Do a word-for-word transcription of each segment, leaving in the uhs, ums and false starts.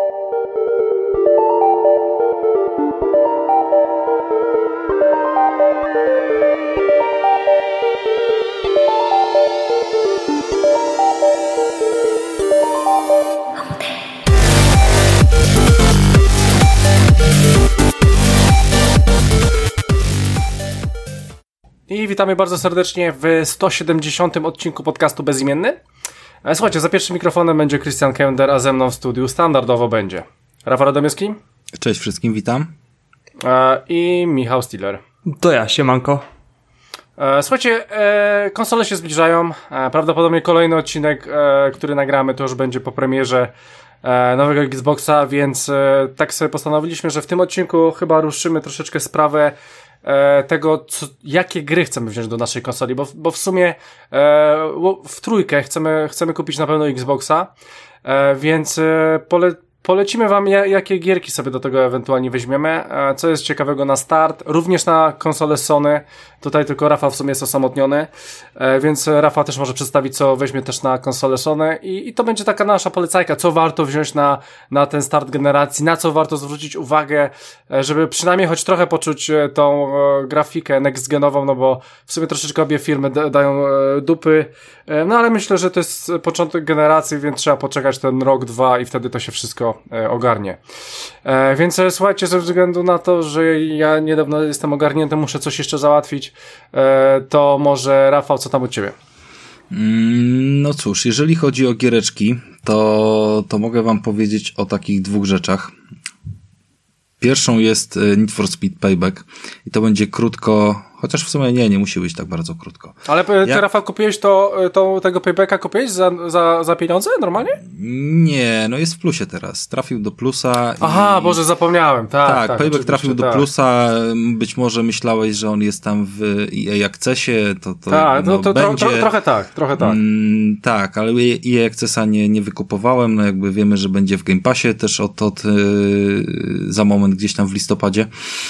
I witamy bardzo serdecznie w sto siedemdziesiątym odcinku podcastu Bezimienny. Słuchajcie, za pierwszym mikrofonem będzie Christian Kender, a ze mną w studiu standardowo będzie Rafał Radomyski. Cześć wszystkim, witam. I Michał Stiller. To ja, siemanko. Słuchajcie, konsole się zbliżają. Prawdopodobnie kolejny odcinek, który nagramy, to już będzie po premierze nowego Xboxa, więc tak sobie postanowiliśmy, że w tym odcinku chyba ruszymy troszeczkę sprawę tego, co, jakie gry chcemy wziąć do naszej konsoli, bo, bo w sumie e, w trójkę chcemy, chcemy kupić na pewno Xboxa, e, więc e, pole, polecimy wam, ja, jakie gierki sobie do tego ewentualnie weźmiemy, e, co jest ciekawego na start, również na konsolę Sony. Tutaj tylko Rafał w sumie jest osamotniony, e, więc Rafał też może przedstawić, co weźmie też na konsolę Sony i, i to będzie taka nasza polecajka, co warto wziąć na, na ten start generacji, na co warto zwrócić uwagę, e, żeby przynajmniej choć trochę poczuć e, tą e, grafikę next-genową, no bo w sumie troszeczkę obie firmy da, dają e, dupy, e, no ale myślę, że to jest początek generacji, więc trzeba poczekać ten rok, dwa i wtedy to się wszystko e, ogarnie. E, więc e, słuchajcie, ze względu na to, że ja niedawno jestem ogarnięty, muszę coś jeszcze załatwić, to może Rafał, co tam u ciebie? No cóż, jeżeli chodzi o giereczki, to, to mogę wam powiedzieć o takich dwóch rzeczach. Pierwszą jest Need for Speed Payback i to będzie krótko, chociaż w sumie nie, nie musi być tak bardzo krótko. Ale ty, ja... Rafał, kupiłeś to, to, tego Paybacka kupiłeś za, za, za pieniądze normalnie? Nie, no jest w plusie teraz. Trafił do plusa. Aha, i... Boże, zapomniałem. Tak, tak, tak Payback trafił do tak. plusa. Być może myślałeś, że on jest tam w E A Accessie. To, to, tak, no, to, to będzie... tro, trochę tak, trochę tak. Mm, tak, ale E A Accessa nie, nie wykupowałem. No jakby wiemy, że będzie w Game Passie też od, od yy, za moment gdzieś tam w listopadzie.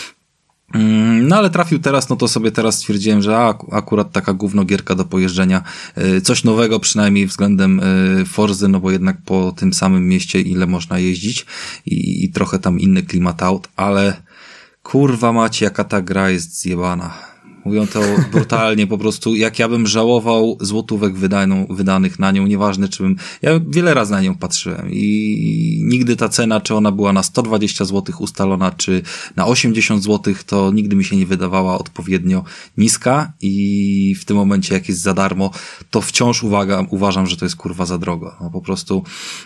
No ale trafił teraz, no to sobie teraz stwierdziłem, że a, akurat taka gównogierka do pojeżdżenia, coś nowego przynajmniej względem Forzy, no bo jednak po tym samym mieście ile można jeździć i, i trochę tam inny klimat aut, ale kurwa macie, jaka ta gra jest zjebana. Mówią to brutalnie, po prostu jak ja bym żałował złotówek wydaną, wydanych na nią, nieważne czy bym, ja wiele razy na nią patrzyłem i nigdy ta cena, czy ona była na sto dwadzieścia złotych ustalona, czy na osiemdziesiąt złotych, to nigdy mi się nie wydawała odpowiednio niska i w tym momencie jak jest za darmo, to wciąż uwaga, uważam, że to jest kurwa za drogo. No po prostu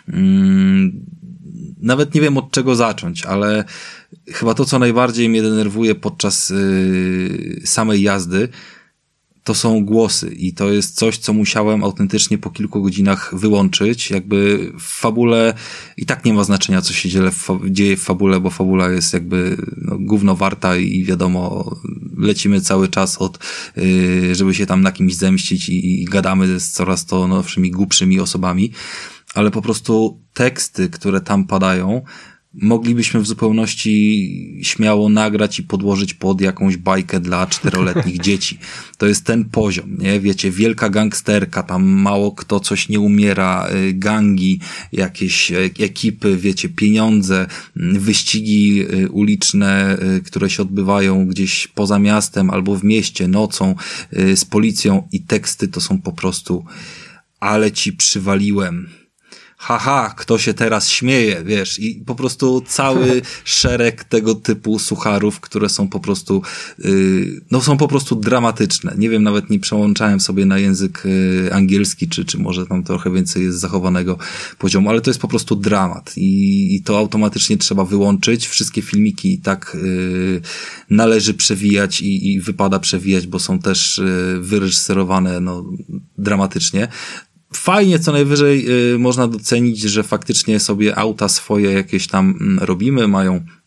mm, nawet nie wiem od czego zacząć, ale chyba to, co najbardziej mnie denerwuje podczas yy, samej jazdy, to są głosy i to jest coś, co musiałem autentycznie po kilku godzinach wyłączyć. Jakby w fabule i tak nie ma znaczenia, co się dzieje w, fa- dzieje w fabule, bo fabula jest jakby no, gówno warta i wiadomo, lecimy cały czas od, yy, żeby się tam na kimś zemścić i, i gadamy z coraz to nowszymi, głupszymi osobami, ale po prostu teksty, które tam padają, moglibyśmy w zupełności śmiało nagrać i podłożyć pod jakąś bajkę dla czteroletnich dzieci. To jest ten poziom, nie? Wiecie, wielka gangsterka, tam mało kto coś nie umiera, gangi, jakieś ekipy, wiecie, pieniądze, wyścigi uliczne, które się odbywają gdzieś poza miastem albo w mieście, nocą, z policją i teksty to są po prostu ale ci przywaliłem. Haha, kto się teraz śmieje, wiesz, i po prostu cały szereg tego typu sucharów, które są po prostu, yy, no są po prostu dramatyczne. Nie wiem, nawet nie przełączałem sobie na język yy, angielski, czy, czy może tam trochę więcej jest zachowanego poziomu, ale to jest po prostu dramat i, i to automatycznie trzeba wyłączyć. Wszystkie filmiki i tak yy, należy przewijać i, i wypada przewijać, bo są też yy, wyreżyserowane, no, dramatycznie. Fajnie, co najwyżej y, można docenić, że faktycznie sobie auta swoje jakieś tam y, robimy, mają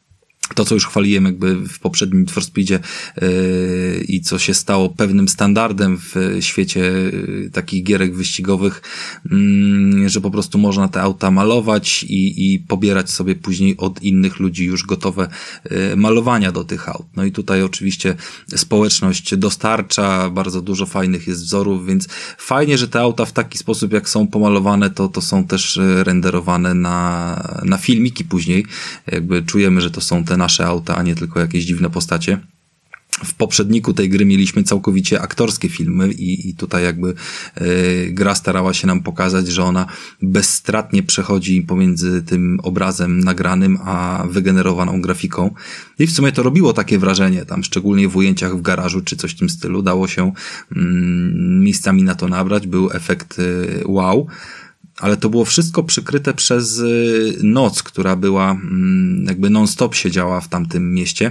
to, co już chwaliłem jakby w poprzednim Need for Speedzie yy, i co się stało pewnym standardem w świecie yy, takich gierek wyścigowych, yy, że po prostu można te auta malować i, i pobierać sobie później od innych ludzi już gotowe yy, malowania do tych aut. No i tutaj oczywiście społeczność dostarcza, bardzo dużo fajnych jest wzorów, więc fajnie, że te auta w taki sposób, jak są pomalowane, to, to są też renderowane na, na filmiki później. Jakby czujemy, że to są te nasze auta, a nie tylko jakieś dziwne postacie. W poprzedniku tej gry mieliśmy całkowicie aktorskie filmy i, i tutaj jakby yy, gra starała się nam pokazać, że ona bezstratnie przechodzi pomiędzy tym obrazem nagranym a wygenerowaną grafiką. I w sumie to robiło takie wrażenie, tam szczególnie w ujęciach w garażu czy coś w tym stylu, dało się yy, miejscami na to nabrać, był efekt yy, wow. Ale to było wszystko przykryte przez noc, która była jakby non-stop siedziała w tamtym mieście.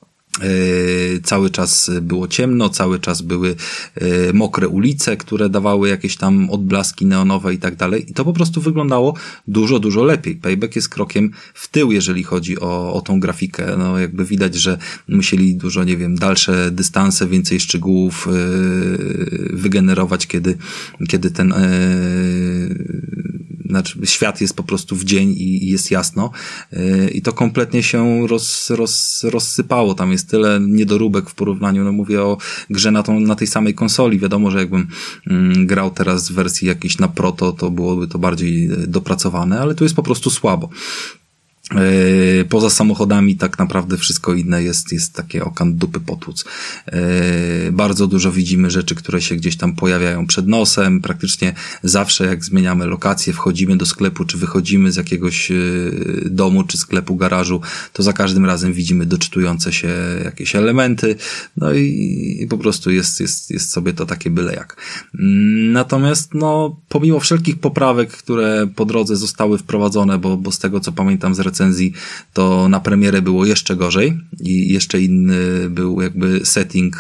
Yy, cały czas było ciemno, cały czas były yy, mokre ulice, które dawały jakieś tam odblaski neonowe i tak dalej. I to po prostu wyglądało dużo, dużo lepiej. Payback jest krokiem w tył, jeżeli chodzi o, o tą grafikę. No jakby widać, że musieli dużo, nie wiem, dalsze dystanse, więcej szczegółów yy, wygenerować, kiedy, kiedy ten yy, znaczy świat jest po prostu w dzień i, i jest jasno. Yy, I to kompletnie się roz, roz, rozsypało. Tam jest tyle niedoróbek w porównaniu, no mówię o grze na, tą, na tej samej konsoli. Wiadomo, że jakbym mm, grał teraz w wersji jakiejś na Pro, to, to byłoby to bardziej dopracowane, ale tu jest po prostu słabo. Yy, poza samochodami tak naprawdę wszystko inne jest, jest takie okan dupy potłuc. Yy, bardzo dużo widzimy rzeczy, które się gdzieś tam pojawiają przed nosem. Praktycznie zawsze jak zmieniamy lokację, wchodzimy do sklepu, czy wychodzimy z jakiegoś yy, domu, czy sklepu, garażu, to za każdym razem widzimy doczytujące się jakieś elementy. No i, i po prostu jest, jest, jest sobie to takie byle jak. Yy, natomiast no, pomimo wszelkich poprawek, które po drodze zostały wprowadzone, bo, bo z tego co pamiętam z recenzji, to na premierę było jeszcze gorzej i jeszcze inny był jakby setting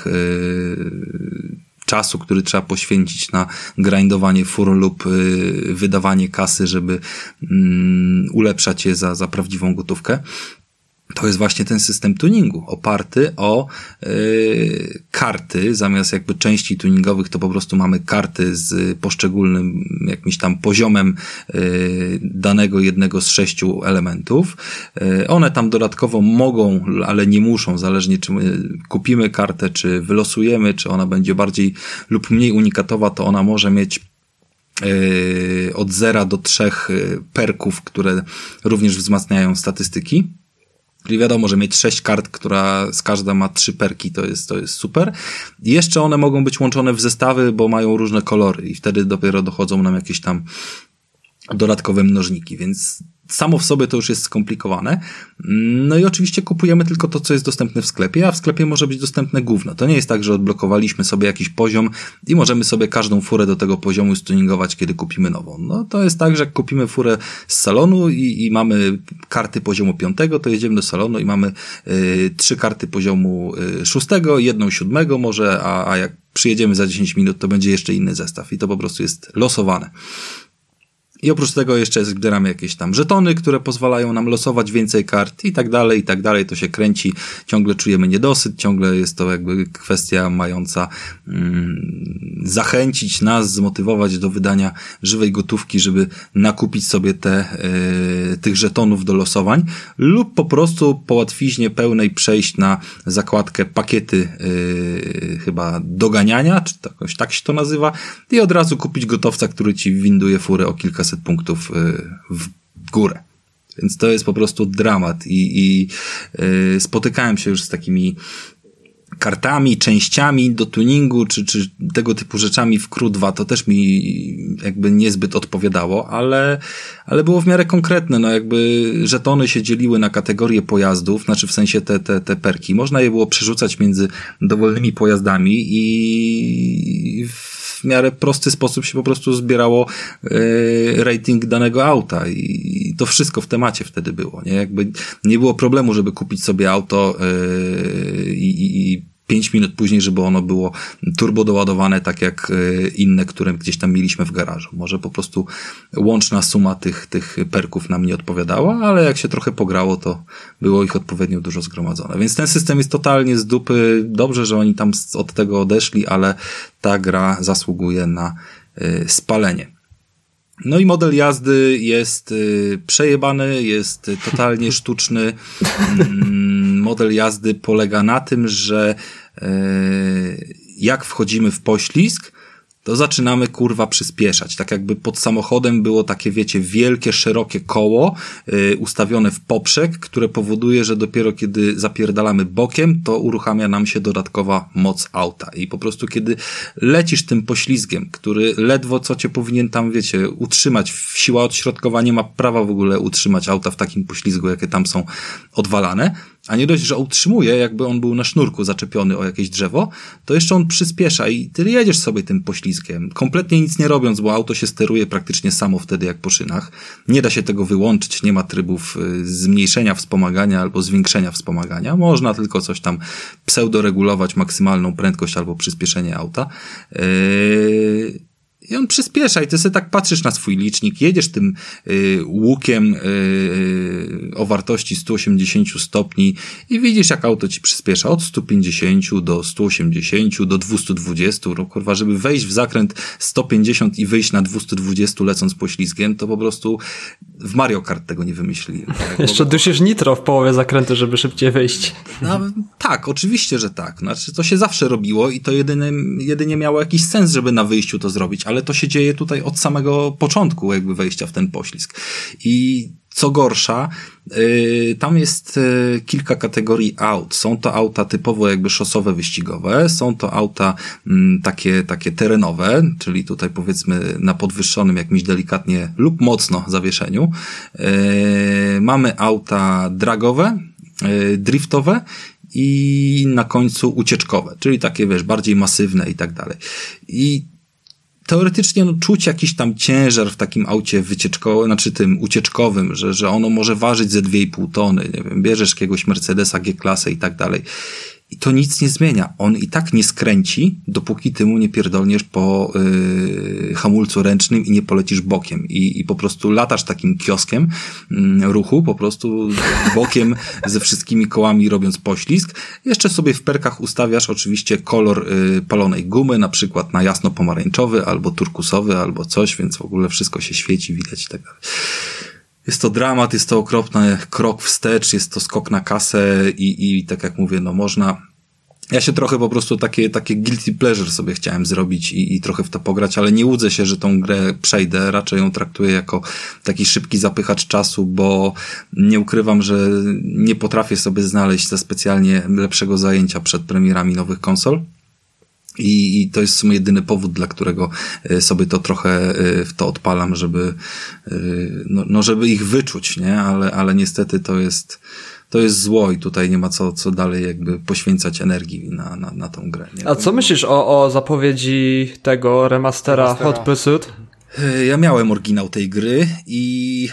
yy, czasu, który trzeba poświęcić na grindowanie fur lub yy, wydawanie kasy, żeby yy, ulepszać je za, za prawdziwą gotówkę. To jest właśnie ten system tuningu, oparty o yy, karty, zamiast jakby części tuningowych to po prostu mamy karty z poszczególnym jakimś tam poziomem yy, danego jednego z sześciu elementów. Yy, one tam dodatkowo mogą, ale nie muszą, zależnie czy my kupimy kartę, czy wylosujemy, czy ona będzie bardziej lub mniej unikatowa, to ona może mieć yy, od zera do trzech perków, które również wzmacniają statystyki. Czyli wiadomo, że mieć sześć kart, która z każda ma trzy perki, to jest, to jest super. I jeszcze one mogą być łączone w zestawy, bo mają różne kolory i wtedy dopiero dochodzą nam jakieś tam dodatkowe mnożniki, więc samo w sobie to już jest skomplikowane. No i oczywiście kupujemy tylko to, co jest dostępne w sklepie, a w sklepie może być dostępne gówno. To nie jest tak, że odblokowaliśmy sobie jakiś poziom i możemy sobie każdą furę do tego poziomu stuningować, kiedy kupimy nową. No to jest tak, że jak kupimy furę z salonu i, i mamy karty poziomu piątego, to jedziemy do salonu i mamy y, trzy karty poziomu y, szóstego, jedną siódmego może, a, a jak przyjedziemy za dziesięć minut, to będzie jeszcze inny zestaw i to po prostu jest losowane. I oprócz tego jeszcze zbieramy jakieś tam żetony, które pozwalają nam losować więcej kart i tak dalej, i tak dalej. To się kręci, ciągle czujemy niedosyt, ciągle jest to jakby kwestia mająca mm, zachęcić nas, zmotywować do wydania żywej gotówki, żeby nakupić sobie te y, tych żetonów do losowań lub po prostu po łatwiźnie pełnej przejść na zakładkę pakiety y, chyba doganiania, czy jakoś tak się to nazywa i od razu kupić gotowca, który ci winduje furę o kilkaset punktów w górę. Więc to jest po prostu dramat i, i yy, spotykałem się już z takimi kartami, częściami do tuningu, czy, czy tego typu rzeczami w Crew dwa, to też mi jakby niezbyt odpowiadało, ale, ale było w miarę konkretne, no jakby żetony się dzieliły na kategorie pojazdów, znaczy w sensie te, te, te perki. Można je było przerzucać między dowolnymi pojazdami i w miarę prosty sposób się po prostu zbierało yy, rating danego auta i to wszystko w temacie wtedy było, nie? Jakby nie było problemu, żeby kupić sobie auto yy, i, i pięć minut później, żeby ono było turbo doładowane, tak jak inne, które gdzieś tam mieliśmy w garażu. Może po prostu łączna suma tych, tych perków nam nie odpowiadała, ale jak się trochę pograło, to było ich odpowiednio dużo zgromadzone. Więc ten system jest totalnie z dupy. Dobrze, że oni tam od tego odeszli, ale ta gra zasługuje na spalenie. No i model jazdy jest y, przejebany, jest totalnie sztuczny. Mm, model jazdy polega na tym, że y, jak wchodzimy w poślizg, to zaczynamy kurwa przyspieszać. Tak jakby pod samochodem było takie, wiecie, wielkie, szerokie koło y, ustawione w poprzek, które powoduje, że dopiero kiedy zapierdalamy bokiem, to uruchamia nam się dodatkowa moc auta. I po prostu kiedy lecisz tym poślizgiem, który ledwo co cię powinien tam, wiecie, utrzymać, siła odśrodkowa nie ma prawa w ogóle utrzymać auta w takim poślizgu, jakie tam są odwalane, a nie dość, że utrzymuje, jakby on był na sznurku zaczepiony o jakieś drzewo, to jeszcze on przyspiesza i ty jedziesz sobie tym poślizgiem, kompletnie nic nie robiąc, bo auto się steruje praktycznie samo wtedy jak po szynach. Nie da się tego wyłączyć, nie ma trybów zmniejszenia wspomagania albo zwiększenia wspomagania. Można tylko coś tam pseudoregulować, maksymalną prędkość albo przyspieszenie auta. Yy... I on przyspiesza i ty sobie tak patrzysz na swój licznik, jedziesz tym y, łukiem y, o wartości sto osiemdziesiąt stopni i widzisz, jak auto ci przyspiesza od sto pięćdziesiąt do sto osiemdziesiąt do dwieście dwadzieścia. No kurwa, żeby wejść w zakręt sto pięćdziesiąt i wyjść na dwieście dwadzieścia lecąc poślizgiem, to po prostu w Mario Kart tego nie wymyślili. Tak? Jeszcze dusisz nitro w połowie zakrętu, żeby szybciej wyjść. No, tak, oczywiście, że tak. Znaczy, to się zawsze robiło i to jedynie, jedynie miało jakiś sens, żeby na wyjściu to zrobić, ale to się dzieje tutaj od samego początku jakby wejścia w ten poślizg. I co gorsza, yy, tam jest yy, kilka kategorii aut. Są to auta typowo jakby szosowe, wyścigowe, są to auta mm, takie, takie terenowe, czyli tutaj powiedzmy na podwyższonym jakimś delikatnie lub mocno zawieszeniu. Yy, mamy auta dragowe, yy, driftowe i na końcu ucieczkowe, czyli takie, wiesz, bardziej masywne i tak dalej. I teoretycznie no, czuć jakiś tam ciężar w takim aucie wycieczkowym, znaczy tym ucieczkowym, że, że ono może ważyć ze dwie i pół tony, nie wiem, bierzesz jakiegoś Mercedesa G-klasę i tak dalej. I to nic nie zmienia. On i tak nie skręci, dopóki ty mu nie pierdolniesz po yy, hamulcu ręcznym i nie polecisz bokiem. I, i po prostu latasz takim kioskiem yy, ruchu, po prostu bokiem ze wszystkimi kołami robiąc poślizg. Jeszcze sobie w perkach ustawiasz oczywiście kolor yy, palonej gumy, na przykład na jasno-pomarańczowy, albo turkusowy, albo coś, więc w ogóle wszystko się świeci, widać i tak dalej. Jest to dramat, jest to okropny krok wstecz, jest to skok na kasę i, i tak jak mówię, no można... Ja się trochę po prostu takie, takie guilty pleasure sobie chciałem zrobić i, i trochę w to pograć, ale nie łudzę się, że tą grę przejdę, raczej ją traktuję jako taki szybki zapychacz czasu, bo nie ukrywam, że nie potrafię sobie znaleźć za specjalnie lepszego zajęcia przed premierami nowych konsol. I, I to jest w sumie jedyny powód, dla którego sobie to trochę w to odpalam, żeby, no, no żeby ich wyczuć, nie? Ale, ale niestety to jest, to jest zło i tutaj nie ma co, co dalej jakby poświęcać energii na, na, na tą grę, nie? A co myślisz o, o zapowiedzi tego remastera, remastera Hot Pursuit? Ja miałem oryginał tej gry i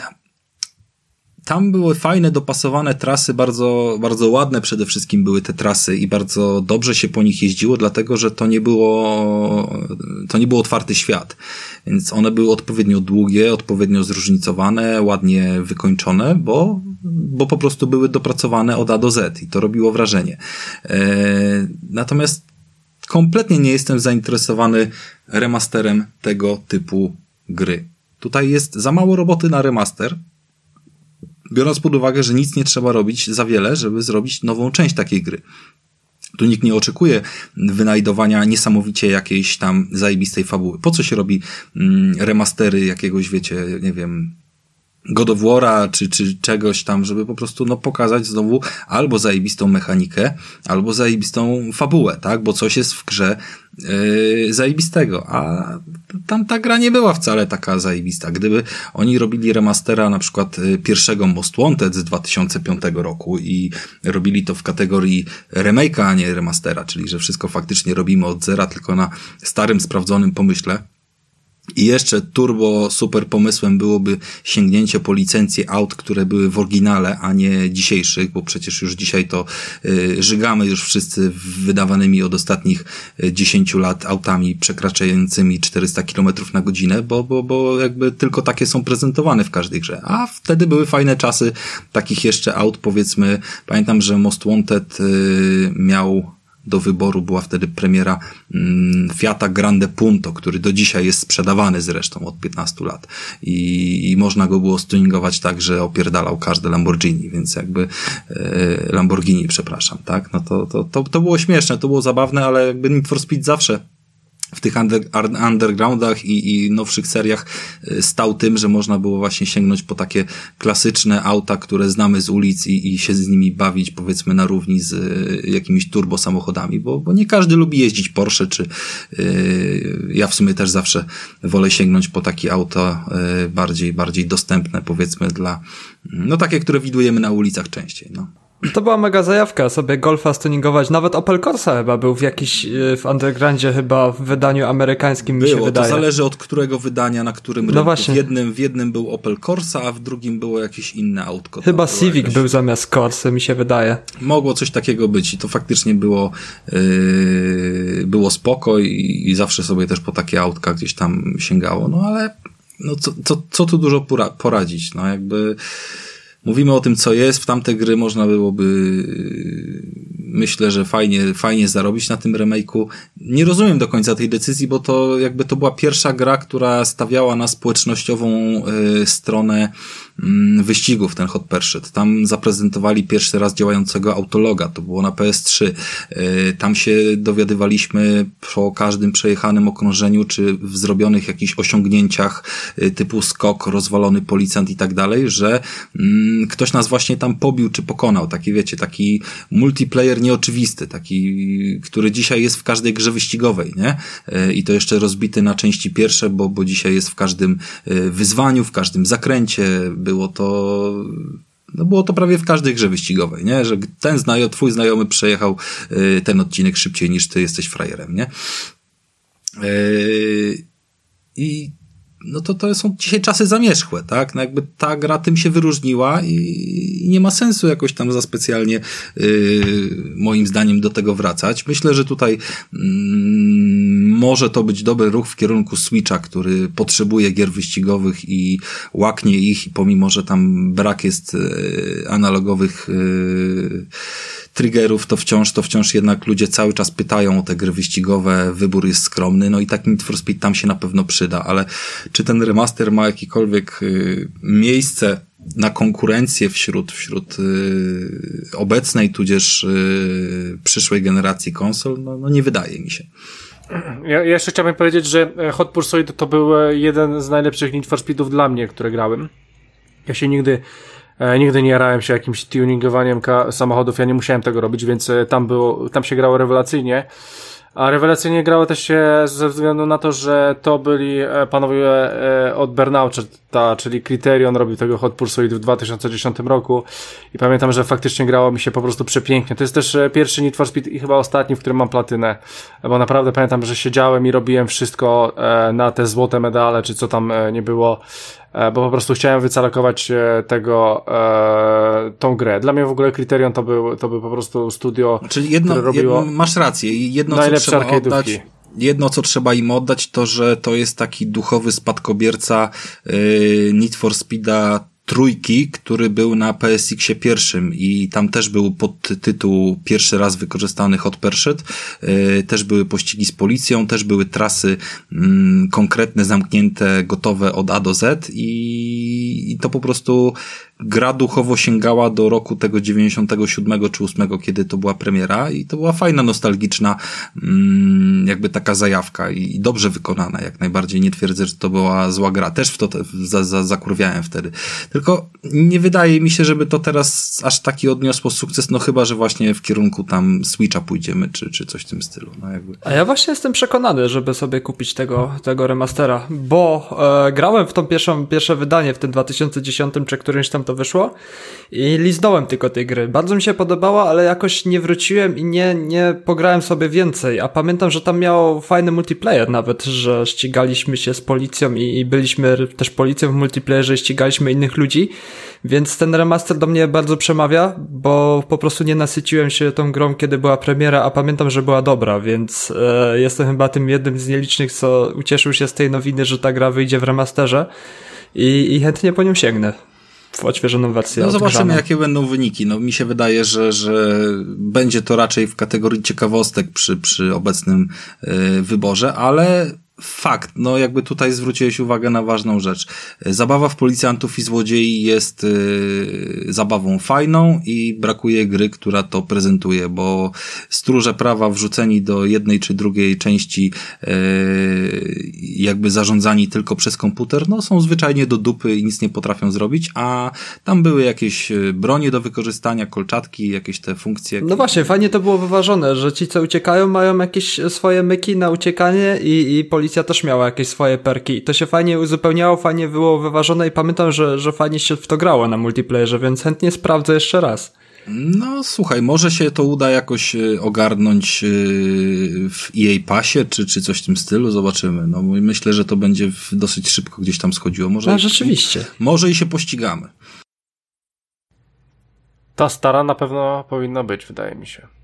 tam były fajne, dopasowane trasy, bardzo, bardzo ładne przede wszystkim były te trasy i bardzo dobrze się po nich jeździło, dlatego, że to nie było, to nie był otwarty świat. Więc one były odpowiednio długie, odpowiednio zróżnicowane, ładnie wykończone, bo, bo po prostu były dopracowane od A do Z i to robiło wrażenie. E, natomiast kompletnie nie jestem zainteresowany remasterem tego typu gry. Tutaj jest za mało roboty na remaster, biorąc pod uwagę, że nic nie trzeba robić za wiele, żeby zrobić nową część takiej gry. Tu nikt nie oczekuje wynajdowania niesamowicie jakiejś tam zajebistej fabuły. Po co się robi mm, remastery jakiegoś, wiecie, nie wiem, God of War'a, czy, czy czegoś tam, żeby po prostu no, pokazać znowu albo zajebistą mechanikę, albo zajebistą fabułę, tak? Bo coś jest w grze yy, zajebistego, a tam ta gra nie była wcale taka zajebista. Gdyby oni robili remastera na przykład pierwszego Most Wanted z dwa tysiące piątego roku i robili to w kategorii remake'a, a nie remastera, czyli że wszystko faktycznie robimy od zera, tylko na starym, sprawdzonym pomyśle, I jeszcze turbo super pomysłem byłoby sięgnięcie po licencje aut, które były w oryginale, a nie dzisiejszych, bo przecież już dzisiaj to y, żygamy już wszyscy wydawanymi od ostatnich dziesięciu lat autami przekraczającymi czterysta kilometrów na godzinę, bo, bo, bo jakby tylko takie są prezentowane w każdej grze. A wtedy były fajne czasy takich jeszcze aut, powiedzmy, pamiętam, że Most Wanted y, miał do wyboru, była wtedy premiera mm, Fiata Grande Punto, który do dzisiaj jest sprzedawany zresztą od piętnastu lat i, i można go było stuningować tak, że opierdalał każde Lamborghini, więc jakby e, Lamborghini, przepraszam, tak, no to, to, to, to było śmieszne, to było zabawne, ale jakby Need for Speed zawsze w tych under, undergroundach i, i nowszych seriach stał tym, że można było właśnie sięgnąć po takie klasyczne auta, które znamy z ulic i, i się z nimi bawić, powiedzmy, na równi z y, jakimiś turbo samochodami, bo, bo nie każdy lubi jeździć Porsche, czy y, ja w sumie też zawsze wolę sięgnąć po takie auta y, bardziej, bardziej dostępne, powiedzmy, dla, no takie, które widujemy na ulicach częściej, no. To była mega zajawka, sobie Golfa stuningować. Nawet Opel Corsa chyba był w jakiś, w undergroundzie chyba w wydaniu amerykańskim, mi się było, wydaje. To zależy od którego wydania, na którym no rynku. Właśnie. W jednym, w jednym był Opel Corsa, a w drugim było jakieś inne autko. Chyba Civic jakaś... był zamiast Corsy, mi się wydaje. Mogło coś takiego być i to faktycznie było yy, było spoko i, i zawsze sobie też po takie autka gdzieś tam sięgało. No ale no co, co, co tu dużo pora- poradzić? No jakby mówimy o tym, co jest. W tamte gry można byłoby, myślę, że fajnie, fajnie zarobić na tym remake'u. Nie rozumiem do końca tej decyzji, bo to jakby to była pierwsza gra, która stawiała na społecznościową y, stronę y, wyścigów, ten Hot Pursuit. Tam zaprezentowali pierwszy raz działającego autologa. To było na P S trzy. Y, tam się dowiadywaliśmy po każdym przejechanym okrążeniu, czy w zrobionych jakichś osiągnięciach y, typu skok, rozwalony policjant i tak dalej, że y, ktoś nas właśnie tam pobił czy pokonał. Taki, wiecie, taki multiplayer nieoczywisty, taki, który dzisiaj jest w każdej grze wyścigowej, nie? I to jeszcze rozbity na części pierwsze, bo, bo dzisiaj jest w każdym wyzwaniu, w każdym zakręcie. Było to, no było to prawie w każdej grze wyścigowej, nie? Że ten znajomy, twój znajomy przejechał ten odcinek szybciej niż ty jesteś frajerem, nie? I no to to są dzisiaj czasy zamierzchłe, tak? No jakby ta gra tym się wyróżniła i, i nie ma sensu jakoś tam za specjalnie yy, moim zdaniem do tego wracać. Myślę, że tutaj yy, może to być dobry ruch w kierunku Switcha, który potrzebuje gier wyścigowych i łaknie ich, i pomimo, że tam brak jest yy, analogowych yy, triggerów, to wciąż, to wciąż jednak ludzie cały czas pytają o te gry wyścigowe, wybór jest skromny, no i tak Need for Speed tam się na pewno przyda, ale czy ten remaster ma jakiekolwiek y, miejsce na konkurencję wśród, wśród y, obecnej, tudzież y, przyszłej generacji konsol? No, no nie wydaje mi się. Ja, ja jeszcze chciałbym powiedzieć, że Hot Pursuit to był jeden z najlepszych Need for Speedów dla mnie, które grałem. Ja się nigdy E, nigdy nie jarałem się jakimś tuningowaniem ka- samochodów, ja nie musiałem tego robić, więc e, tam było, tam się grało rewelacyjnie. A rewelacyjnie grało też się ze względu na to, że to byli e, panowie e, od Burnouta, czyli Criterion robił tego Hot Pursuit w dwa tysiące dziesiątym roku i pamiętam, że faktycznie grało mi się po prostu przepięknie. To jest też e, pierwszy Need for Speed i chyba ostatni, w którym mam platynę, bo naprawdę pamiętam, że siedziałem i robiłem wszystko e, na te złote medale, czy co tam e, nie było, bo po prostu chciałem wycalakować tego, e, tą grę. Dla mnie w ogóle Criterion to był, to był po prostu studio, czyli jedno, które robiło jedno, masz rację, jedno co trzeba oddać, jedno co trzeba im oddać, to że to jest taki duchowy spadkobierca yy, Need for Speeda trójki, który był na P S X-ie pierwszym i tam też był podtytuł pierwszy raz wykorzystany Hot Pursuit, yy, też były pościgi z policją, też były trasy yy, konkretne, zamknięte, gotowe od A do Z i, i to po prostu gra duchowo sięgała do roku tego dziewięćdziesiątego siódmego czy ósmego, kiedy to była premiera i to była fajna, nostalgiczna mm, jakby taka zajawka i dobrze wykonana, jak najbardziej. Nie twierdzę, że to była zła gra. Też w to te, za, za, zakurwiałem wtedy. Tylko tylko nie wydaje mi się, żeby to teraz aż taki odniosło sukces, no chyba, że właśnie w kierunku tam Switcha pójdziemy, czy, czy coś w tym stylu. No jakby. A ja właśnie jestem przekonany, żeby sobie kupić tego, tego remastera, bo e, grałem w tą pierwszą, pierwsze wydanie w tym dwa tysiące dziesiątym, czy którymś tam to wyszło i liznąłem tylko tej gry. Bardzo mi się podobała, ale jakoś nie wróciłem i nie, nie pograłem sobie więcej, a pamiętam, że tam miał fajny multiplayer nawet, że ścigaliśmy się z policją i, i byliśmy też policją w multiplayerze i ścigaliśmy innych ludzi, więc ten remaster do mnie bardzo przemawia, bo po prostu nie nasyciłem się tą grą, kiedy była premiera, a pamiętam, że była dobra, więc e, jestem chyba tym jednym z nielicznych, co ucieszył się z tej nowiny, że ta gra wyjdzie w remasterze i, i chętnie po nią sięgnę. W odświeżoną wersję. No odgrzaną. zobaczymy, jakie będą wyniki. No mi się wydaje, że, że będzie to raczej w kategorii ciekawostek przy, przy obecnym y, wyborze, ale fakt, no jakby tutaj zwróciłeś uwagę na ważną rzecz. Zabawa w policjantów i złodziei jest y, zabawą fajną i brakuje gry, która to prezentuje, bo stróże prawa wrzuceni do jednej czy drugiej części y, jakby zarządzani tylko przez komputer, no są zwyczajnie do dupy i nic nie potrafią zrobić, a tam były jakieś bronie do wykorzystania, kolczatki, jakieś te funkcje. No właśnie, fajnie to było wyważone, że ci, co uciekają, mają jakieś swoje myki na uciekanie i, i policja też miała jakieś swoje perki i to się fajnie uzupełniało, fajnie było wyważone i pamiętam, że, że fajnie się w to grało na multiplayerze, więc chętnie sprawdzę jeszcze raz. No słuchaj, może się to uda jakoś ogarnąć w E A Passie, czy, czy coś w tym stylu, zobaczymy. No myślę, że to będzie dosyć szybko gdzieś tam schodziło. Może A rzeczywiście. Może i się pościgamy. Ta stara na pewno powinna być, wydaje mi się.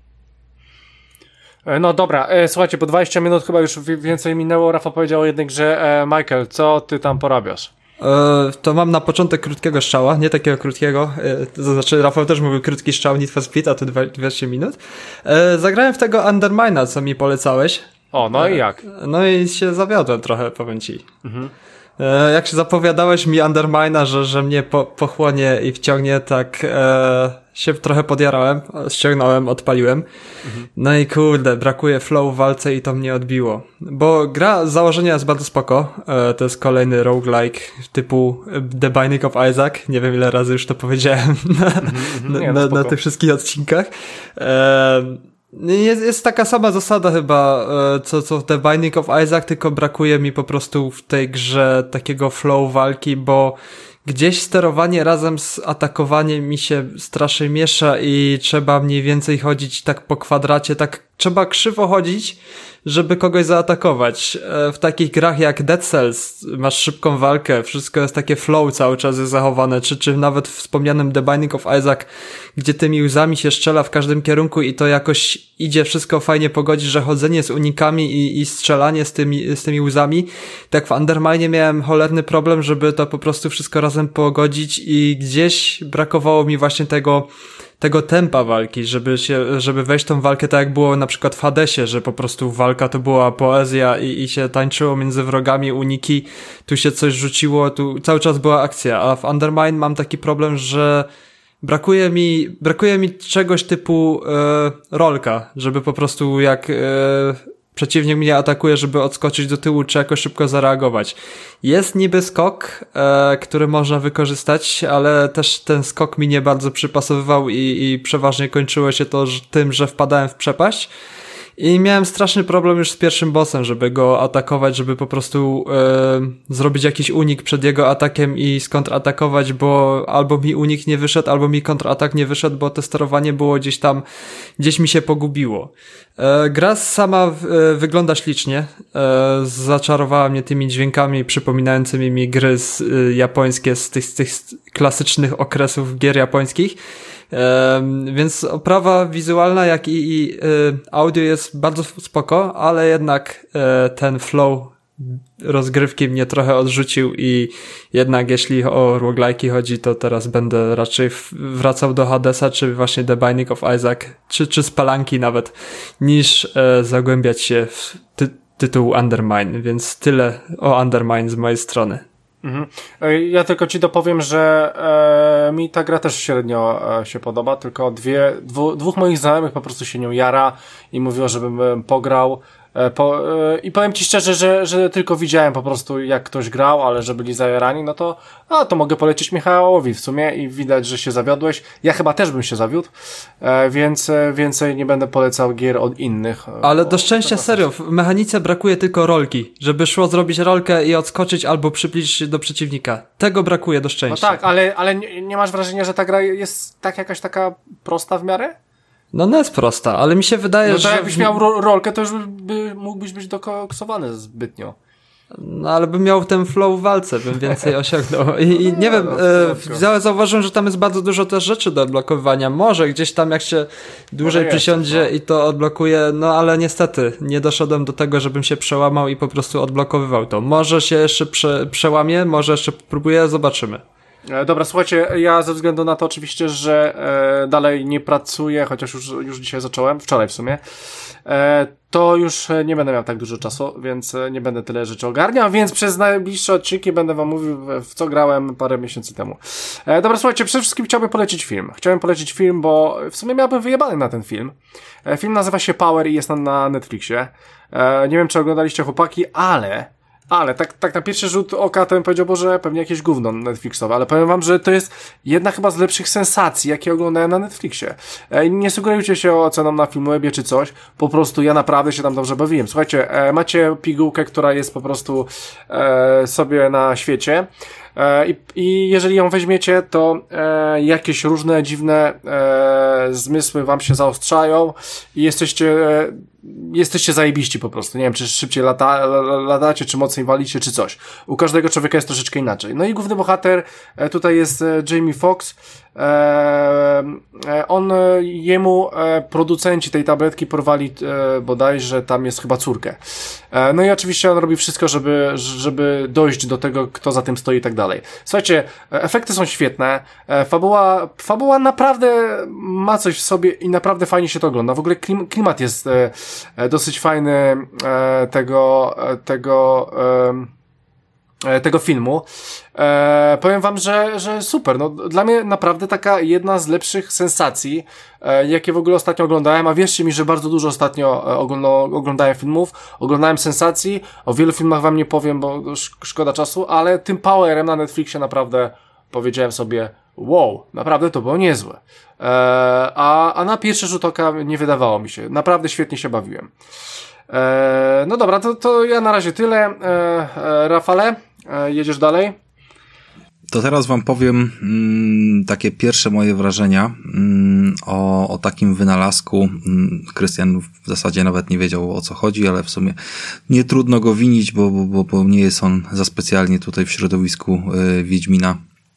No dobra, e, słuchajcie, po dwadzieścia minut chyba już więcej minęło. Rafa powiedział o jednej grze. E, Michael, co ty tam porabiasz? E, to mam na początek krótkiego strzała, nie takiego krótkiego, e, to znaczy Rafał też mówił krótki strzał Need for Speed, a tu dwadzieścia minut. E, zagrałem w tego Undermine'a, co mi polecałeś. O, no e, i jak? No i się zawiodłem trochę, powiem ci. Mhm. E, jak się zapowiadałeś mi Undermine'a, że, że mnie po, pochłonie i wciągnie, tak e, się trochę podjarałem, ściągnąłem, odpaliłem. Mhm. No i kurde, brakuje flow w walce i to mnie odbiło. Bo gra z założenia jest bardzo spoko. E, to jest kolejny roguelike typu The Binding of Isaac. Nie wiem ile razy już to powiedziałem na, mhm, na, nie, na, na tych wszystkich odcinkach. E, Jest, jest taka sama zasada chyba, co, co w The Binding of Isaac, tylko brakuje mi po prostu w tej grze takiego flow walki, bo gdzieś sterowanie razem z atakowaniem mi się strasznie miesza i trzeba mniej więcej chodzić tak po kwadracie, tak trzeba krzywo chodzić, żeby kogoś zaatakować. W takich grach jak Dead Cells masz szybką walkę, wszystko jest takie flow cały czas jest zachowane, czy, czy nawet w wspomnianym The Binding of Isaac, gdzie tymi łzami się strzela w każdym kierunku i to jakoś idzie wszystko fajnie pogodzić, że chodzenie z unikami i, i strzelanie z tymi, z tymi łzami. Tak w Undermine miałem cholerny problem, żeby to po prostu wszystko razem pogodzić i gdzieś brakowało mi właśnie tego tego tempa walki, żeby się, żeby wejść tą walkę tak jak było na przykład w Hadesie, że po prostu walka to była poezja i, i się tańczyło między wrogami, uniki, tu się coś rzuciło, tu cały czas była akcja, a w Undermine mam taki problem, że brakuje mi, brakuje mi czegoś typu e, rolka, żeby po prostu jak e, przeciwnik mnie atakuje, żeby odskoczyć do tyłu, czy jakoś szybko zareagować. Jest niby skok, e, który można wykorzystać, ale też ten skok mi nie bardzo przypasowywał i, i przeważnie kończyło się to że, tym, że wpadałem w przepaść. I miałem straszny problem już z pierwszym bossem, żeby go atakować, żeby po prostu e, zrobić jakiś unik przed jego atakiem i skontratakować, bo albo mi unik nie wyszedł, albo mi kontratak nie wyszedł, bo to sterowanie było gdzieś tam, gdzieś mi się pogubiło. E, gra sama e, wygląda ślicznie, e, zaczarowała mnie tymi dźwiękami przypominającymi mi gry z, e, japońskie z tych, z tych klasycznych okresów gier japońskich. Um, więc oprawa wizualna jak i, i y, audio jest bardzo spoko, ale jednak y, ten flow rozgrywki mnie trochę odrzucił i jednak jeśli o roguelike'i chodzi, to teraz będę raczej w, wracał do Hadesa, czy właśnie The Binding of Isaac, czy, czy Spalanki nawet, niż y, zagłębiać się w ty- tytuł Undermine, więc tyle o Undermine z mojej strony. Mhm. Ja tylko ci dopowiem, że e, mi ta gra też średnio e, się podoba, tylko dwie, dwu, dwóch moich znajomych po prostu się nią jara i mówiło, żebym pograł. Po, I powiem ci szczerze, że, że tylko widziałem po prostu jak ktoś grał, ale że byli zajarani, no to a to mogę polecić Michałowi w sumie i widać, że się zawiodłeś. Ja chyba też bym się zawiódł, więc więcej nie będę polecał gier od innych. Ale do szczęścia serio, w mechanice brakuje tylko rolki, żeby szło zrobić rolkę i odskoczyć albo przybliżyć się do przeciwnika. Tego brakuje do szczęścia. No tak, ale, ale nie, nie masz wrażenia, że ta gra jest tak jakaś taka prosta w miarę? No nie jest prosta, ale mi się wydaje, no to że... jakbyś miał ro- rolkę, to już by, mógłbyś być dokoksowany zbytnio. No ale bym miał ten flow w walce, bym więcej osiągnął. I, i nie wiem, e, zauważyłem, że tam jest bardzo dużo też rzeczy do odblokowania. Może gdzieś tam jak się dłużej jest, przysiądzie no. i to odblokuje, no ale niestety nie doszedłem do tego, żebym się przełamał i po prostu odblokowywał to. Może się jeszcze prze, przełamie, może jeszcze próbuję, zobaczymy. Dobra, słuchajcie, ja ze względu na to oczywiście, że e, dalej nie pracuję, chociaż już, już dzisiaj zacząłem, wczoraj w sumie, e, to już nie będę miał tak dużo czasu, więc nie będę tyle rzeczy ogarniał, więc przez najbliższe odcinki będę wam mówił, w co grałem parę miesięcy temu. E, dobra, słuchajcie, przede wszystkim chciałbym polecić film. Chciałem polecić film, bo w sumie miałbym wyjebany na ten film. E, film nazywa się Power i jest na, na Netflixie. E, nie wiem, czy oglądaliście, chłopaki, ale... Ale tak, tak na pierwszy rzut oka to bym powiedział, Boże, pewnie jakieś gówno Netflixowe, ale powiem wam, że to jest jedna chyba z lepszych sensacji, jakie oglądałem na Netflixie. E, nie sugerujcie się oceną na Filmwebie czy coś, po prostu ja naprawdę się tam dobrze bawiłem. Słuchajcie, e, macie pigułkę, która jest po prostu e, sobie na świecie, E, i, I jeżeli ją weźmiecie, to e, jakieś różne dziwne e, zmysły wam się zaostrzają i jesteście e, jesteście zajebiści po prostu. Nie wiem, czy szybciej lata, latacie, czy mocniej walicie, czy coś. U każdego człowieka jest troszeczkę inaczej. No i główny bohater e, tutaj jest e, Jamie Foxx. E, e, on, e, jemu e, producenci tej tabletki porwali e, bodajże tam jest chyba córkę. E, no i oczywiście on robi wszystko, żeby, żeby dojść do tego, kto za tym stoi i tak dalej. Słuchajcie, efekty są świetne, e, fabuła, fabuła naprawdę ma coś w sobie i naprawdę fajnie się to ogląda. W ogóle klim, klimat jest e, e, dosyć fajny e, tego, e, tego e, tego filmu. E, powiem wam, że, że super. No, dla mnie naprawdę taka jedna z lepszych sensacji, e, jakie w ogóle ostatnio oglądałem, a wierzcie mi, że bardzo dużo ostatnio ogl- oglądałem filmów, oglądałem sensacji, o wielu filmach wam nie powiem, bo sz- szkoda czasu, ale tym Powerem na Netflixie naprawdę powiedziałem sobie, wow, naprawdę to było niezłe. E, a, a na pierwszy rzut oka nie wydawało mi się. Naprawdę świetnie się bawiłem. E, no dobra, to, to ja na razie tyle. E, e, Rafale, e, jedziesz dalej? To teraz wam powiem mm, takie pierwsze moje wrażenia mm, o, o takim wynalazku. Krystian w zasadzie nawet nie wiedział, o co chodzi, ale w sumie nie trudno go winić, bo, bo, bo nie jest on za specjalnie tutaj w środowisku y, Wiedźmina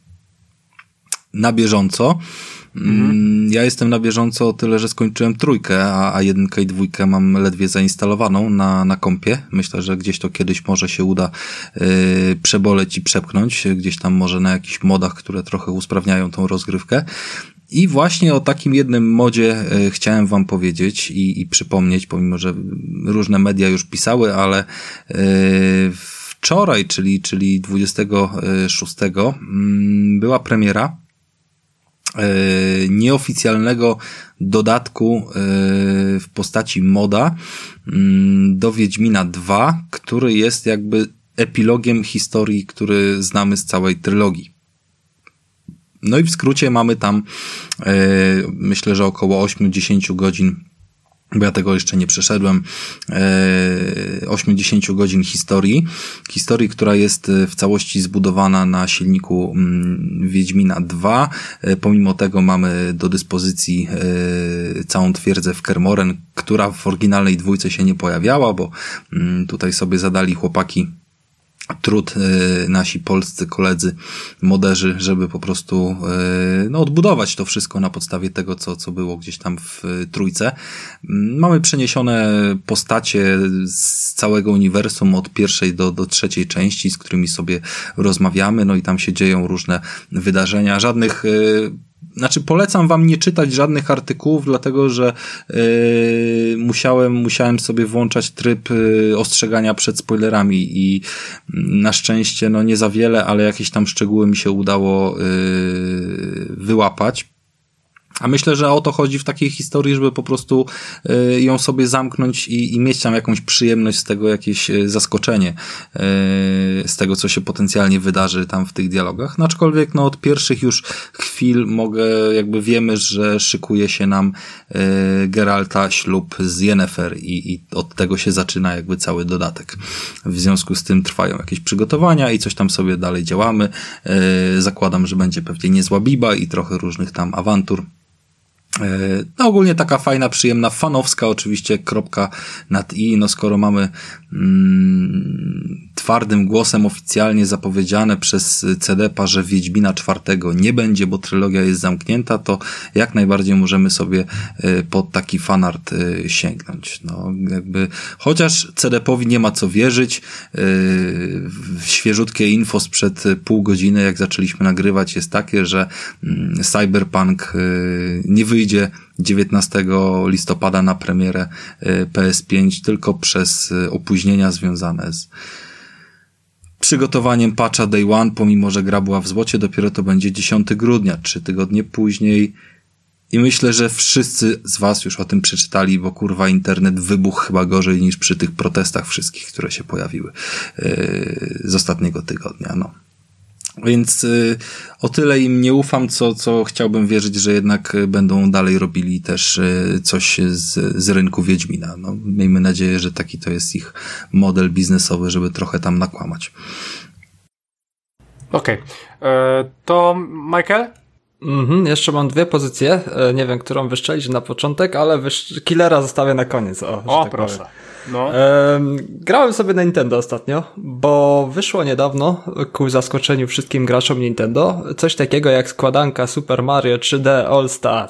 na bieżąco. Mhm. Ja jestem na bieżąco o tyle, że skończyłem trójkę, a, a jedynkę i dwójkę mam ledwie zainstalowaną na, na kompie. Myślę, że gdzieś to kiedyś może się uda yy, przeboleć i przepchnąć, gdzieś tam może na jakichś modach, które trochę usprawniają tą rozgrywkę. I właśnie o takim jednym modzie y, chciałem wam powiedzieć i, i przypomnieć, pomimo że różne media już pisały, ale yy, wczoraj, czyli, czyli dwudziestego szóstego yy, była premiera nieoficjalnego dodatku w postaci moda do Wiedźmina dwa, który jest jakby epilogiem historii, który znamy z całej trylogii. No i w skrócie mamy tam myślę, że około osiem do dziesięciu godzin, bo ja tego jeszcze nie przeszedłem, osiem do dziesięciu godzin historii. Historii, która jest w całości zbudowana na silniku Wiedźmina dwa. Pomimo tego mamy do dyspozycji całą twierdzę w Kermoren, która w oryginalnej dwójce się nie pojawiała, bo tutaj sobie zadali chłopaki trud, y, nasi polscy koledzy, moderzy, żeby po prostu y, no, odbudować to wszystko na podstawie tego, co, co było gdzieś tam w y, trójce. Mamy przeniesione postacie z całego uniwersum od pierwszej do, do trzeciej części, z którymi sobie rozmawiamy, no i tam się dzieją różne wydarzenia. Żadnych y, Znaczy polecam wam nie czytać żadnych artykułów, dlatego że yy, musiałem, musiałem sobie włączać tryb yy, ostrzegania przed spoilerami i na szczęście no nie za wiele, ale jakieś tam szczegóły mi się udało yy, wyłapać. A myślę, że o to chodzi w takiej historii, żeby po prostu y, ją sobie zamknąć i, i mieć tam jakąś przyjemność z tego, jakieś y, zaskoczenie y, z tego, co się potencjalnie wydarzy tam w tych dialogach. No, aczkolwiek no, od pierwszych już chwil mogę, jakby wiemy, że szykuje się nam y, Geralta ślub z Yennefer i, i od tego się zaczyna jakby cały dodatek. W związku z tym trwają jakieś przygotowania i coś tam sobie dalej działamy. Y, zakładam, że będzie pewnie niezła biba i trochę różnych tam awantur. No ogólnie taka fajna, przyjemna, fanowska oczywiście kropka nad i, no skoro mamy mm, twardym głosem oficjalnie zapowiedziane przez C D P A, że Wiedźmina czwartego nie będzie, bo trylogia jest zamknięta, to jak najbardziej możemy sobie y, pod taki fanart y, sięgnąć. No jakby, chociaż C D P owi nie ma co wierzyć, y, świeżutkie info sprzed pół godziny, jak zaczęliśmy nagrywać, jest takie, że y, Cyberpunk y, nie wyjdzie Wyjdzie dziewiętnastego listopada na premierę P S pięć tylko przez opóźnienia związane z przygotowaniem patcha Day One, pomimo że gra była w złocie, dopiero to będzie dziesiątego grudnia, trzy tygodnie później. I myślę, że wszyscy z was już o tym przeczytali, bo kurwa internet wybuchł chyba gorzej niż przy tych protestach wszystkich, które się pojawiły yy, z ostatniego tygodnia. No. Więc y, o tyle im nie ufam, co, co chciałbym wierzyć, że jednak będą dalej robili też y, coś z, z rynku Wiedźmina. No, miejmy nadzieję, że taki to jest ich model biznesowy, żeby trochę tam nakłamać. Okej. Okay. To Michael? Mhm, jeszcze mam dwie pozycje. Nie wiem, którą wyszczelić na początek, ale wysz... Killera zostawię na koniec. O, o tak proszę. Powiem. No. Ehm, grałem sobie na Nintendo ostatnio, bo wyszło niedawno, ku zaskoczeniu wszystkim graczom Nintendo, coś takiego jak składanka Super Mario trzy D All Star.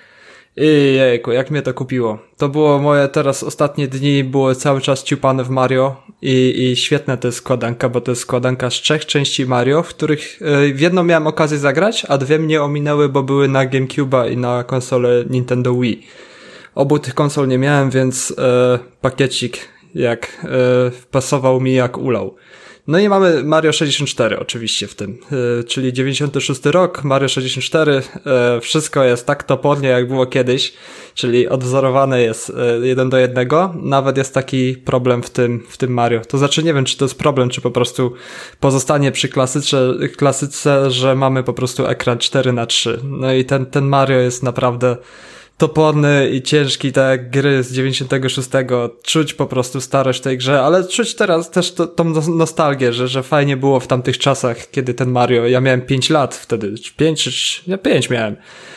I jejku, jak mnie to kupiło. To było moje teraz ostatnie dni, było cały czas ciupane w Mario i, i świetna to jest składanka, bo to jest składanka z trzech części Mario, w których yy, w jedną miałem okazję zagrać, a dwie mnie ominęły, bo były na GameCube'a i na konsolę Nintendo Wii. Obu tych konsol nie miałem, więc e, pakiecik jak e, pasował mi jak ulał. No i mamy Mario sześćdziesiąt cztery oczywiście w tym, e, czyli dziewięćdziesiąty szósty rok, Mario sześćdziesiąt cztery, e, wszystko jest tak topornie jak było kiedyś, czyli odwzorowane jest e, jeden do jednego, nawet jest taki problem w tym, w tym Mario. To znaczy nie wiem, czy to jest problem, czy po prostu pozostanie przy klasyce, klasyce, że mamy po prostu ekran cztery na trzy. No i ten, ten Mario jest naprawdę toporny i ciężki, tak jak gry z dziewięćdziesiątego szóstego, czuć po prostu starość w tej grze, ale czuć teraz też to, tą nostalgię, że, że fajnie było w tamtych czasach, kiedy ten Mario, ja miałem pięć lat wtedy, czy pięć, czy ja pięć miałem,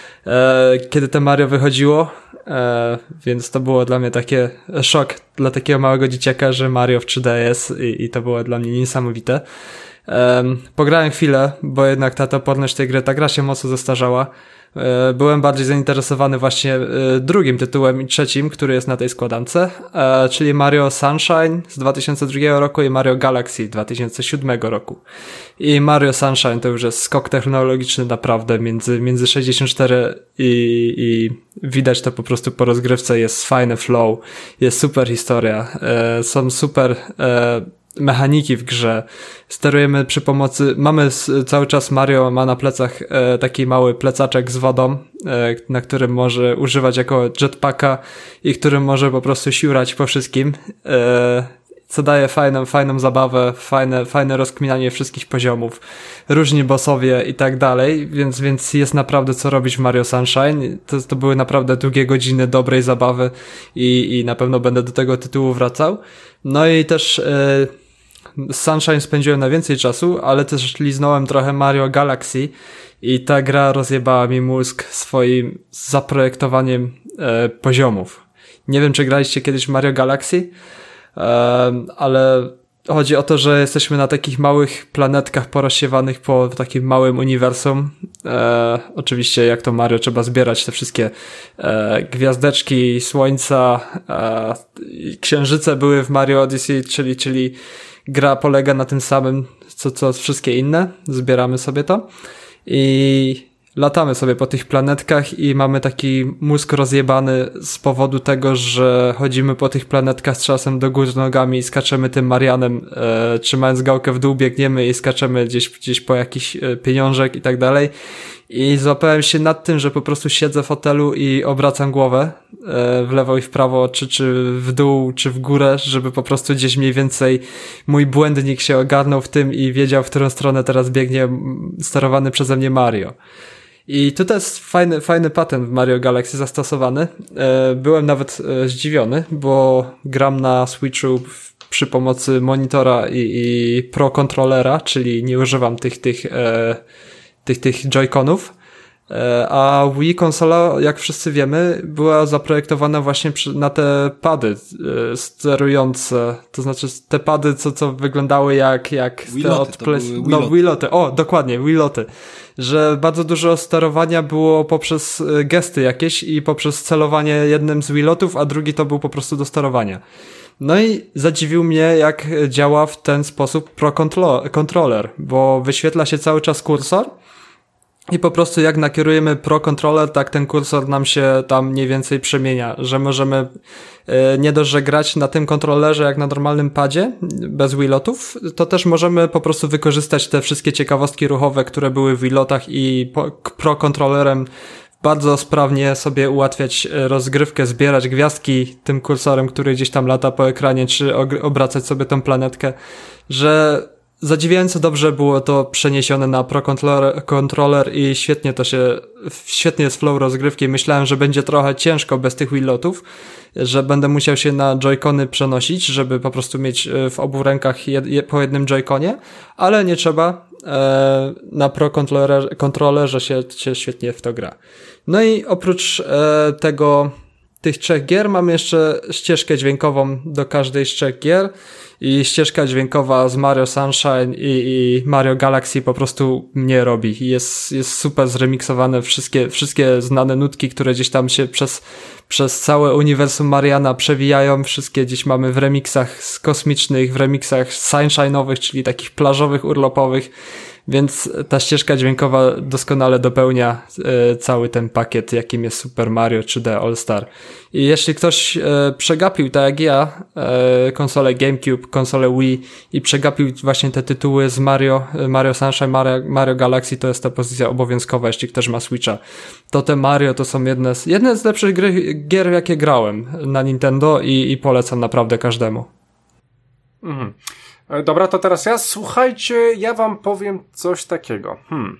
e, kiedy ten Mario wychodziło, e, więc to było dla mnie takie szok dla takiego małego dzieciaka, że Mario w trzy D jest i, i to było dla mnie niesamowite. E, pograłem chwilę, bo jednak ta toporność tej gry, ta gra się mocno zestarzała. Byłem bardziej zainteresowany właśnie drugim tytułem i trzecim, który jest na tej składance, czyli Mario Sunshine z dwa tysiące drugiego roku i Mario Galaxy z dwa tysiące siódmego roku. I Mario Sunshine to już jest skok technologiczny naprawdę między, między sześćdziesiąt cztery i, i widać to po prostu po rozgrywce, jest fajny flow, jest super historia, są super mechaniki w grze. Sterujemy przy pomocy, mamy cały czas Mario ma na plecach e, taki mały plecaczek z wodą, e, na którym może używać jako jetpacka i którym może po prostu siurać po wszystkim, e, co daje fajną, fajną zabawę, fajne, fajne rozkminanie wszystkich poziomów, różni bossowie i tak dalej, więc, więc jest naprawdę co robić w Mario Sunshine. To, to były naprawdę długie godziny dobrej zabawy i, i na pewno będę do tego tytułu wracał. No i też e, Sunshine spędziłem na więcej czasu, ale też liznąłem trochę Mario Galaxy i ta gra rozjebała mi mózg swoim zaprojektowaniem e, poziomów. Nie wiem, czy graliście kiedyś w Mario Galaxy, e, ale chodzi o to, że jesteśmy na takich małych planetkach porozsiewanych po takim małym uniwersum. E, oczywiście jak to Mario trzeba zbierać te wszystkie e, gwiazdeczki, słońca, e, księżyce były w Mario Odyssey, czyli, czyli gra polega na tym samym, co, co wszystkie inne. Zbieramy sobie to i latamy sobie po tych planetkach i mamy taki mózg rozjebany z powodu tego, że chodzimy po tych planetkach z czasem do góry nogami i skaczemy tym Marianem, e, trzymając gałkę w dół, biegniemy i skaczemy gdzieś, gdzieś po jakiś e, pieniążek i tak dalej. i złapałem się nad tym, że po prostu siedzę w fotelu i obracam głowę w lewo i w prawo, czy, czy w dół, czy w górę, żeby po prostu gdzieś mniej więcej mój błędnik się ogarnął w tym i wiedział, w którą stronę teraz biegnie sterowany przeze mnie Mario. I tutaj jest fajny, fajny patent w Mario Galaxy zastosowany. Byłem nawet zdziwiony, bo gram na Switchu przy pomocy monitora i, i Pro Controllera, czyli nie używam tych, tych, e, tych, tych Joy-Conów. E, a Wii konsola, jak wszyscy wiemy, była zaprojektowana właśnie przy, na te pady e, sterujące, to znaczy te pady, co, co wyglądały jak, jak Wiloty, to były no, Wiloty. O, dokładnie, Wiloty. Że bardzo dużo sterowania było poprzez gesty jakieś i poprzez celowanie jednym z Wilotów, a drugi to był po prostu do sterowania. No i zadziwił mnie, jak działa w ten sposób Pro Controller, bo wyświetla się cały czas kursor i po prostu jak nakierujemy Pro Controller, tak ten kursor nam się tam mniej więcej przemienia, że możemy nie dość, że grać na tym kontrolerze jak na normalnym padzie, bez Wilotów, to też możemy po prostu wykorzystać te wszystkie ciekawostki ruchowe, które były w Wilotach i Pro Controllerem bardzo sprawnie sobie ułatwiać rozgrywkę, zbierać gwiazdki tym kursorem, który gdzieś tam lata po ekranie, czy obracać sobie tą planetkę, że zadziwiająco dobrze było to przeniesione na Pro Controller, controller i świetnie to się, świetnie jest flow rozgrywki. Myślałem, że będzie trochę ciężko bez tych Wilotów, że będę musiał się na Joy-Cony przenosić, żeby po prostu mieć w obu rękach jed, je, po jednym Joy-Conie, ale nie trzeba. E, na Pro Controller, Controllerze się, się świetnie w to gra. No i oprócz e, tego, tych trzech gier mamy jeszcze ścieżkę dźwiękową do każdej z trzech gier i ścieżka dźwiękowa z Mario Sunshine i, i Mario Galaxy po prostu mnie robi. Jest, jest super zremiksowane wszystkie, wszystkie znane nutki, które gdzieś tam się przez, przez całe uniwersum Mariana przewijają. Wszystkie gdzieś mamy w remixach z kosmicznych, w remixach sunshine'owych, czyli takich plażowych, urlopowych. Więc ta ścieżka dźwiękowa doskonale dopełnia e, cały ten pakiet, jakim jest Super Mario trzy D All Star. I jeśli ktoś e, przegapił, tak jak ja, e, konsolę GameCube, konsolę Wii i przegapił właśnie te tytuły z Mario, Mario Sunshine, Mario, Mario Galaxy, to jest ta pozycja obowiązkowa, jeśli ktoś ma Switcha. To te Mario to są jedne z, jedne z lepszych gry, gier, jakie grałem na Nintendo i, i polecam naprawdę każdemu. Mhm. Dobra, to teraz ja. Słuchajcie, ja wam powiem coś takiego. Hmm.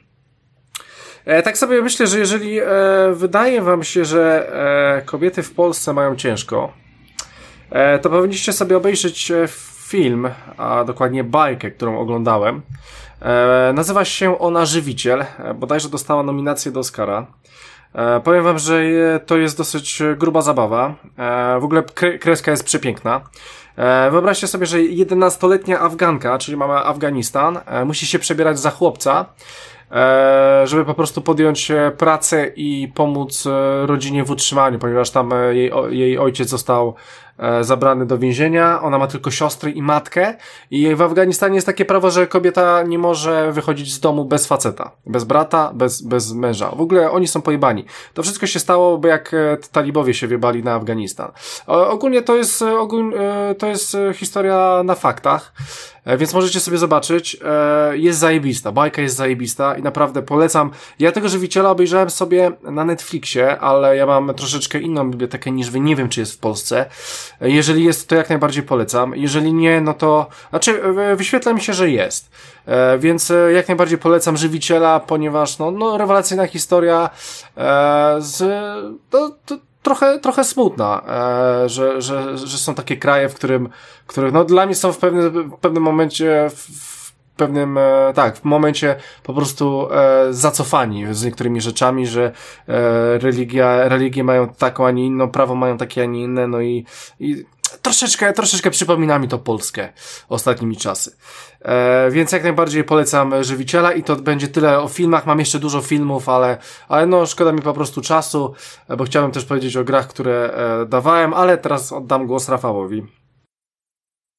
E, tak sobie myślę, że jeżeli e, wydaje wam się, że e, kobiety w Polsce mają ciężko, e, to powinniście sobie obejrzeć film, a dokładnie bajkę, którą oglądałem. E, nazywa się ona Żywiciel. E, bodajże dostała nominację do Oscara. E, powiem wam, że to jest dosyć gruba zabawa. E, w ogóle kre- kreska jest przepiękna. E, wyobraźcie sobie, że jedenastoletnia Afganka, czyli mamy Afganistan, e, musi się przebierać za chłopca, e, żeby po prostu podjąć pracę i pomóc e, rodzinie w utrzymaniu, ponieważ tam e, jej, o, jej ojciec został e, zabrany do więzienia, ona ma tylko siostry i matkę i w Afganistanie jest takie prawo, że kobieta nie może wychodzić z domu bez faceta, bez brata, bez, bez męża. W ogóle oni są pojebani. To wszystko się stało, bo jak e, talibowie się wybali na Afganistan. O, ogólnie to jest, ogól, e, to jest historia na faktach, e, więc możecie sobie zobaczyć. E, jest zajebista, bajka jest zajebista i naprawdę polecam. Ja tego Żywiciela obejrzałem sobie na Netflixie, ale ja mam troszeczkę inną bibliotekę niż wy, nie wiem czy jest w Polsce. Jeżeli jest, to jak najbardziej polecam. Jeżeli nie, no to... Znaczy, wyświetla mi się, że jest. E, więc jak najbardziej polecam Żywiciela, ponieważ no, no rewelacyjna historia e, z... To, to, trochę, trochę smutna, e, że, że, że są takie kraje, w którym, których, no dla mnie są w pewnym, w pewnym momencie, w, w pewnym, e, tak, w momencie po prostu e, zacofani z niektórymi rzeczami, że e, religia, religie mają taką, a nie inną, prawo mają takie, a nie inne, no i, i troszeczkę, troszeczkę przypomina mi to Polskę ostatnimi czasy. E, więc jak najbardziej polecam Żywiciela i to będzie tyle o filmach. Mam jeszcze dużo filmów, ale, ale no szkoda mi po prostu czasu, bo chciałem też powiedzieć o grach, które e, dawałem, ale teraz oddam głos Rafałowi.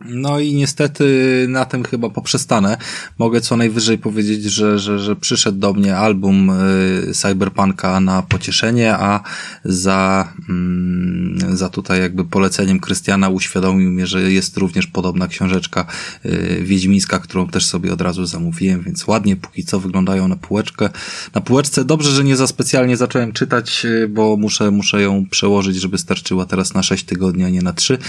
No i niestety na tym chyba poprzestanę. Mogę co najwyżej powiedzieć, że, że, że przyszedł do mnie album y, Cyberpunka na pocieszenie, a za, mm, za tutaj jakby poleceniem Krystiana uświadomił mnie, że jest również podobna książeczka y, wiedźmińska, którą też sobie od razu zamówiłem, więc ładnie póki co wyglądają na półeczkę. Na półeczce dobrze, że nie za specjalnie zacząłem czytać, y, bo muszę, muszę ją przełożyć, żeby starczyła teraz na sześć tygodni, a nie na trzy.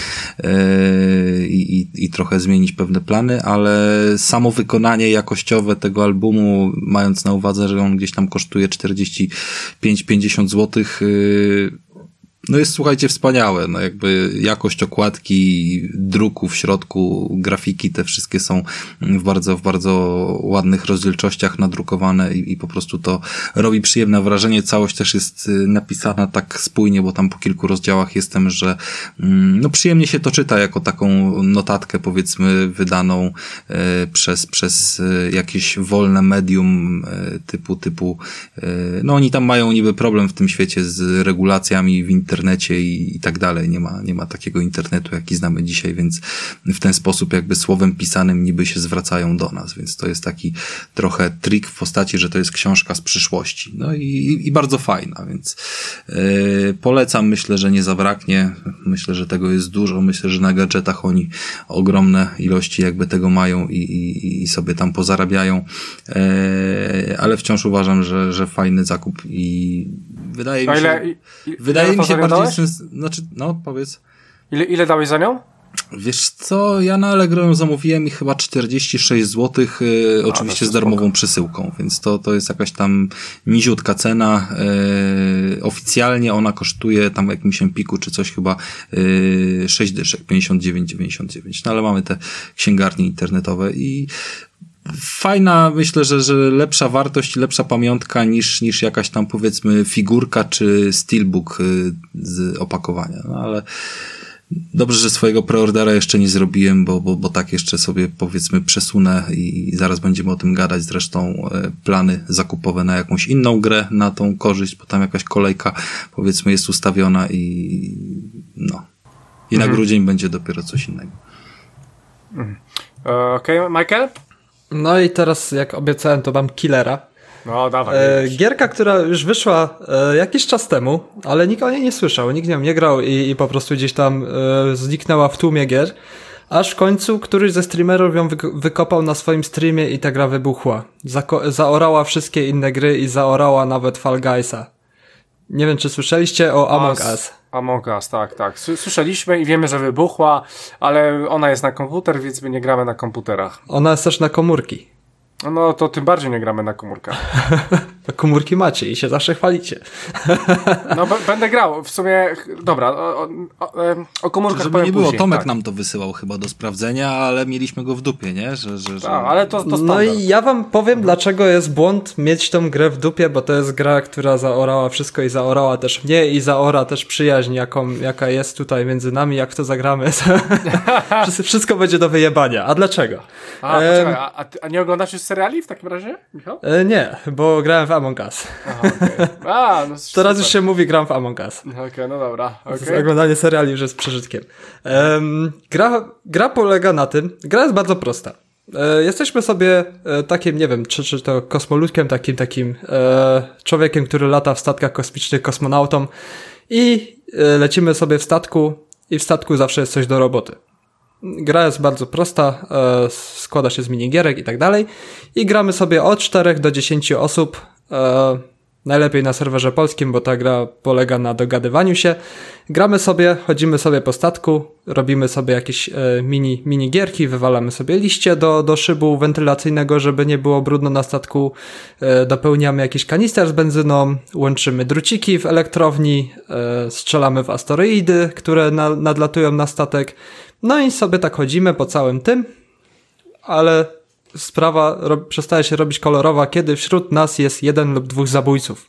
Y, i i trochę zmienić pewne plany, ale samo wykonanie jakościowe tego albumu, mając na uwadze, że on gdzieś tam kosztuje czterdzieści pięć do pięćdziesięciu złotych, yy, no jest, słuchajcie, wspaniałe. No jakby jakość okładki, druku w środku, grafiki, te wszystkie są w bardzo, w bardzo ładnych rozdzielczościach nadrukowane i, i po prostu to robi przyjemne wrażenie. Całość też jest napisana tak spójnie, bo tam po kilku rozdziałach jestem, że no przyjemnie się to czyta jako taką notatkę, powiedzmy, wydaną e, przez, przez jakieś wolne medium e, typu, typu e, no oni tam mają niby problem w tym świecie z regulacjami w internecie, internecie i, i tak dalej. Nie ma, nie ma takiego internetu, jaki znamy dzisiaj, więc w ten sposób jakby słowem pisanym niby się zwracają do nas, więc to jest taki trochę trik w postaci, że to jest książka z przyszłości. No i, i bardzo fajna, więc yy, polecam, myślę, że nie zabraknie. Myślę, że tego jest dużo. Myślę, że na gadżetach oni ogromne ilości jakby tego mają i, i, i sobie tam pozarabiają. Yy, ale wciąż uważam, że, że fajny zakup i wydaje mi się, ile, i, wydaje ile mi się bardziej dałeś? sens... Znaczy, no powiedz. Ile, ile dałeś za nią? Wiesz co, ja na Allegro ją zamówiłem i chyba czterdzieści sześć złotych, yy, A, oczywiście z darmową spoko. przesyłką, więc to, to jest jakaś tam niziutka cena. Yy, oficjalnie ona kosztuje tam w jakimś Empiku czy coś chyba yy, sześć dyszek, pięćdziesiąt dziewięć dziewięćdziesiąt dziewięć, no ale mamy te księgarnie internetowe i fajna, myślę, że, że lepsza wartość i lepsza pamiątka niż, niż jakaś tam powiedzmy figurka czy steelbook z opakowania, no ale dobrze, że swojego preordera jeszcze nie zrobiłem, bo, bo, bo tak jeszcze sobie powiedzmy przesunę i zaraz będziemy o tym gadać. Zresztą plany zakupowe na jakąś inną grę, na tą korzyść, bo tam jakaś kolejka powiedzmy jest ustawiona i no. I mhm. na grudzień będzie dopiero coś innego. Mhm. Okej, okay. Michael? No i teraz, jak obiecałem, to mam killera. No, dawaj. E, gierka, która już wyszła e, jakiś czas temu, ale nikt o niej nie słyszał, nikt nią nie grał i, i po prostu gdzieś tam e, zniknęła w tłumie gier, aż w końcu któryś ze streamerów ją wy- wykopał na swoim streamie i ta gra wybuchła. Zako- zaorała wszystkie inne gry i zaorała nawet Fall Guysa. Nie wiem, czy słyszeliście o Among Us. Us. Among Us, tak, tak. Słyszeliśmy i wiemy, że wybuchła, ale ona jest na komputer, więc my nie gramy na komputerach. Ona jest też na komórki. No to tym bardziej nie gramy na komórkach. Komórki macie i się zawsze chwalicie. No b- będę grał. W sumie, dobra, o, o, o, o komórkach Żeby powiem nie było, później, Tomek tak. nam to wysyłał chyba do sprawdzenia, ale mieliśmy go w dupie, nie? Że, że, że... Tak, ale to, to standard. No i ja wam powiem, dlaczego jest błąd mieć tą grę w dupie, bo to jest gra, która zaorała wszystko i zaorała też mnie i zaora też przyjaźń, jaką, jaka jest tutaj między nami, jak w to zagramy. Wszystko będzie do wyjebania. A dlaczego? A, e... poczekaj, a, a, a nie oglądasz już seriali w takim razie, Michał? E, nie, bo grałem w Among Us. Aha, okay. A, no teraz już się mówi, gram w Among Us. Okej, okay, no dobra. Okay. Oglądanie seriali już jest przeżytkiem. Um, gra, gra polega na tym, gra jest bardzo prosta. E, jesteśmy sobie e, takim, nie wiem, czy, czy to kosmoludkiem, takim, takim e, człowiekiem, który lata w statkach kosmicznych, kosmonautą i e, lecimy sobie w statku i w statku zawsze jest coś do roboty. Gra jest bardzo prosta, e, składa się z minigierek i tak dalej i gramy sobie od czterech do dziesięciu osób, e, najlepiej na serwerze polskim, bo ta gra polega na dogadywaniu się. Gramy sobie, chodzimy sobie po statku, robimy sobie jakieś e, mini, minigierki, wywalamy sobie liście do, do szybu wentylacyjnego, żeby nie było brudno na statku, e, dopełniamy jakiś kanister z benzyną, łączymy druciki w elektrowni, e, strzelamy w asteroidy, które na, nadlatują na statek. No i sobie tak chodzimy po całym tym, ale sprawa ro- przestaje się robić kolorowa, kiedy wśród nas jest jeden lub dwóch zabójców.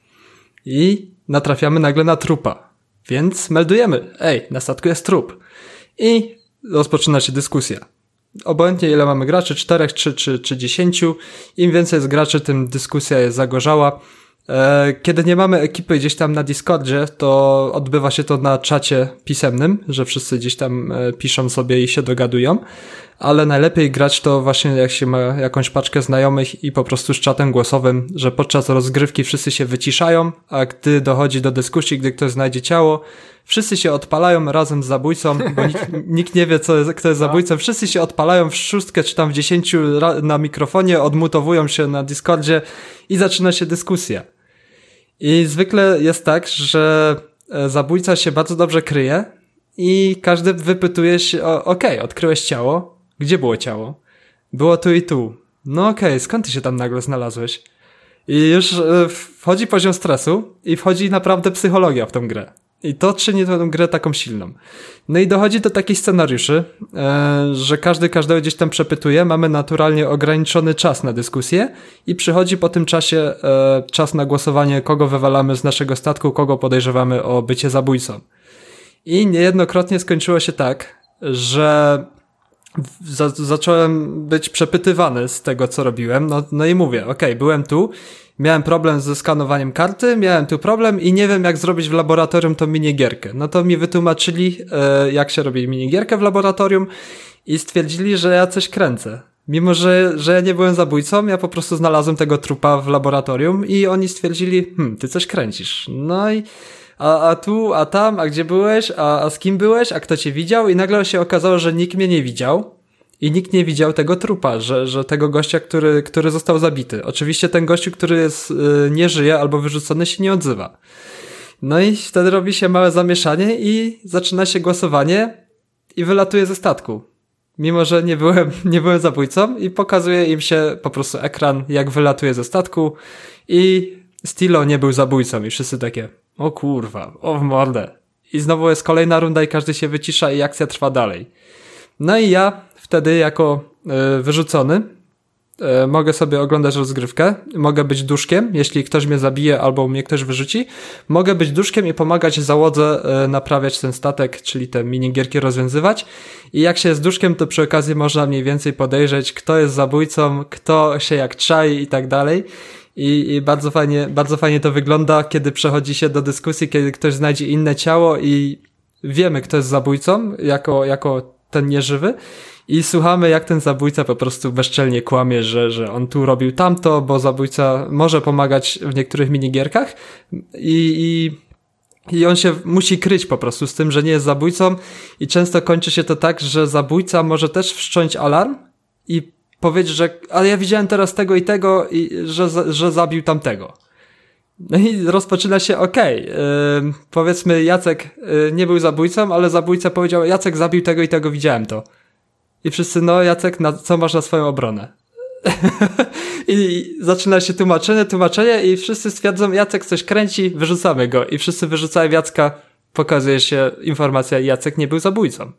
I natrafiamy nagle na trupa. Więc meldujemy, ej, na statku jest trup. I rozpoczyna się dyskusja. Obojętnie ile mamy graczy, czterech, trzy czy, czy dziesięciu. Im więcej jest graczy, tym dyskusja jest zagorzała. Kiedy nie mamy ekipy gdzieś tam na Discordzie, to odbywa się to na czacie pisemnym, że wszyscy gdzieś tam piszą sobie i się dogadują, ale najlepiej grać to właśnie jak się ma jakąś paczkę znajomych i po prostu z czatem głosowym, że podczas rozgrywki wszyscy się wyciszają, a gdy dochodzi do dyskusji, gdy ktoś znajdzie ciało, wszyscy się odpalają razem z zabójcą, bo nikt, nikt nie wie, co jest, kto jest zabójcą, wszyscy się odpalają w szóstkę czy tam w dziesięciu na mikrofonie, odmutowują się na Discordzie i zaczyna się dyskusja. I zwykle jest tak, że zabójca się bardzo dobrze kryje i każdy wypytuje się, okej, okay, odkryłeś ciało? Gdzie było ciało? Było tu i tu. No okej, okay, skąd ty się tam nagle znalazłeś? I już wchodzi poziom stresu i wchodzi naprawdę psychologia w tą grę. I to czyni tę grę taką silną. No i dochodzi do takich scenariuszy, e, że każdy każdego gdzieś tam przepytuje, mamy naturalnie ograniczony czas na dyskusję i przychodzi po tym czasie e, czas na głosowanie, kogo wywalamy z naszego statku, kogo podejrzewamy o bycie zabójcą. I niejednokrotnie skończyło się tak, że za- zacząłem być przepytywany z tego, co robiłem, no, no i mówię, okej, okay, byłem tu, miałem problem ze skanowaniem karty, miałem tu problem i nie wiem, jak zrobić w laboratorium tą minigierkę. No to mi wytłumaczyli, e, jak się robi minigierkę w laboratorium i stwierdzili, że ja coś kręcę. Mimo, że, że ja nie byłem zabójcą, ja po prostu znalazłem tego trupa w laboratorium i oni stwierdzili, hm, ty coś kręcisz. No i a, a tu, a tam, a gdzie byłeś, a, a z kim byłeś, a kto cię widział? I nagle się okazało, że nikt mnie nie widział. I nikt nie widział tego trupa, że, że tego gościa, który, który został zabity. Oczywiście ten gościu, który jest, yy, nie żyje albo wyrzucony, się nie odzywa. No i wtedy robi się małe zamieszanie i zaczyna się głosowanie i wylatuje ze statku. Mimo, że nie byłem, nie byłem zabójcą i pokazuje im się po prostu ekran, jak wylatuje ze statku i Stilo nie był zabójcą i wszyscy takie, o kurwa, o w mordę. I znowu jest kolejna runda i każdy się wycisza i akcja trwa dalej. No i ja wtedy jako y, wyrzucony y, mogę sobie oglądać rozgrywkę, mogę być duszkiem, jeśli ktoś mnie zabije albo mnie ktoś wyrzuci, mogę być duszkiem i pomagać załodze y, naprawiać ten statek, czyli te minigierki rozwiązywać i jak się jest duszkiem, to przy okazji można mniej więcej podejrzeć, kto jest zabójcą, kto się jak czai i tak dalej. I, i bardzo fajnie, bardzo fajnie to wygląda, kiedy przechodzi się do dyskusji, kiedy ktoś znajdzie inne ciało i wiemy, kto jest zabójcą, jako, jako ten nieżywy i słuchamy, jak ten zabójca po prostu bezczelnie kłamie, że, że on tu robił tamto, bo zabójca może pomagać w niektórych minigierkach i, i, i on się musi kryć po prostu z tym, że nie jest zabójcą i często kończy się to tak, że zabójca może też wszcząć alarm i powiedzieć, że ale ja widziałem teraz tego i tego i że, że zabił tamtego. No i rozpoczyna się okej, okay. yy, powiedzmy Jacek yy, nie był zabójcą, ale zabójca powiedział, Jacek zabił tego i tego, widziałem to. I wszyscy, no Jacek, na, co masz na swoją obronę? I, I zaczyna się tłumaczenie, tłumaczenie i wszyscy stwierdzą, Jacek coś kręci, wyrzucamy go. I wszyscy wyrzucają Jacka, pokazuje się informacja, Jacek nie był zabójcą.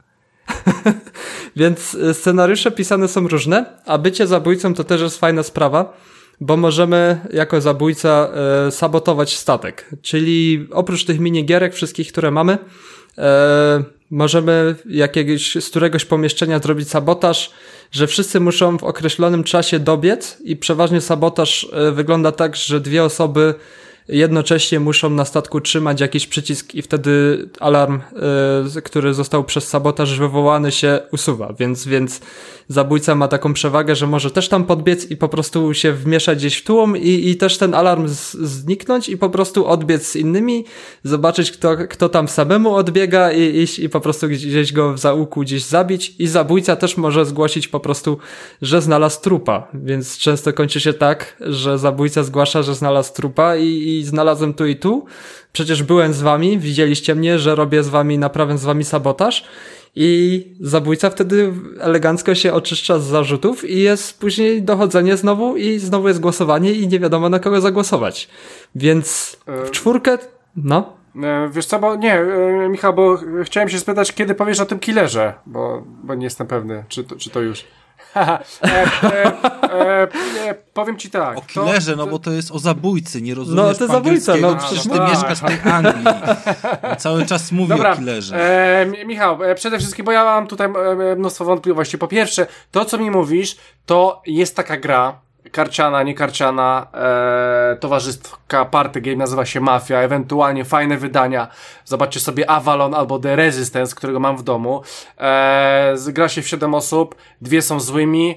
Więc scenariusze pisane są różne, a bycie zabójcą to też jest fajna sprawa, bo możemy jako zabójca e, sabotować statek, czyli oprócz tych minigierek wszystkich, które mamy, e, możemy jakiegoś, z któregoś pomieszczenia zrobić sabotaż, że wszyscy muszą w określonym czasie dobiec i przeważnie sabotaż e, wygląda tak, że dwie osoby jednocześnie muszą na statku trzymać jakiś przycisk i wtedy alarm, y, który został przez sabotaż wywołany, się usuwa, więc, więc zabójca ma taką przewagę, że może też tam podbiec i po prostu się wmieszać gdzieś w tłum i, i też ten alarm z, zniknąć i po prostu odbiec z innymi, zobaczyć kto, kto tam samemu odbiega i iść i po prostu gdzieś go w zaułku gdzieś zabić i zabójca też może zgłosić po prostu, że znalazł trupa, więc często kończy się tak, że zabójca zgłasza, że znalazł trupa i, i znalazłem tu i tu, przecież byłem z wami, widzieliście mnie, że robię z wami, naprawiam z wami sabotaż i zabójca wtedy elegancko się oczyszcza z zarzutów i jest później dochodzenie znowu i znowu jest głosowanie i nie wiadomo na kogo zagłosować. Więc w czwórkę, no. Wiesz co, bo nie, Michał, bo chciałem się spytać, kiedy powiesz o tym killerze, bo, bo nie jestem pewny, czy to, czy to już. e, e, e, e, powiem ci tak. O killerze, to, no bo to jest o zabójcy, nie rozumiesz. No to zabójca, no przecież ty tak. mieszkasz w tej Anglii. Ja cały czas mówię Dobra, o killerze. E, Michał, e, przede wszystkim, bo ja mam tutaj e, mnóstwo wątpliwości. Po pierwsze, to co mi mówisz, to jest taka gra, karciana, nie karciana, e, towarzystwa party game nazywa się Mafia, ewentualnie fajne wydania. Zobaczcie sobie Avalon albo The Resistance, którego mam w domu. E, gra się w siedem osób, dwie są złymi.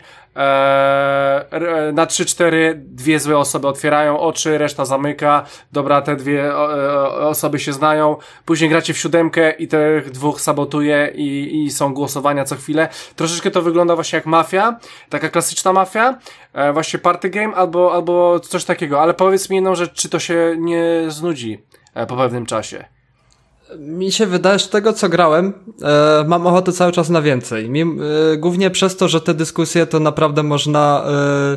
Eee, na trzy cztery dwie złe osoby otwierają oczy, reszta zamyka, dobra, te dwie o, o, osoby się znają, później gracie w siódemkę i tych dwóch sabotuje i, i są głosowania co chwilę. Troszeczkę to wygląda właśnie jak Mafia, taka klasyczna Mafia, e, właśnie party game albo, albo coś takiego, ale powiedz mi jedną rzecz, czy to się nie znudzi e, po pewnym czasie? Mi się wydaje, że z tego co grałem, e, mam ochotę cały czas na więcej. Mi, e, głównie przez to, że te dyskusje to naprawdę można e,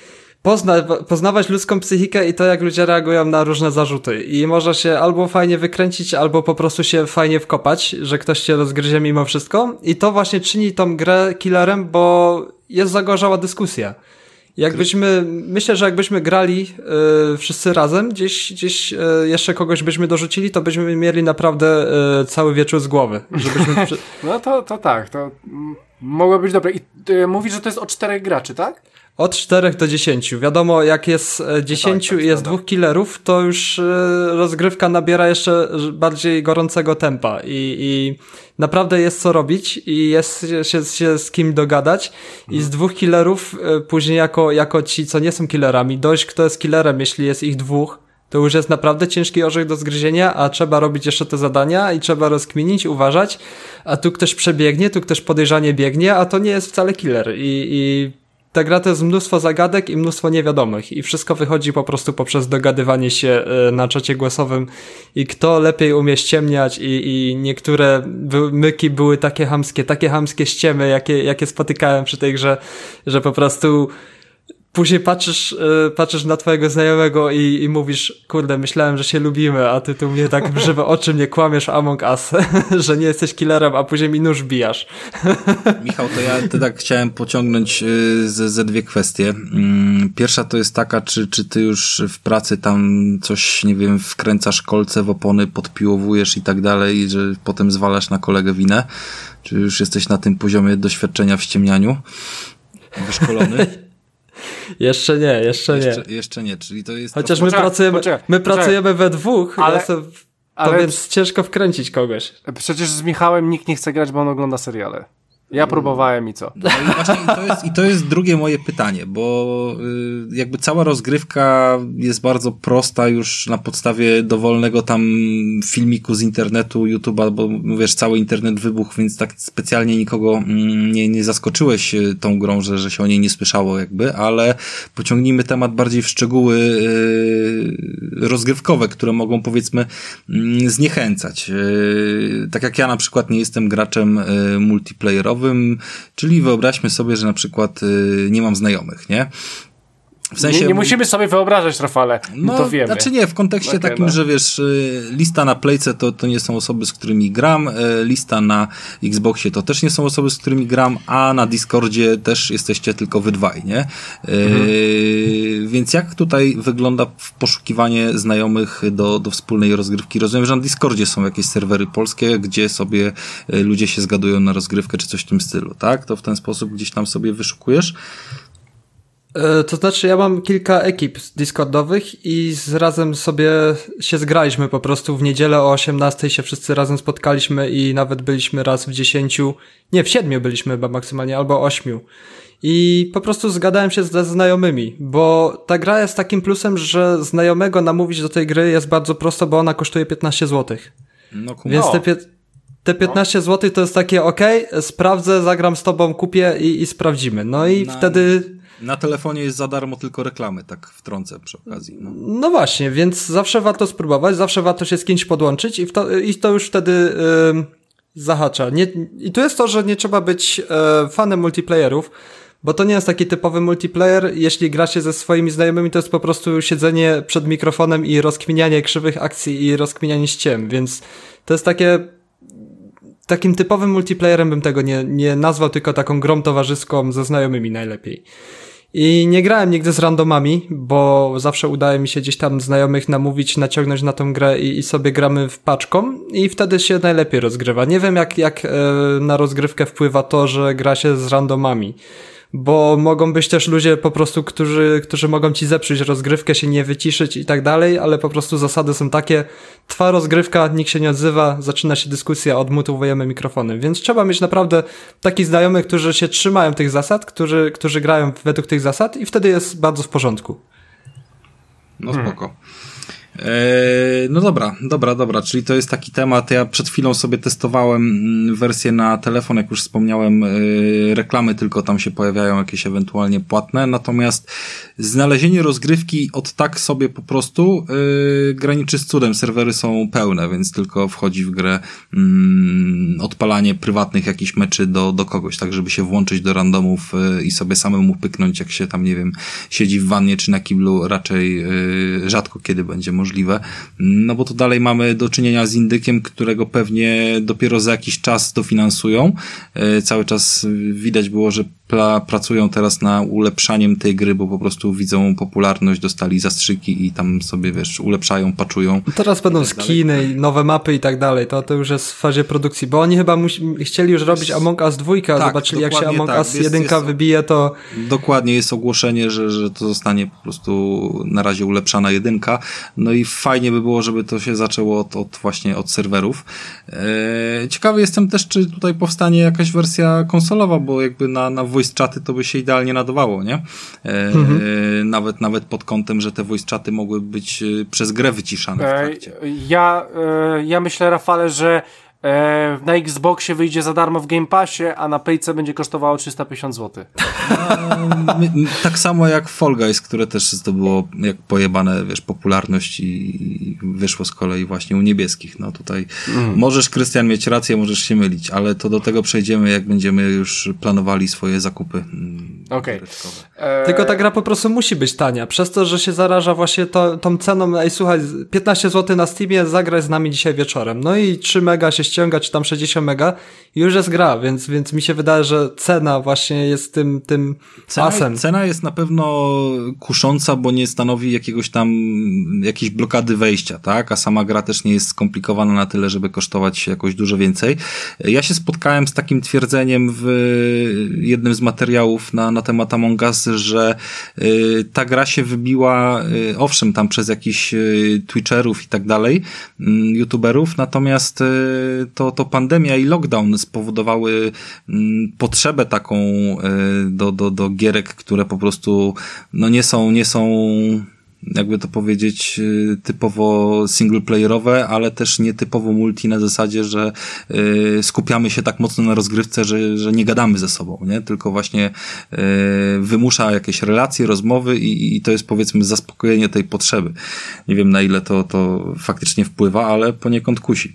pozna, poznawać ludzką psychikę i to, jak ludzie reagują na różne zarzuty. I można się albo fajnie wykręcić, albo po prostu się fajnie wkopać, że ktoś cię rozgryzie mimo wszystko. I to właśnie czyni tą grę killerem, bo jest zagorzała dyskusja. Jakbyśmy, myślę, że jakbyśmy grali y, wszyscy razem, gdzieś, gdzieś y, jeszcze kogoś byśmy dorzucili, to byśmy mieli naprawdę y, cały wieczór z głowy. Żebyśmy przy... No to, to tak, to m- mogło być dobre. I y, mówisz, że to jest o czterech graczy, tak? Od czterech do dziesięciu. Wiadomo, jak jest dziesięciu no tak, tak, i jest tak. dwóch killerów, to już y, rozgrywka nabiera jeszcze bardziej gorącego tempa i, i naprawdę jest co robić i jest się, się z kim dogadać i z dwóch killerów y, później jako, jako ci, co nie są killerami, dojść kto jest killerem, jeśli jest ich dwóch, to już jest naprawdę ciężki orzech do zgryzienia, a trzeba robić jeszcze te zadania i trzeba rozkminić, uważać, a tu ktoś przebiegnie, tu ktoś podejrzanie biegnie, a to nie jest wcale killer i, i ta gra to jest mnóstwo zagadek i mnóstwo niewiadomych i wszystko wychodzi po prostu poprzez dogadywanie się na czacie głosowym i kto lepiej umie ściemniać i, i niektóre myki były takie chamskie, takie chamskie ściemy, jakie, jakie spotykałem przy tej grze, że po prostu później patrzysz, yy, patrzysz na twojego znajomego i, i mówisz, kurde, myślałem, że się lubimy, a ty tu mnie tak w żywe oczy mnie kłamiesz w Among Us, że nie jesteś killerem, a później mi nóż bijasz. Michał, to ja ty tak chciałem pociągnąć yy, ze, ze dwie kwestie. Yy, pierwsza to jest taka, czy, czy ty już w pracy tam coś, nie wiem, wkręcasz kolce w opony, podpiłowujesz i tak dalej, że potem zwalasz na kolegę winę? Czy już jesteś na tym poziomie doświadczenia w ściemnianiu? Wyszkolony? Jeszcze nie, jeszcze nie. Jeszcze, jeszcze nie, czyli to jest... Chociaż to... my Poczekaj, pracujemy, poczekaj, my poczekaj. pracujemy we dwóch, Ale- ja sobie, to ale- więc ciężko wkręcić kogoś. Przecież z Michałem nikt nie chce grać, bo on ogląda seriale. Ja próbowałem i co? No i właśnie i to, jest, i to jest drugie moje pytanie, bo y, jakby cała rozgrywka jest bardzo prosta już na podstawie dowolnego tam filmiku z internetu, YouTube'a, bo wiesz, cały internet wybuchł, więc tak specjalnie nikogo mm, nie, nie zaskoczyłeś y, tą grą, że, że się o niej nie słyszało jakby, ale pociągnijmy temat bardziej w szczegóły y, rozgrywkowe, które mogą powiedzmy y, zniechęcać. Y, tak jak ja na przykład nie jestem graczem y, multiplayerowym, czyli wyobraźmy sobie, że na przykład y, nie mam znajomych, nie? W sensie... Nie, nie musimy sobie wyobrażać, Rafale, No, to wiemy. znaczy nie, w kontekście Okay, takim, no. że wiesz, y, lista na Playce to, to nie są osoby, z którymi gram, y, lista na Xboxie to też nie są osoby, z którymi gram, a na Discordzie też jesteście tylko wy dwaj, nie? Y, Mhm. Więc jak tutaj wygląda poszukiwanie znajomych do, do wspólnej rozgrywki? Rozumiem, że na Discordzie są jakieś serwery polskie, gdzie sobie y, ludzie się zgadują na rozgrywkę, czy coś w tym stylu, tak? To w ten sposób gdzieś tam sobie wyszukujesz? To znaczy, ja mam kilka ekip Discordowych i z razem sobie się zgraliśmy po prostu w niedzielę o osiemnastej się wszyscy razem spotkaliśmy i nawet byliśmy raz w dziesięciu, nie, w siedmiu byliśmy chyba maksymalnie, albo ośmiu. I po prostu zgadałem się ze znajomymi, bo ta gra jest takim plusem, że znajomego namówić do tej gry jest bardzo prosto, bo ona kosztuje piętnaście złotych. No, kum- Więc No. te, pie- te piętnaście złotych to jest takie, okej, sprawdzę, zagram z tobą, kupię i, i sprawdzimy. No i Na- wtedy... Na telefonie jest za darmo tylko reklamy, tak wtrącę przy okazji. No. No właśnie, więc zawsze warto spróbować, zawsze warto się z kimś podłączyć i, w to, i to już wtedy yy, zahacza. Nie, I tu jest to, że nie trzeba być yy, fanem multiplayerów, bo to nie jest taki typowy multiplayer. Jeśli gra się ze swoimi znajomymi, to jest po prostu siedzenie przed mikrofonem i rozkminianie krzywych akcji i rozkminianie ściem, więc to jest takie... Takim typowym multiplayerem bym tego nie, nie nazwał, tylko taką grą towarzyską ze znajomymi najlepiej. I nie grałem nigdy z randomami, bo zawsze udaje mi się gdzieś tam znajomych namówić, naciągnąć na tą grę i, i sobie gramy w paczką i wtedy się najlepiej rozgrywa. Nie wiem jak, jak e, na rozgrywkę wpływa to, że gra się z randomami, bo mogą być też ludzie po prostu, którzy, którzy mogą ci zepsuć rozgrywkę, się nie wyciszyć i tak dalej, ale po prostu zasady są takie, trwa rozgrywka, nikt się nie odzywa, zaczyna się dyskusja, odmutowujemy mikrofony, więc trzeba mieć naprawdę takich znajomych, którzy się trzymają tych zasad, którzy, którzy grają według tych zasad i wtedy jest bardzo w porządku. No spoko. Hmm. Eee, no dobra, dobra, dobra, czyli to jest taki temat, ja przed chwilą sobie testowałem wersję na telefon, jak już wspomniałem, yy, reklamy tylko tam się pojawiają jakieś ewentualnie płatne, natomiast znalezienie rozgrywki od tak sobie po prostu yy, graniczy z cudem, serwery są pełne, więc tylko wchodzi w grę yy, odpalanie prywatnych jakichś meczy do, do kogoś, tak żeby się włączyć do randomów yy, i sobie samemu pyknąć, jak się tam, nie wiem, siedzi w wannie czy na kiblu, raczej yy, rzadko kiedy będzie możliwe. No bo to dalej mamy do czynienia z indykiem, którego pewnie dopiero za jakiś czas dofinansują. Yy, cały czas widać było, że pra- pracują teraz na ulepszaniem tej gry, bo po prostu widzą popularność, dostali zastrzyki i tam sobie, wiesz, ulepszają, patchują. Teraz będą skiny i nowe mapy i tak dalej. To, to już jest w fazie produkcji, bo oni chyba musi, chcieli już robić Among Us dwa, tak, zobaczyli jak się Among tak. Us jeden wybije, to... Dokładnie, jest ogłoszenie, że, że to zostanie po prostu na razie ulepszana jedynka. No i fajnie by było, żeby to się zaczęło od, od właśnie od serwerów. Eee, ciekawy jestem też, czy tutaj powstanie jakaś wersja konsolowa, bo jakby na, na voice chaty to by się idealnie nadawało, nie? Eee, mhm. Nawet nawet pod kątem, że te voice chaty mogły być przez grę wyciszane w trakcie. Ja, ja myślę, Rafale, że na Xboxie wyjdzie za darmo w Game Passie, a na Playce będzie kosztowało trzysta pięćdziesiąt złotych. No, tak samo jak Fall Guys, które też zdobyło jak pojebane, wiesz, popularność i wyszło z kolei właśnie u niebieskich. No tutaj mm. możesz, Krystian, mieć rację, możesz się mylić, ale to do tego przejdziemy, jak będziemy już planowali swoje zakupy. Okej. Okay. Tylko ta gra po prostu musi być tania, przez to, że się zaraża właśnie to, tą ceną, ej słuchaj, piętnaście złotych na Steamie, zagraj z nami dzisiaj wieczorem. No i trzy mega się ściąga, czy tam sześćdziesiąt mega i już jest gra, więc, więc mi się wydaje, że cena właśnie jest tym, tym cena, asem. Cena jest na pewno kusząca, bo nie stanowi jakiegoś tam, jakiejś blokady wejścia, tak? A sama gra też nie jest skomplikowana na tyle, żeby kosztować jakoś dużo więcej. Ja się spotkałem z takim twierdzeniem w jednym z materiałów na, na temat Among Us, że y, ta gra się wybiła, y, owszem, tam przez jakichś y, Twitcherów i tak dalej, y, YouTuberów, natomiast y, to, to pandemia i lockdown spowodowały y, potrzebę taką y, do, do, do gierek, które po prostu no nie są, nie są jakby to powiedzieć, typowo singleplayerowe, ale też nie typowo multi na zasadzie, że y, skupiamy się tak mocno na rozgrywce, że, że nie gadamy ze sobą, nie? Tylko właśnie y, wymusza jakieś relacje, rozmowy i, i to jest, powiedzmy, zaspokojenie tej potrzeby. Nie wiem, na ile to, to faktycznie wpływa, ale poniekąd kusi.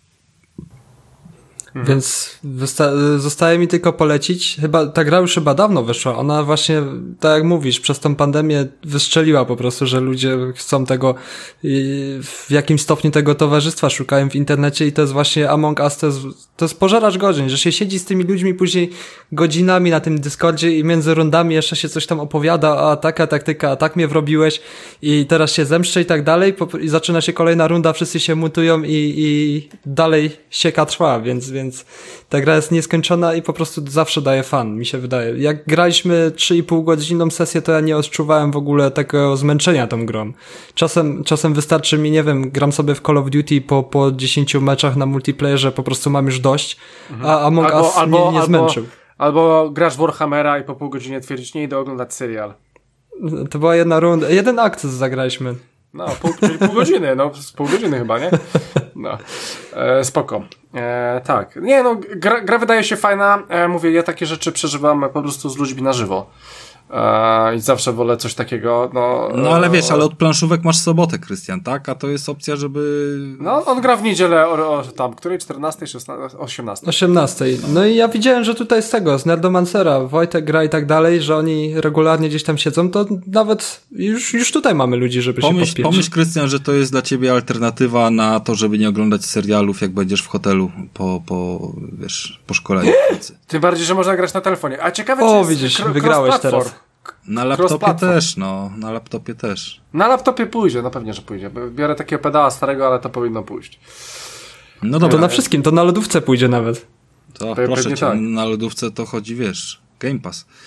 Mhm. Więc wysta- zostaje mi tylko polecić, chyba ta gra już chyba dawno wyszła, ona właśnie, tak jak mówisz, przez tą pandemię wystrzeliła po prostu, że ludzie chcą tego, w jakimś stopniu tego towarzystwa szukają w internecie i to jest właśnie Among Us, to jest, to jest pożeracz godzin, że się siedzi z tymi ludźmi później godzinami na tym Discordzie i między rundami jeszcze się coś tam opowiada, a taka taktyka, a tak mnie wrobiłeś i teraz się zemszczę i tak dalej i zaczyna się kolejna runda, wszyscy się mutują i, i dalej sieka trwa, więc więc ta gra jest nieskończona i po prostu zawsze daje fan, mi się wydaje. Jak graliśmy trzy i pół godzinną sesję, to ja nie odczuwałem w ogóle takiego zmęczenia tą grą. Czasem, czasem wystarczy mi, nie wiem, gram sobie w Call of Duty po, po dziesięciu meczach na multiplayerze, po prostu mam już dość, mhm. a Among Us albo, mnie nie albo, zmęczył. Albo grasz w Warhammera i po pół godziny twierdzisz, nie idę oglądać serial. To była jedna runda, jeden akces zagraliśmy. No, pół, czyli pół godziny, no, z pół godziny chyba, nie? No, e, spoko. E, tak, nie no, gra, gra wydaje się fajna, e, mówię, ja takie rzeczy przeżywam po prostu z ludźmi na żywo. E, I zawsze wolę coś takiego, no... No ale wiesz, ale od planszówek masz sobotę, Krystian, tak? A to jest opcja, żeby... No, on gra w niedzielę o, o tam, której? czternastej, szesnastej, osiemnastej. osiemnastej. No i ja widziałem, że tutaj z tego, z Nerdomancera, Wojtek gra i tak dalej, że oni regularnie gdzieś tam siedzą, to nawet już, już tutaj mamy ludzi, żeby pomyśl, się podpiąć. Pomyśl, Krystian, że to jest dla ciebie alternatywa na to, żeby nie oglądać serialów, jak będziesz w hotelu po, po wiesz, po szkoleniu pracy. Tym bardziej, że można grać na telefonie. A ciekawe, o, czy jest widzisz, wygrałeś teraz. Na laptopie też, no. Na laptopie też. Na laptopie pójdzie, no pewnie, że pójdzie. Biorę takiego pedała starego, ale to powinno pójść. No dobra. To na wszystkim, to na lodówce pójdzie nawet. To Pe- proszę cię, tak. Na lodówce to chodzi, wiesz, Game Pass.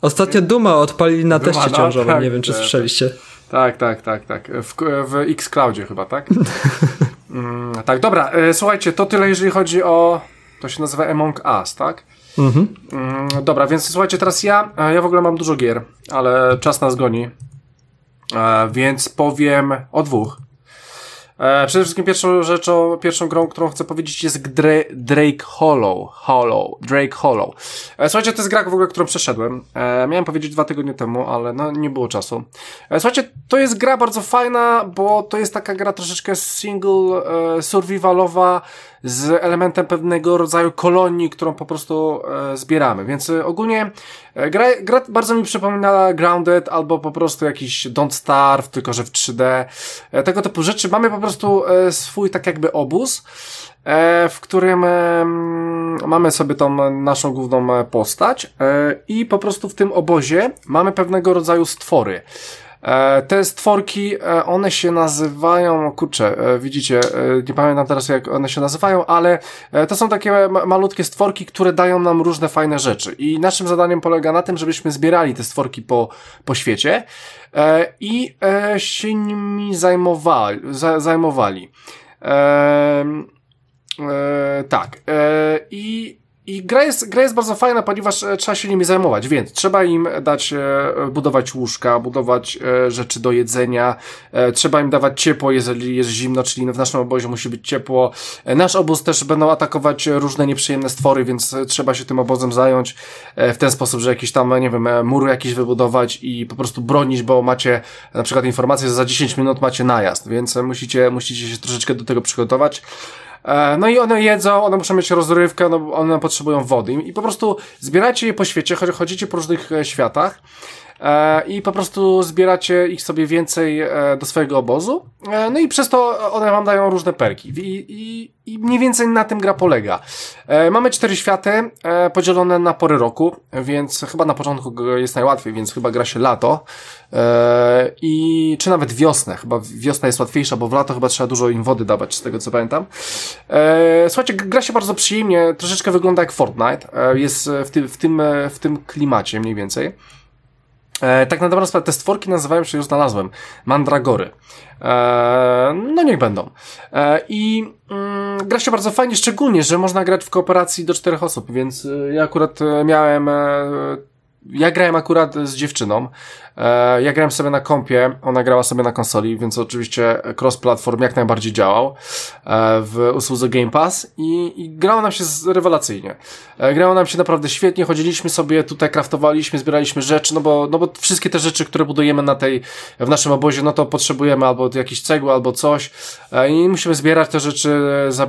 Ostatnio Duma odpalili na Duma, teście no, ciążowym, tak, nie wiem czy tak, słyszeliście. Tak, tak, tak, tak. W, w Xcloudzie chyba, tak? mm, tak, dobra, e, słuchajcie, to tyle jeżeli chodzi o, to się nazywa Among Us, tak? Mhm. Mm, dobra, więc słuchajcie, teraz ja, ja w ogóle mam dużo gier, ale czas nas goni, e, więc powiem o dwóch. E, przede wszystkim pierwszą rzeczą, pierwszą grą, którą chcę powiedzieć jest Dra- Drake Hollow. Hollow. Drake Hollow. E, słuchajcie, to jest gra w ogóle, którą przeszedłem. E, miałem powiedzieć dwa tygodnie temu, ale no nie było czasu. E, słuchajcie, to jest gra bardzo fajna, bo to jest taka gra troszeczkę single, e, survivalowa, z elementem pewnego rodzaju kolonii, którą po prostu e, zbieramy. Więc e, ogólnie e, gra, gra bardzo mi przypomina Grounded albo po prostu jakiś Don't Starve, tylko że w trzy D. E, tego typu rzeczy. Mamy po prostu e, swój tak jakby obóz, e, w którym e, mamy sobie tą naszą główną postać e, i po prostu w tym obozie mamy pewnego rodzaju stwory. E, te stworki, e, one się nazywają, kurczę, e, widzicie, e, nie pamiętam teraz jak one się nazywają, ale e, to są takie ma- malutkie stworki, które dają nam różne fajne rzeczy i naszym zadaniem polega na tym, żebyśmy zbierali te stworki po, po świecie e, i e, się nimi zajmowali. Za, zajmowali. E, e, tak. E, I I gra jest, gra jest bardzo fajna, ponieważ e, trzeba się nimi zajmować, więc trzeba im dać, e, budować łóżka, budować e, rzeczy do jedzenia, e, trzeba im dawać ciepło, jeżeli jest zimno, czyli w naszym obozie musi być ciepło. E, nasz obóz też będą atakować różne nieprzyjemne stwory, więc e, trzeba się tym obozem zająć e, w ten sposób, że jakiś tam, nie wiem, e, mur jakiś wybudować i po prostu bronić, bo macie na przykład informację, że za dziesięć minut macie najazd, więc e, musicie, musicie się troszeczkę do tego przygotować. No i one jedzą, one muszą mieć rozrywkę, no, one potrzebują wody i po prostu zbieracie je po świecie, chodzicie po różnych światach e, i po prostu zbieracie ich sobie więcej e, do swojego obozu, e, no i przez to one wam dają różne perki i, i, i mniej więcej na tym gra polega. E, mamy cztery światy e, podzielone na pory roku, więc chyba na początku jest najłatwiej, więc chyba gra się lato e, i czy nawet wiosnę, chyba wiosna jest łatwiejsza, bo w lato chyba trzeba dużo im wody dawać, z tego co pamiętam. E, słuchajcie, gra się bardzo przyjemnie, troszeczkę wygląda jak Fortnite, e, jest w tym, w tym, w tym klimacie mniej więcej. E, tak na dobrą sprawę, te stworki nazywają się, już znalazłem, mandragory. E, no niech będą. E, I mm, gra się bardzo fajnie, szczególnie, że można grać w kooperacji do czterech osób, więc e, ja akurat miałem... E, Ja grałem akurat z dziewczyną, e, ja grałem sobie na kompie, ona grała sobie na konsoli, więc oczywiście cross-platform jak najbardziej działał e, w usłudze Game Pass i, i grało nam się z, rewelacyjnie. E, grało nam się naprawdę świetnie, chodziliśmy sobie tutaj, kraftowaliśmy, zbieraliśmy rzeczy, no bo, no bo wszystkie te rzeczy, które budujemy na tej, w naszym obozie, no to potrzebujemy albo jakieś cegły, albo coś e, i musimy zbierać te rzeczy, za,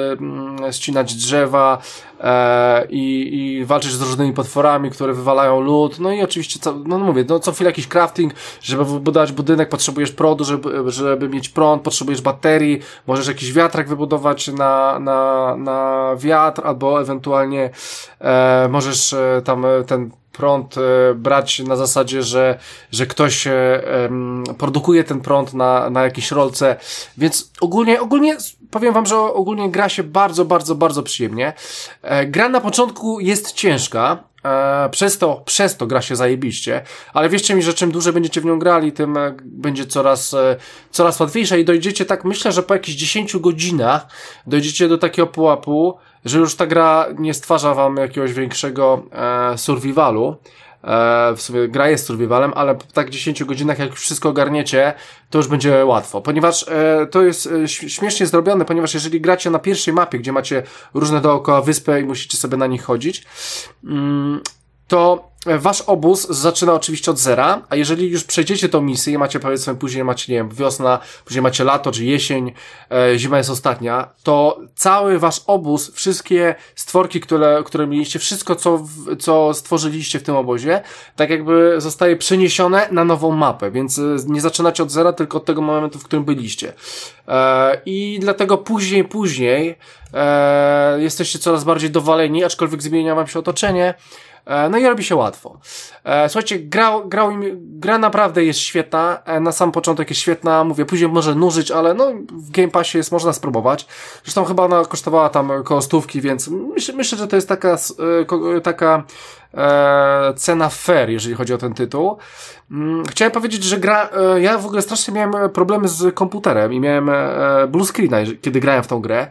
e, ścinać drzewa e, i, i walczyć z różnymi potworami, które wywalają lód, no i oczywiście, co, no mówię, no co chwilę jakiś crafting, żeby wybudować budynek, potrzebujesz prądu, żeby, żeby mieć prąd, potrzebujesz baterii, możesz jakiś wiatrak wybudować na, na, na wiatr, albo ewentualnie e, możesz e, tam e, ten prąd e, brać na zasadzie, że, że ktoś e, e, produkuje ten prąd na, na jakiejś rolce, więc ogólnie, ogólnie powiem wam, że ogólnie gra się bardzo, bardzo, bardzo przyjemnie. E, gra na początku jest ciężka, e, przez to, przez to gra się zajebiście, ale wierzcie mi, że czym dłużej będziecie w nią grali, tym e, będzie coraz, e, coraz łatwiejsza i dojdziecie tak, myślę, że po jakichś dziesięciu godzinach dojdziecie do takiego pułapu, że już ta gra nie stwarza wam jakiegoś większego e, survivalu. E, w sumie gra jest survivalem, ale po tak dziesięciu godzinach, jak już wszystko ogarniecie, to już będzie łatwo, ponieważ e, to jest e, śmiesznie zrobione, ponieważ jeżeli gracie na pierwszej mapie, gdzie macie różne dookoła wyspy i musicie sobie na nich chodzić, mm, to wasz obóz zaczyna oczywiście od zera, a jeżeli już przejdziecie tą misję i macie, powiedzmy, później macie, nie wiem, wiosna, później macie lato czy jesień, e, zima jest ostatnia, to cały wasz obóz, wszystkie stworki, które, które mieliście, wszystko, co, w, co stworzyliście w tym obozie, tak jakby zostaje przeniesione na nową mapę, więc nie zaczynacie od zera, tylko od tego momentu, w którym byliście. E, I dlatego później, później e, jesteście coraz bardziej dowaleni, aczkolwiek zmienia wam się otoczenie. No i robi się łatwo. Słuchajcie, gra, gra, gra naprawdę jest świetna, na sam początek jest świetna, mówię, później może nużyć, ale no w Game Passie jest, można spróbować. Zresztą chyba ona kosztowała tam koło stówki, więc myślę, myślę, że to jest taka, taka e, cena fair, jeżeli chodzi o ten tytuł. Mm, chciałem powiedzieć, że gra, e, ja w ogóle strasznie miałem problemy z komputerem i miałem e, blue screena, kiedy grałem w tą grę.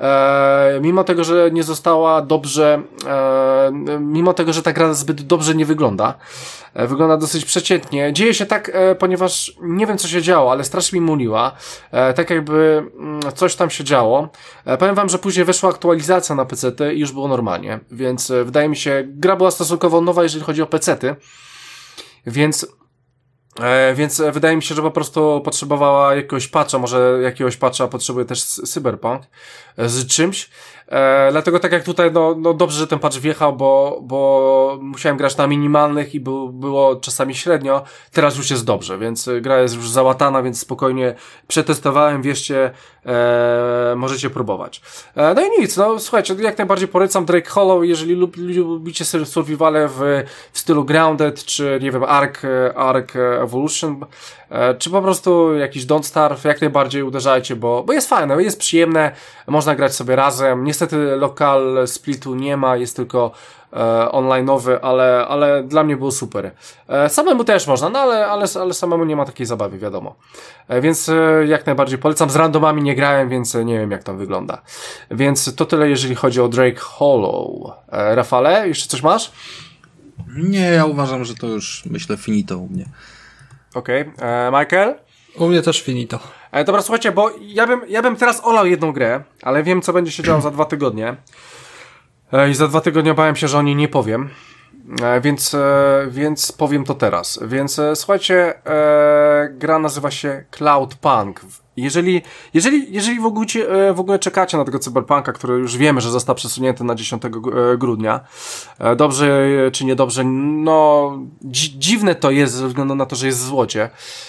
E, mimo tego, że nie została dobrze, e, mimo tego, że ta gra zbyt dobrze nie wygląda. E, wygląda dosyć przeciętnie. Dzieje się tak, e, ponieważ nie wiem, co się działo, ale strasznie mi muliła. E, tak jakby mm, coś tam się działo. E, powiem wam, że później weszła aktualizacja na pecety i już było normalnie. Więc e, wydaje mi się, gra była stosunkowo nowa, jeżeli chodzi o pecety. Więc E, więc wydaje mi się, że po prostu potrzebowała jakiegoś patcha, może jakiegoś patcha potrzebuje też Cyberpunk e, z czymś. E, dlatego tak jak tutaj, no, no dobrze, że ten patch wjechał, bo, bo musiałem grać na minimalnych i był, było czasami średnio. Teraz już jest dobrze, więc gra jest już załatana, więc spokojnie przetestowałem, wierzcie, e, możecie próbować. E, no i nic, no słuchajcie, jak najbardziej polecam Drake Hollow, jeżeli lub, lubicie survivale w, w stylu Grounded, czy nie wiem, Ark, Ark Evolution, e, czy po prostu jakiś Don't Starve, jak najbardziej uderzajcie, bo, bo jest fajne, jest przyjemne, można grać sobie razem. Niestety lokal splitu nie ma, jest tylko e, online'owy, ale, ale dla mnie było super. E, samemu też można, no ale, ale, ale samemu nie ma takiej zabawy, wiadomo. E, więc e, jak najbardziej polecam. Z randomami nie grałem, więc nie wiem, jak tam wygląda. Więc to tyle, jeżeli chodzi o Drake Hollow. E, Rafale, jeszcze coś masz? Nie, ja uważam, że to już, myślę, finito u mnie. Okej. Okay. Michael? U mnie też finito. E, dobra, słuchajcie, bo ja bym, ja bym teraz olał jedną grę, ale wiem, co będzie się działo za dwa tygodnie. E, I za dwa tygodnie bałem się, że o niej nie powiem. E, więc, e, więc powiem to teraz. Więc e, słuchajcie, e, gra nazywa się Cloudpunk. Jeżeli, jeżeli, jeżeli w ogóle, e, w ogóle czekacie na tego Cyberpunka, który już wiemy, że został przesunięty na dziesiątego grudnia, e, dobrze czy niedobrze, no dzi- dziwne to jest ze względu na to, że jest w złocie.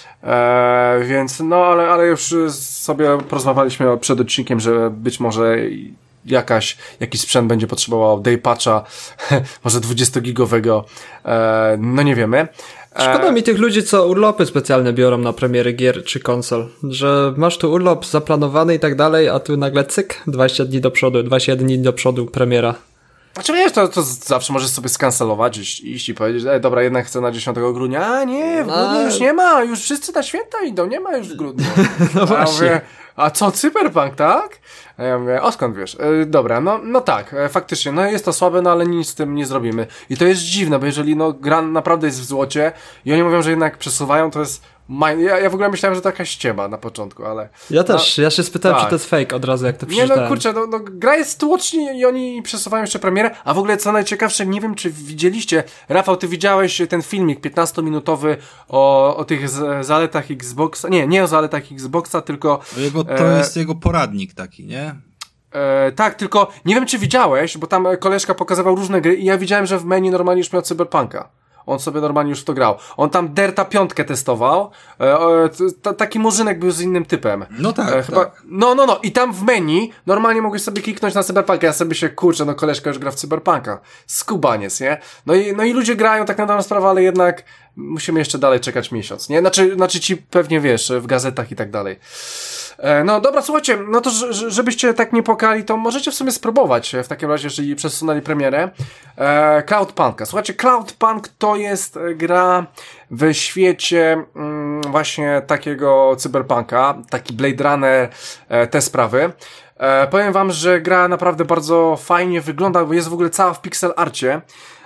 E, więc no, ale, ale już sobie porozmawialiśmy przed odcinkiem, że być może jakaś, jakiś sprzęt będzie potrzebował day patcha, może dwudziestogigowego, e, no nie wiemy. Szkoda mi tych ludzi, co urlopy specjalne biorą na premiery gier czy konsol, że masz tu urlop zaplanowany i tak dalej, a tu nagle cyk, dwadzieścia dni do przodu, dwadzieścia jeden dni do przodu premiera. Znaczy wiesz, to, to zawsze możesz sobie skancelować, iść, iść i powiedzieć, ej, dobra, jednak chcę na dziesiątego grudnia, a nie, w grudniu już nie ma, już wszyscy na święta idą, nie ma już w grudniu. No właśnie. Ja mówię, a co, Cyberpunk, tak? A ja mówię, o skąd wiesz? E, dobra, no, no tak, e, faktycznie, no jest to słabe, no ale nic z tym nie zrobimy. I to jest dziwne, bo jeżeli no gra naprawdę jest w złocie i oni mówią, że jednak przesuwają, to jest... Ja, ja w ogóle myślałem, że to jakaś ściema na początku, ale... Ja też, no, ja się spytałem, tak. czy to jest fake od razu, jak to Nie przeczytałem. no, kurczę, no, no gra jest tłoczni i oni przesuwają jeszcze premierę, a w ogóle co najciekawsze, nie wiem, czy widzieliście, Rafał, ty widziałeś ten filmik piętnastominutowy o, o tych z, zaletach Xboxa, nie, nie o zaletach Xboxa, tylko... Jego, to e... jest jego poradnik taki, nie? E, tak, tylko nie wiem, czy widziałeś, bo tam koleżka pokazywał różne gry i ja widziałem, że w menu normalnie już miał Cyberpunka. On sobie normalnie już w to grał. On tam Derta piątkę testował. E, e, t, taki murzynek był z innym typem. No tak, e, chyba, tak. No, no, no. I tam w menu normalnie mogłeś sobie kliknąć na Cyberpunka. Ja sobie się, kurczę, no koleżka już gra w Cyberpunka. Skubaniec, nie? No i, no i ludzie grają tak na dobrą sprawę, ale jednak musimy jeszcze dalej czekać miesiąc, nie? Znaczy, znaczy ci pewnie wiesz, w gazetach i tak dalej. E, no dobra, słuchajcie, no to żebyście tak nie płakali, to możecie w sumie spróbować w takim razie, jeżeli przesunęli premierę e, Cloudpunka. Słuchajcie, Cloudpunk to jest gra w świecie mm, właśnie takiego cyberpunka, taki Blade Runner, e, te sprawy. E, powiem wam, że gra naprawdę bardzo fajnie wygląda, bo jest w ogóle cała w pixel arcie.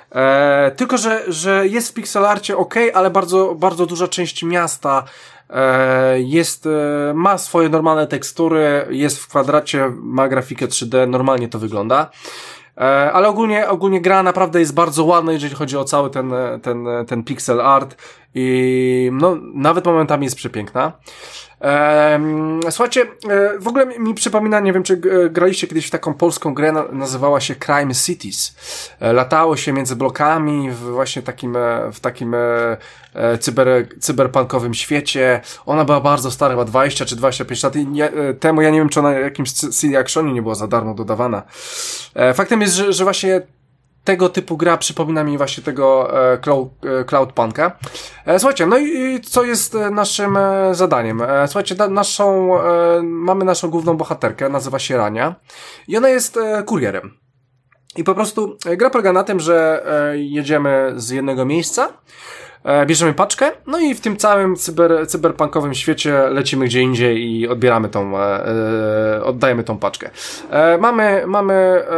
E, tylko, że, że jest w pixel arcie ok, ale bardzo, bardzo duża część miasta e, jest, e, ma swoje normalne tekstury, jest w kwadracie, ma grafikę trzy D, normalnie to wygląda. E, ale ogólnie, ogólnie gra naprawdę jest bardzo ładna, jeżeli chodzi o cały ten, ten, ten pixel art i no, nawet momentami jest przepiękna. E, słuchajcie, e, w ogóle mi, mi przypomina, nie wiem, czy graliście kiedyś w taką polską grę, na, nazywała się Crime Cities. E, latało się między blokami w właśnie takim, w takim e, cyber, cyberpunkowym świecie. Ona była bardzo stara, chyba dwadzieścia czy dwadzieścia pięć lat i nie, e, temu, ja nie wiem, czy ona jakimś C D Actionie nie była za darmo dodawana. E, faktem jest, że, że właśnie tego typu gra przypomina mi właśnie tego e, cloud, e, Cloudpunka. E, słuchajcie, no i, i co jest naszym e, zadaniem? E, słuchajcie, da, naszą, e, mamy naszą główną bohaterkę, nazywa się Rania i ona jest e, kurierem. I po prostu gra polega na tym, że jedziemy z jednego miejsca, bierzemy paczkę, no i w tym całym cyber, cyberpunkowym świecie lecimy gdzie indziej i odbieramy tą, e, oddajemy tą paczkę. E, mamy, mamy,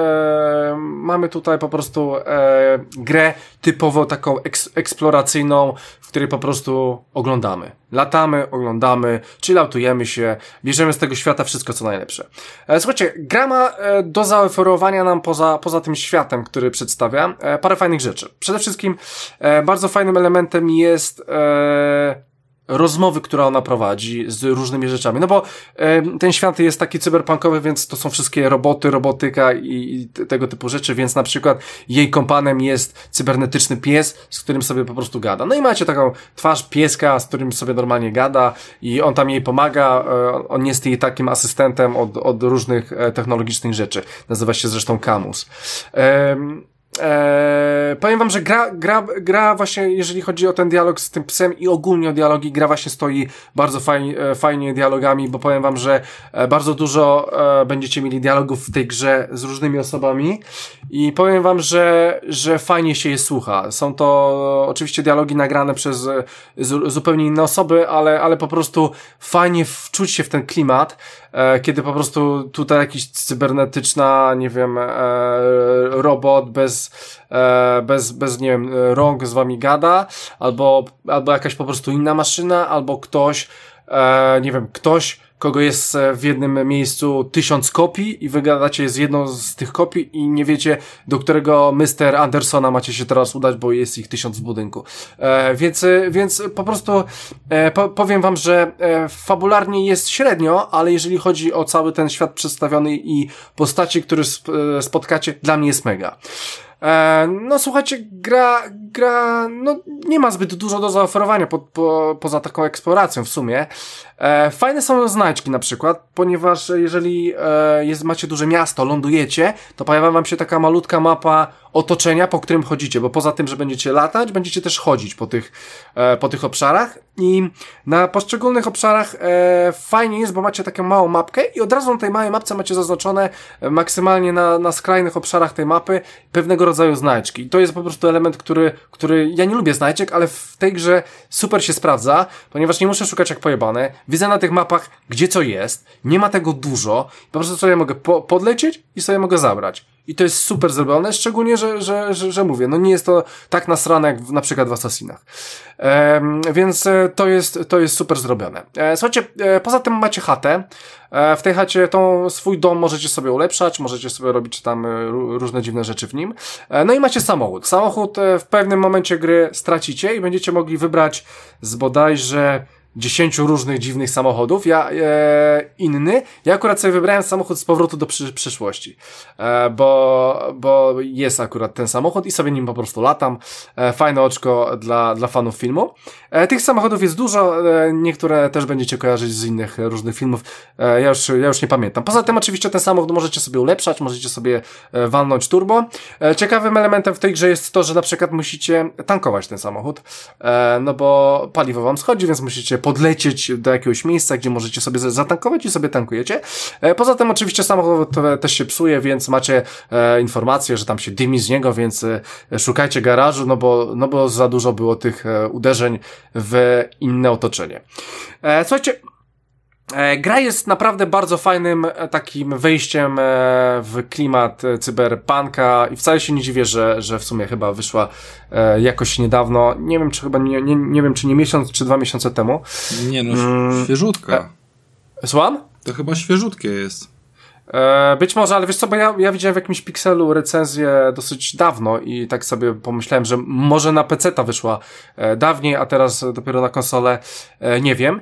e, mamy tutaj po prostu e, grę typowo taką eks, eksploracyjną, w której po prostu oglądamy. Latamy, oglądamy, chilloutujemy się, bierzemy z tego świata wszystko co najlepsze. E, słuchajcie, gra ma e, do zaoferowania nam poza, poza tym światem, który przedstawia, e, parę fajnych rzeczy. Przede wszystkim e, bardzo fajnym elementem jest e, rozmowy, które ona prowadzi z różnymi rzeczami. No bo e, ten świat jest taki cyberpunkowy, więc to są wszystkie roboty, robotyka i, i tego typu rzeczy, więc na przykład jej kompanem jest cybernetyczny pies, z którym sobie po prostu gada. No i macie taką twarz pieska, z którym sobie normalnie gada i on tam jej pomaga, e, on jest jej takim asystentem od, od różnych e, technologicznych rzeczy. Nazywa się zresztą Camus. E, Eee, powiem wam, że gra, gra, gra właśnie, jeżeli chodzi o ten dialog z tym psem i ogólnie o dialogi, gra właśnie stoi bardzo fajnie, fajnie dialogami, bo powiem wam, że bardzo dużo e, będziecie mieli dialogów w tej grze z różnymi osobami i powiem wam, że, że fajnie się je słucha. Są to oczywiście dialogi nagrane przez z, zupełnie inne osoby, ale, ale po prostu fajnie wczuć się w ten klimat, e, kiedy po prostu tutaj jakiś cybernetyczna, nie wiem, e, robot bez E, bez, bez, nie wiem, rąk z wami gada, albo, albo jakaś po prostu inna maszyna, albo ktoś, e, nie wiem, ktoś, kogo jest w jednym miejscu tysiąc kopii i wy gadacie z jedną z tych kopii i nie wiecie, do którego mister Andersona macie się teraz udać, bo jest ich tysiąc w budynku. E, więc, więc po prostu e, po, powiem wam, że e, fabularnie jest średnio, ale jeżeli chodzi o cały ten świat przedstawiony i postaci, które sp, e, spotkacie, dla mnie jest mega. E, no słuchajcie, gra, gra, no nie ma zbyt dużo do zaoferowania po, po, poza taką eksploracją w sumie. E, fajne są znajdźki na przykład, ponieważ jeżeli e, jest, macie duże miasto, lądujecie, to pojawia wam się taka malutka mapa otoczenia, po którym chodzicie, bo poza tym, że będziecie latać, będziecie też chodzić po tych, e, po tych obszarach i na poszczególnych obszarach e, fajnie jest, bo macie taką małą mapkę i od razu na tej małej mapce macie zaznaczone e, maksymalnie na, na skrajnych obszarach tej mapy pewnego rodzaju znajdźki. I to jest po prostu element, który, który ja nie lubię znajdźek, ale w tej grze super się sprawdza, ponieważ nie muszę szukać jak pojebane. Widzę na tych mapach, gdzie co jest, nie ma tego dużo, po prostu sobie mogę po, podlecieć i sobie mogę zabrać. I to jest super zrobione, szczególnie, że, że, że, że mówię, no nie jest to tak nasrane jak w, na przykład w Assassinach. E, więc to jest, to jest super zrobione. E, słuchajcie, e, poza tym macie chatę. E, w tej chacie tą swój dom możecie sobie ulepszać, możecie sobie robić tam e, różne dziwne rzeczy w nim. E, no i macie samochód. Samochód e, w pewnym momencie gry stracicie i będziecie mogli wybrać z bodajże dziesięciu różnych dziwnych samochodów. Ja e, inny. Ja akurat sobie wybrałem samochód z powrotu do przy, przyszłości. E, bo, bo jest akurat ten samochód i sobie nim po prostu latam. E, fajne oczko dla, dla fanów filmu. E, tych samochodów jest dużo. E, niektóre też będziecie kojarzyć z innych różnych filmów. E, ja już, ja już nie pamiętam. Poza tym oczywiście ten samochód możecie sobie ulepszać, możecie sobie e, walnąć turbo. E, ciekawym elementem w tej grze jest to, że na przykład musicie tankować ten samochód. E, no bo paliwo wam schodzi, więc musicie podlecieć do jakiegoś miejsca, gdzie możecie sobie zatankować i sobie tankujecie. E, poza tym oczywiście samochód też się psuje, więc macie e, informację, że tam się dymi z niego, więc e, szukajcie garażu, no bo, no bo za dużo było tych e, uderzeń w inne otoczenie. E, słuchajcie, E, gra jest naprawdę bardzo fajnym e, takim wejściem e, w klimat e, cyberpunka i wcale się nie dziwię, że, że w sumie chyba wyszła e, jakoś niedawno. Nie wiem, czy chyba nie, nie, nie wiem, czy nie miesiąc, czy dwa miesiące temu. Nie no, mm, świeżutka. E, słucham? To chyba świeżutkie jest. E, być może, ale wiesz co, bo ja, ja widziałem w jakimś Pixelu recenzję dosyć dawno i tak sobie pomyślałem, że może na peceta wyszła e, dawniej, a teraz dopiero na konsolę, e, nie wiem.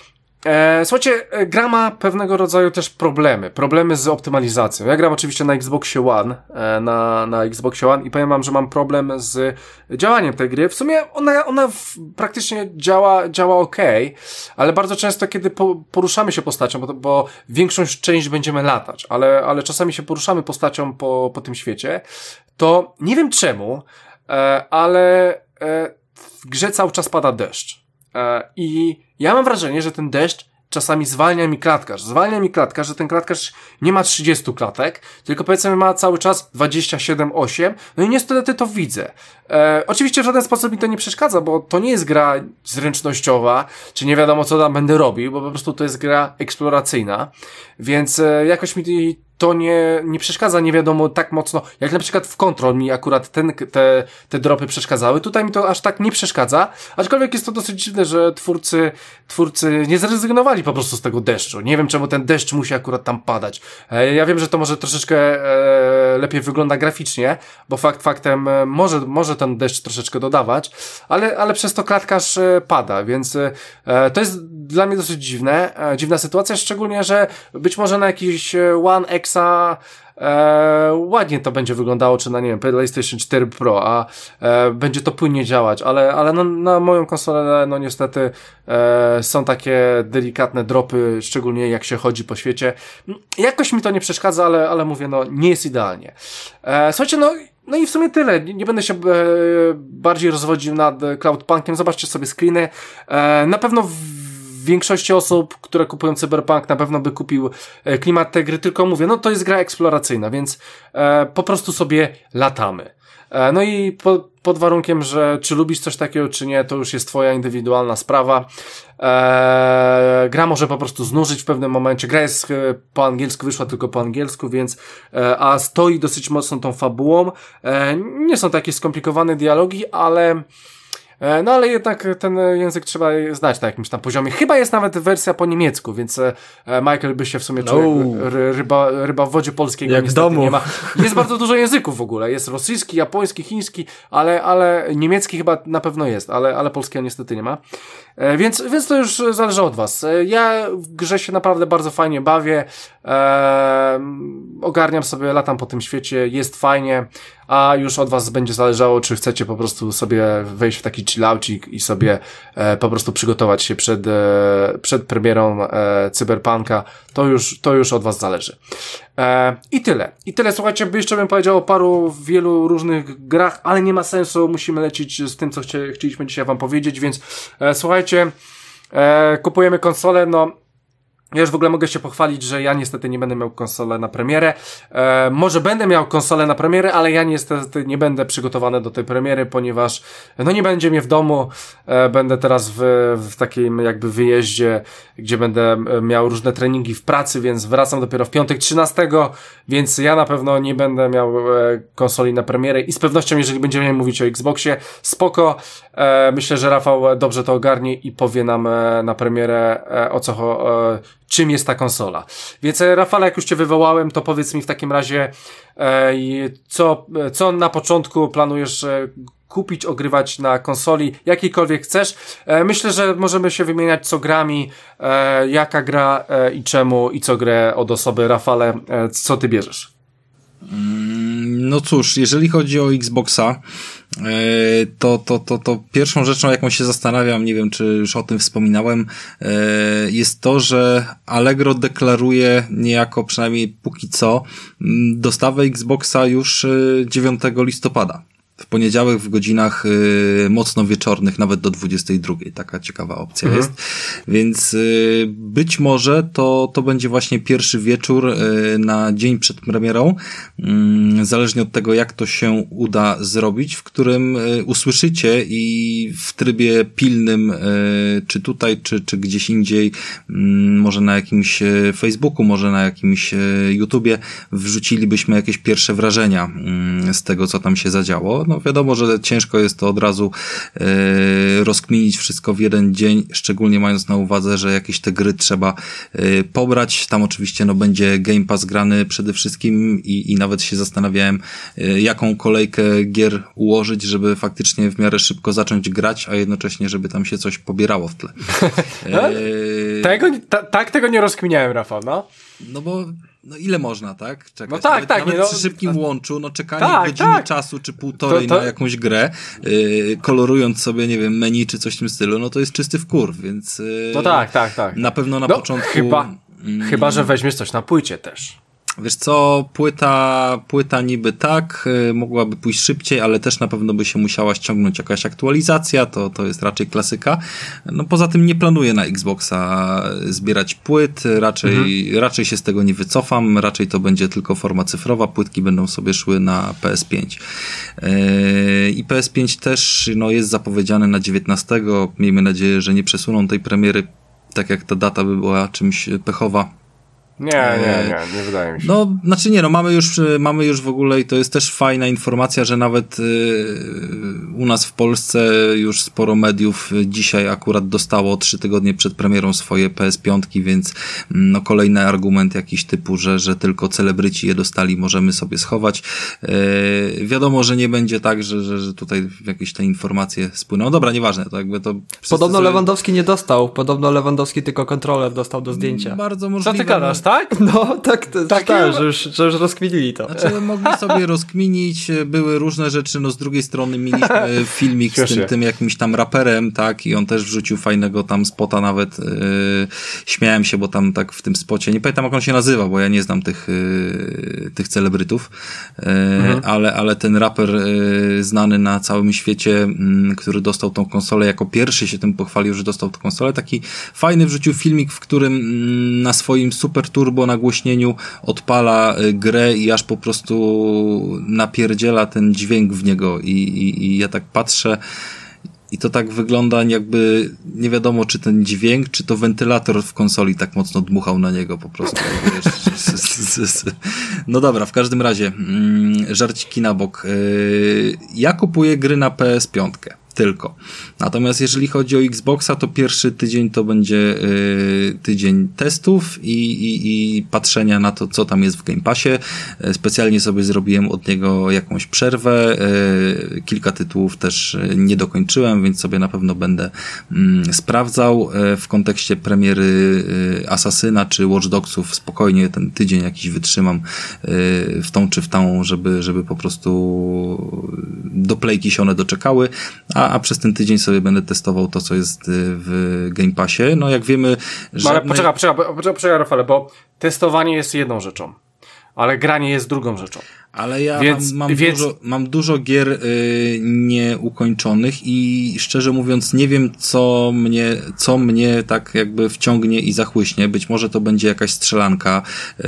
E, słuchajcie, gra ma pewnego rodzaju też problemy. Problemy z optymalizacją. Ja gram oczywiście na Xboxie One, e, na, na Xboxie One i powiem wam, że mam problem z działaniem tej gry. W sumie ona, ona w, praktycznie działa, działa okej, ale bardzo często, kiedy po, poruszamy się postacią, bo, bo większą część będziemy latać, ale, ale czasami się poruszamy postacią po, po tym świecie, to nie wiem czemu, e, ale e, w grze cały czas pada deszcz. E, I ja mam wrażenie, że ten deszcz czasami zwalnia mi klatkarz. Zwalnia mi klatkarz, że ten klatkarz nie ma trzydziestu klatek, tylko powiedzmy ma cały czas dwadzieścia siedem osiem, no i niestety to widzę. E, oczywiście w żaden sposób mi to nie przeszkadza, bo to nie jest gra zręcznościowa, czy nie wiadomo co tam będę robił, bo po prostu to jest gra eksploracyjna, więc e, jakoś mi to nie, nie przeszkadza nie wiadomo tak mocno, jak na przykład w Control mi akurat ten, te, te dropy przeszkadzały. Tutaj mi to aż tak nie przeszkadza, aczkolwiek jest to dosyć dziwne, że twórcy, twórcy nie zrezygnowali po prostu z tego deszczu. Nie wiem, czemu ten deszcz musi akurat tam padać. E, ja wiem, że to może troszeczkę e, lepiej wygląda graficznie, bo fakt faktem e, może, może ten deszcz troszeczkę dodawać, ale, ale przez to klatkarz e, pada, więc e, to jest dla mnie dosyć dziwne, e, dziwna sytuacja, szczególnie, że być może na jakiś One X a e, ładnie to będzie wyglądało, czy na, nie wiem, PlayStation cztery Pro, a e, będzie to płynnie działać, ale, ale no, na moją konsolę, no niestety e, są takie delikatne dropy, szczególnie jak się chodzi po świecie. Jakoś mi to nie przeszkadza, ale, ale mówię, no nie jest idealnie. E, słuchajcie, no No i w sumie tyle. Nie, nie będę się e, bardziej rozwodził nad Cloudpunkiem. Zobaczcie sobie screeny. E, na pewno w większości osób, które kupują Cyberpunk, na pewno by kupił e, klimat tej gry, tylko mówię, no to jest gra eksploracyjna, więc e, po prostu sobie latamy. E, no i po, pod warunkiem, że czy lubisz coś takiego, czy nie, to już jest twoja indywidualna sprawa. E, gra może po prostu znużyć w pewnym momencie. Gra jest e, po angielsku, wyszła tylko po angielsku, więc e, a stoi dosyć mocno tą fabułą. E, nie są takie skomplikowane dialogi, ale no ale jednak ten język trzeba znać na jakimś tam poziomie. Chyba jest nawet wersja po niemiecku, więc Michael by się w sumie czuł no. jak ryba, ryba w wodzie polskiego. Jak w domu. Nie ma. Jest bardzo dużo języków w ogóle. Jest rosyjski, japoński, chiński, ale, ale niemiecki chyba na pewno jest, ale, ale polskiego niestety nie ma. Więc, więc to już zależy od was. Ja w grze się naprawdę bardzo fajnie bawię. Eee, ogarniam sobie, latam po tym świecie, jest fajnie, a już od was będzie zależało, czy chcecie po prostu sobie wejść w taki chillaucik i sobie e, po prostu przygotować się przed, e, przed premierą e, Cyberpunka. To już, to już od was zależy. E, I tyle. I tyle, słuchajcie, by jeszcze bym powiedział o paru, wielu różnych grach, ale nie ma sensu, musimy lecieć z tym, co chcie, chcieliśmy dzisiaj wam powiedzieć, więc e, słuchajcie, e, kupujemy konsolę, no ja już w ogóle mogę się pochwalić, że ja niestety nie będę miał konsolę na premierę. E, może będę miał konsolę na premierę, ale ja niestety nie będę przygotowany do tej premiery, ponieważ no nie będzie mnie w domu. E, będę teraz w, w takim jakby wyjeździe, gdzie będę miał różne treningi w pracy, więc wracam dopiero w piątek trzynastego, więc ja na pewno nie będę miał e, konsoli na premierę i z pewnością, jeżeli będziemy mówić o Xboxie, spoko. E, myślę, że Rafał dobrze to ogarnie i powie nam e, na premierę e, o co e, czym jest ta konsola. Więc Rafale, jak już cię wywołałem, to powiedz mi w takim razie e, co, co na początku planujesz e, kupić, ogrywać na konsoli, jakiejkolwiek chcesz. E, myślę, że możemy się wymieniać co grami, e, jaka gra e, i czemu i co grę od osoby. Rafale, e, co ty bierzesz? No cóż, jeżeli chodzi o Xboxa, to, to, to, to pierwszą rzeczą, jaką się zastanawiam, nie wiem, czy już o tym wspominałem, jest to, że Allegro deklaruje niejako, przynajmniej póki co, dostawę Xboxa już dziewiątego listopada. W poniedziałek w godzinach y, mocno wieczornych, nawet do dwudziestej drugiej. Taka ciekawa opcja mhm. jest. Więc y, być może to, to będzie właśnie pierwszy wieczór y, na dzień przed premierą, y, zależnie od tego, jak to się uda zrobić, w którym y, usłyszycie i w trybie pilnym, y, czy tutaj, czy, czy gdzieś indziej, y, może na jakimś y, Facebooku, może na jakimś y, YouTubie, wrzucilibyśmy jakieś pierwsze wrażenia y, z tego, co tam się zadziało. No wiadomo, że ciężko jest to od razu e, rozkminić wszystko w jeden dzień, szczególnie mając na uwadze, że jakieś te gry trzeba e, pobrać. Tam oczywiście no będzie Game Pass grany przede wszystkim i, i nawet się zastanawiałem, e, jaką kolejkę gier ułożyć, żeby faktycznie w miarę szybko zacząć grać, a jednocześnie, żeby tam się coś pobierało w tle. E, tego, ta, tak tego nie rozkminiałem, Rafał, no. No bo no ile można, tak? Czekać. No tak, nawet, tak. Nawet nie, no, przy szybkim łączu, no czekanie tak, godziny tak. czasu, czy półtorej to, to... na jakąś grę, yy, kolorując sobie, nie wiem, menu, czy coś w tym stylu, no to jest czysty wkurw, więc yy, no tak, tak, tak. na pewno na no, początku... Chyba, mm, chyba, że weźmiesz coś na płycie też. Wiesz co, płyta, płyta niby tak, y, mogłaby pójść szybciej, ale też na pewno by się musiała ściągnąć jakaś aktualizacja, to, to jest raczej klasyka. No poza tym nie planuję na Xboxa zbierać płyt, raczej, mhm. raczej się z tego nie wycofam, raczej to będzie tylko forma cyfrowa, płytki będą sobie szły na P S pięć. Yy, I P S pięć też no, jest zapowiedziane na dziewiętnastego, miejmy nadzieję, że nie przesuną tej premiery, tak jak ta data by była czymś pechowa. Nie, nie, nie, nie wydaje mi się. No, znaczy nie, no mamy już, mamy już w ogóle i to jest też fajna informacja, że nawet y, u nas w Polsce już sporo mediów dzisiaj akurat dostało trzy tygodnie przed premierą swoje P S pięć, więc no kolejny argument jakiś typu, że, że tylko celebryci je dostali, możemy sobie schować. Y, wiadomo, że nie będzie tak, że, że, że tutaj jakieś te informacje spłyną. Dobra, nieważne, to jakby to... Podobno sobie... Lewandowski nie dostał, podobno Lewandowski tylko kontroler dostał do zdjęcia. Bardzo możliwe. Co ty gadasz, tak? No, tak, to, tak, tak że, już, że już rozkminili to. Znaczy, mogli sobie rozkminić, były różne rzeczy, no z drugiej strony mieliśmy filmik z tym, tym jakimś tam raperem, tak, i on też wrzucił fajnego tam spota nawet, yy, śmiałem się, bo tam tak w tym spocie, nie pamiętam jak on się nazywa, bo ja nie znam tych, yy, tych celebrytów, yy, mhm. ale, ale ten raper yy, znany na całym świecie, yy, który dostał tą konsolę, jako pierwszy się tym pochwalił, że dostał tę konsolę, taki fajny wrzucił filmik, w którym yy, na swoim super turbo nagłośnieniu odpala grę i aż po prostu napierdziela ten dźwięk w niego i, i, i ja tak patrzę i to tak wygląda jakby nie wiadomo czy ten dźwięk, czy to wentylator w konsoli tak mocno dmuchał na niego po prostu. No dobra, w każdym razie żarciki na bok. Ja kupuję gry na P S pięć. Tylko. Natomiast jeżeli chodzi o Xboxa, to pierwszy tydzień to będzie y, tydzień testów i, i, i patrzenia na to, co tam jest w Game Passie. Specjalnie sobie zrobiłem od niego jakąś przerwę. Y, kilka tytułów też nie dokończyłem, więc sobie na pewno będę y, sprawdzał. Y, w kontekście premiery y, Asasyna czy Watch Dogsów spokojnie ten tydzień jakiś wytrzymam y, w tą czy w tą, żeby, żeby po prostu do playki się one doczekały. A A przez ten tydzień sobie będę testował to, co jest w Game Passie. No jak wiemy... Żadnej... Ale poczekaj, poczekaj, poczekaj, poczekaj Rafale, bo testowanie jest jedną rzeczą, ale granie jest drugą rzeczą. Ale ja więc, mam, mam, więc... dużo, mam dużo gier y, nieukończonych i szczerze mówiąc nie wiem, co mnie, co mnie tak jakby wciągnie i zachłyśnie. Być może to będzie jakaś strzelanka,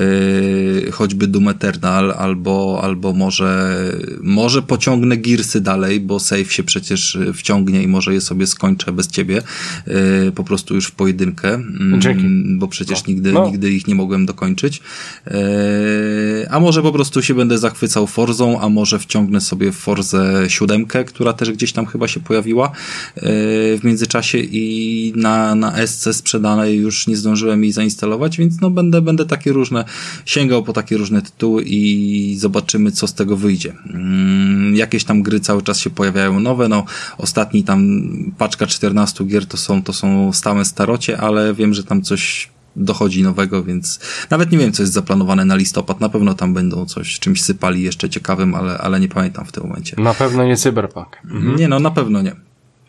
y, choćby Doom Eternal, albo, albo może, może pociągnę Gearsy dalej, bo save się przecież wciągnie i może je sobie skończę bez ciebie, y, po prostu już w pojedynkę. Dzięki. Bo przecież no. nigdy, no. nigdy ich nie mogłem dokończyć. Y, a może po prostu się będę zachwycał chwycał Forzą, a może wciągnę sobie Forzę siódemkę, która też gdzieś tam chyba się pojawiła yy, w międzyczasie i na, na S C sprzedanej już nie zdążyłem jej zainstalować, więc no będę, będę takie różne, sięgał po takie różne tytuły i zobaczymy, co z tego wyjdzie. Yy, jakieś tam gry cały czas się pojawiają nowe, no ostatni tam paczka czternastu gier to są, to są stałe starocie, ale wiem, że tam coś dochodzi nowego, więc nawet nie wiem, co jest zaplanowane na listopad. Na pewno tam będą coś, czymś sypali jeszcze ciekawym, ale, ale nie pamiętam w tym momencie. Na pewno nie Cyberpunk. Mhm. Nie, no na pewno nie.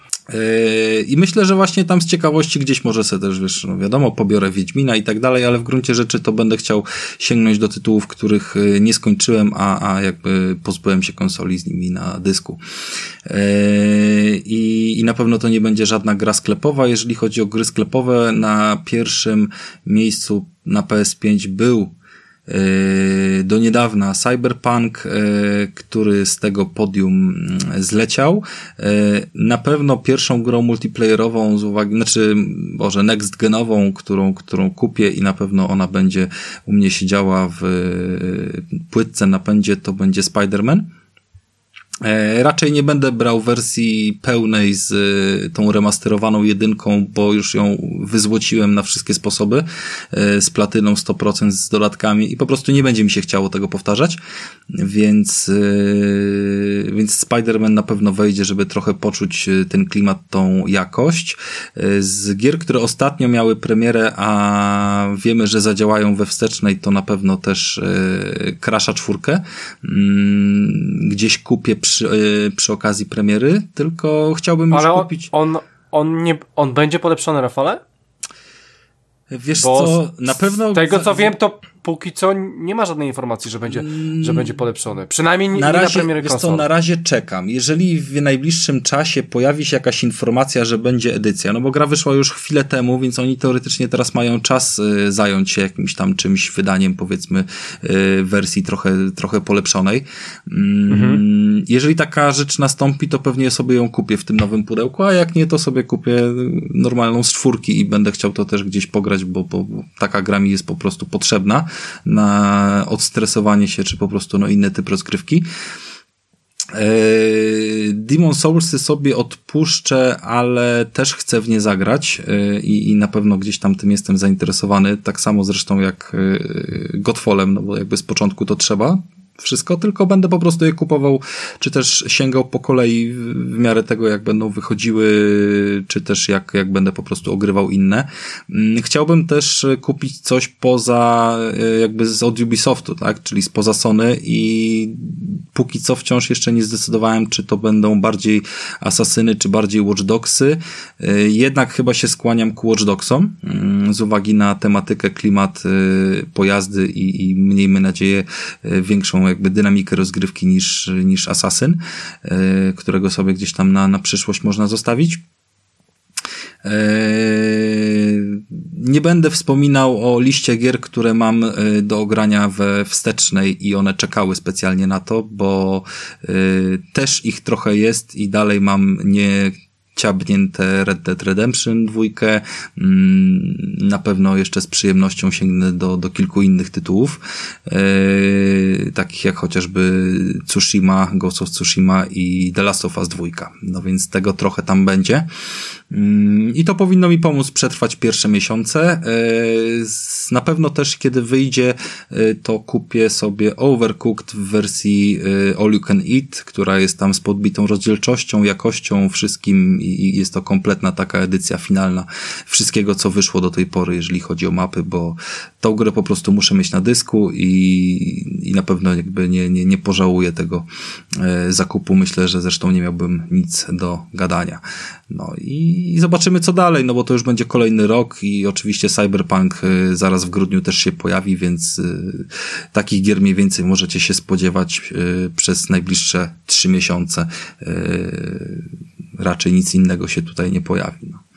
Yy, I myślę, że właśnie tam z ciekawości gdzieś może sobie też, wiesz, no wiadomo, pobiorę Wiedźmina i tak dalej, ale w gruncie rzeczy to będę chciał sięgnąć do tytułów, których nie skończyłem, a, a jakby pozbyłem się konsoli z nimi na dysku. Yy, i, I na pewno to nie będzie żadna gra sklepowa. Jeżeli chodzi o gry sklepowe, na pierwszym miejscu na P S pięć był do niedawna Cyberpunk, który z tego podium zleciał. Na pewno pierwszą grą multiplayerową z uwagi, znaczy może next genową, którą, którą kupię i na pewno ona będzie u mnie siedziała w płytce napędzie, to będzie Spider-Man. E, raczej nie będę brał wersji pełnej z y, tą remasterowaną jedynką, bo już ją wyzłociłem na wszystkie sposoby, y, z platyną sto procent, z dodatkami i po prostu nie będzie mi się chciało tego powtarzać, więc y, więc Spider-Man na pewno wejdzie, żeby trochę poczuć ten klimat, tą jakość. Y, z gier, które ostatnio miały premierę, a wiemy, że zadziałają we wstecznej, to na pewno też y, Crasha czwórkę y, gdzieś kupię Przy, przy okazji premiery, tylko chciałbym już Ale on, kupić... on, on, nie, on będzie polepszony, Rafale? Wiesz Bo co, na pewno... Z tego co wiem, to póki co nie ma żadnej informacji, że będzie, mm. że będzie polepszony. Przynajmniej nie na, razie, na premierę konsol. Co, na razie czekam. Jeżeli w najbliższym czasie pojawi się jakaś informacja, że będzie edycja, no bo gra wyszła już chwilę temu, więc oni teoretycznie teraz mają czas y, zająć się jakimś tam czymś, wydaniem powiedzmy y, wersji trochę, trochę polepszonej. Mm, mhm. Jeżeli taka rzecz nastąpi, to pewnie sobie ją kupię w tym nowym pudełku, a jak nie, to sobie kupię normalną z czwórki i będę chciał to też gdzieś pograć, bo, bo taka gra mi jest po prostu potrzebna na odstresowanie się, czy po prostu no inny typ rozgrywki. Demon Soulsy sobie odpuszczę, ale też chcę w nie zagrać i, i na pewno gdzieś tam tym jestem zainteresowany, tak samo zresztą jak Godfallem, no bo jakby z początku to trzeba wszystko, tylko będę po prostu je kupował, czy też sięgał po kolei w miarę tego, jak będą wychodziły, czy też jak, jak będę po prostu ogrywał inne. Chciałbym też kupić coś poza, jakby z od Ubisoftu, tak, czyli spoza Sony i póki co wciąż jeszcze nie zdecydowałem, czy to będą bardziej Asasyny, czy bardziej Watch Dogsy. Jednak chyba się skłaniam ku Watch Dogsom, z uwagi na tematykę, klimat, pojazdy i, i miejmy nadzieję większą jakby dynamikę rozgrywki niż, niż Assassin, którego sobie gdzieś tam na, na przyszłość można zostawić. Nie będę wspominał o liście gier, które mam do ogrania we wstecznej i one czekały specjalnie na to, bo też ich trochę jest i dalej mam nie ciabnięte Red Dead Redemption dwójkę, na pewno jeszcze z przyjemnością sięgnę do, do kilku innych tytułów, yy, takich jak chociażby Tsushima, Ghost of Tsushima i The Last of Us dwójka. No więc tego trochę tam będzie. I to powinno mi pomóc przetrwać pierwsze miesiące. Na pewno też kiedy wyjdzie, to kupię sobie Overcooked w wersji All You Can Eat, która jest tam z podbitą rozdzielczością, jakością, wszystkim i jest to kompletna taka edycja finalna wszystkiego, co wyszło do tej pory, jeżeli chodzi o mapy, bo tą grę po prostu muszę mieć na dysku i, i na pewno jakby nie, nie, nie pożałuję tego zakupu. Myślę, że zresztą nie miałbym nic do gadania. No i i zobaczymy co dalej, no bo to już będzie kolejny rok i oczywiście Cyberpunk zaraz w grudniu też się pojawi, więc takich gier mniej więcej możecie się spodziewać przez najbliższe trzy miesiące. Raczej nic innego się tutaj nie pojawi. No.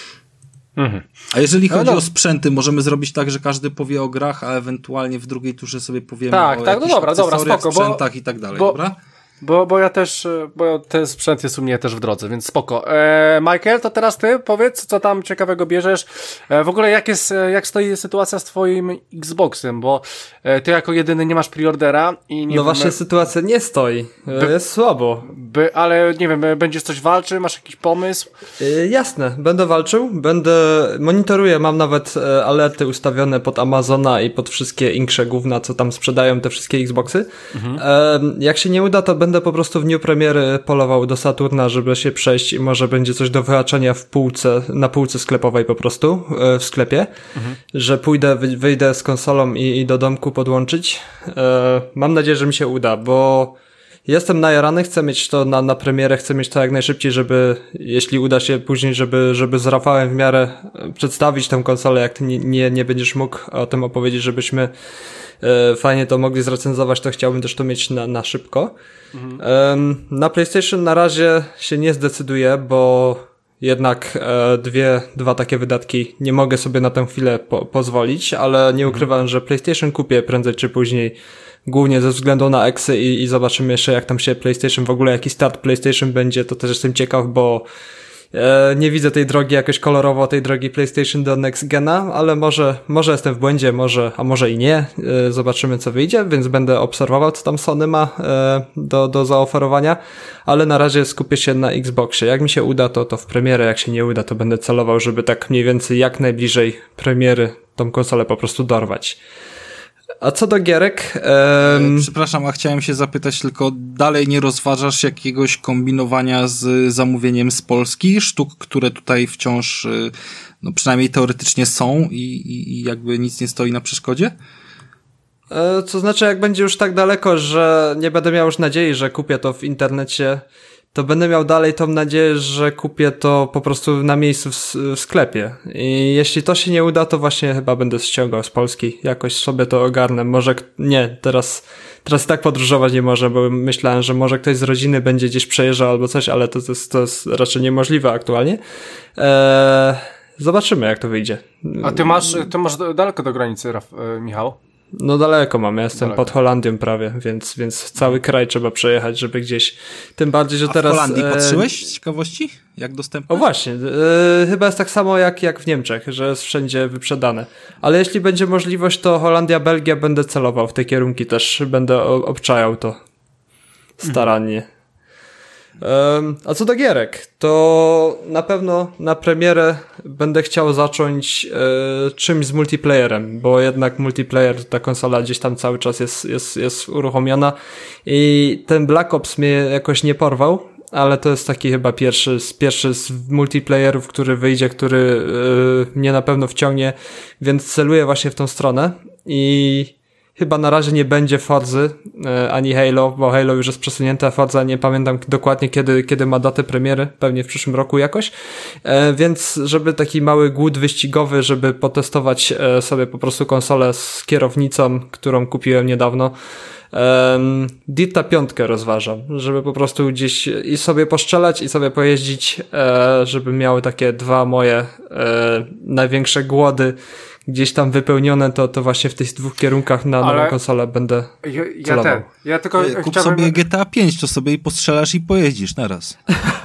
Mhm. A jeżeli chodzi no, no. o sprzęty, możemy zrobić tak, że każdy powie o grach, a ewentualnie w drugiej turze sobie powiemy tak, o tak, jakichś no dobra, dobra, spoko, sprzętach bo, i tak dalej, bo, dobra? Bo, bo ja też, bo ten sprzęt jest u mnie też w drodze, więc spoko. E, Michael, to teraz ty powiedz, co tam ciekawego bierzesz. E, w ogóle jak jest, jak stoi sytuacja z twoim Xboxem, bo e, ty jako jedyny nie masz preordera i nie No właśnie my... sytuacja nie stoi. By, jest słabo. By, ale nie wiem, będziesz coś walczył, masz jakiś pomysł? E, jasne, będę walczył, będę, monitoruję, mam nawet e, alerty ustawione pod Amazona i pod wszystkie inkrze gówna, co tam sprzedają te wszystkie Xboxy. Mhm. E, jak się nie uda, to będę Będę po prostu w dniu premiery polował do Saturna, żeby się przejść i może będzie coś do wyhaczenia w półce, na półce sklepowej po prostu, w sklepie, mhm. że pójdę, wyjdę z konsolą i, i do domku podłączyć. Mam nadzieję, że mi się uda, bo jestem najarany, chcę mieć to na, na premierę, chcę mieć to jak najszybciej, żeby, jeśli uda się później, żeby, żeby z Rafałem w miarę przedstawić tę konsolę, jak ty nie, nie, nie będziesz mógł o tym opowiedzieć, żebyśmy e, fajnie to mogli zrecenzować, to chciałbym też to mieć na, na szybko. Mhm. E, na PlayStation na razie się nie zdecyduję, bo jednak e, dwie, dwa takie wydatki nie mogę sobie na tę chwilę po, pozwolić, ale nie ukrywam, mhm. że PlayStation kupię prędzej czy później, głównie ze względu na Exy i, i zobaczymy jeszcze jak tam się PlayStation, w ogóle jaki start PlayStation będzie, to też jestem ciekaw, bo e, nie widzę tej drogi jakoś kolorowo, tej drogi PlayStation do Next Gena, ale może, może jestem w błędzie, może, a może i nie, e, zobaczymy co wyjdzie, więc będę obserwował co tam Sony ma e, do, do zaoferowania, ale na razie skupię się na Xboxie, jak mi się uda to, to w premierę, jak się nie uda to będę celował, żeby tak mniej więcej jak najbliżej premiery tą konsolę po prostu dorwać. A co do gierek... Um... Przepraszam, a chciałem się zapytać tylko, dalej nie rozważasz jakiegoś kombinowania z zamówieniem z Polski? Sztuk, które tutaj wciąż, no przynajmniej teoretycznie są i, i, i jakby nic nie stoi na przeszkodzie? E, to znaczy, jak będzie już tak daleko, że nie będę miał już nadziei, że kupię to w internecie to będę miał dalej tą nadzieję, że kupię to po prostu na miejscu w, w sklepie. I jeśli to się nie uda, to właśnie chyba będę ściągał z Polski. Jakoś sobie to ogarnę. Może, nie, teraz, teraz i tak podróżować nie może, bo myślałem, że może ktoś z rodziny będzie gdzieś przejeżdżał albo coś, ale to, to, jest, to jest raczej niemożliwe aktualnie. Eee, zobaczymy, jak to wyjdzie. A ty masz, ty masz daleko do granicy, Raf, e, Michał? No daleko mam, ja jestem daleko. pod Holandią prawie, więc, więc cały kraj trzeba przejechać, żeby gdzieś, tym bardziej, że A teraz... w Holandii e... patrzyłeś z ciekawości? Jak dostępne? O właśnie, e, chyba jest tak samo jak, jak w Niemczech, że jest wszędzie wyprzedane. Ale jeśli będzie możliwość, to Holandia, Belgia będę celował w te kierunki też, będę obczajał to starannie. Mhm. Um, a co do gierek, to na pewno na premierę będę chciał zacząć e, czymś z multiplayerem, bo jednak multiplayer, ta konsola gdzieś tam cały czas jest, jest, jest uruchomiona i ten Black Ops mnie jakoś nie porwał, ale to jest taki chyba pierwszy, pierwszy z multiplayerów, który wyjdzie, który e, mnie na pewno wciągnie, więc celuję właśnie w tą stronę i chyba na razie nie będzie Forzy e, ani Halo, bo Halo już jest przesunięte, a Forza nie pamiętam dokładnie kiedy, kiedy ma datę premiery, pewnie w przyszłym roku jakoś, e, więc żeby taki mały głód wyścigowy, żeby potestować e, sobie po prostu konsolę z kierownicą, którą kupiłem niedawno, Um, Dirta piątkę rozważam, żeby po prostu gdzieś i sobie poszczelać i sobie pojeździć, e, żeby miały takie dwa moje e, największe głody gdzieś tam wypełnione, to, to właśnie w tych dwóch kierunkach na nową konsolę będę ja, ja celował. ten, ja tylko Kup chciałbym... sobie G T A pięć, to sobie i postrzelasz i pojeździsz naraz.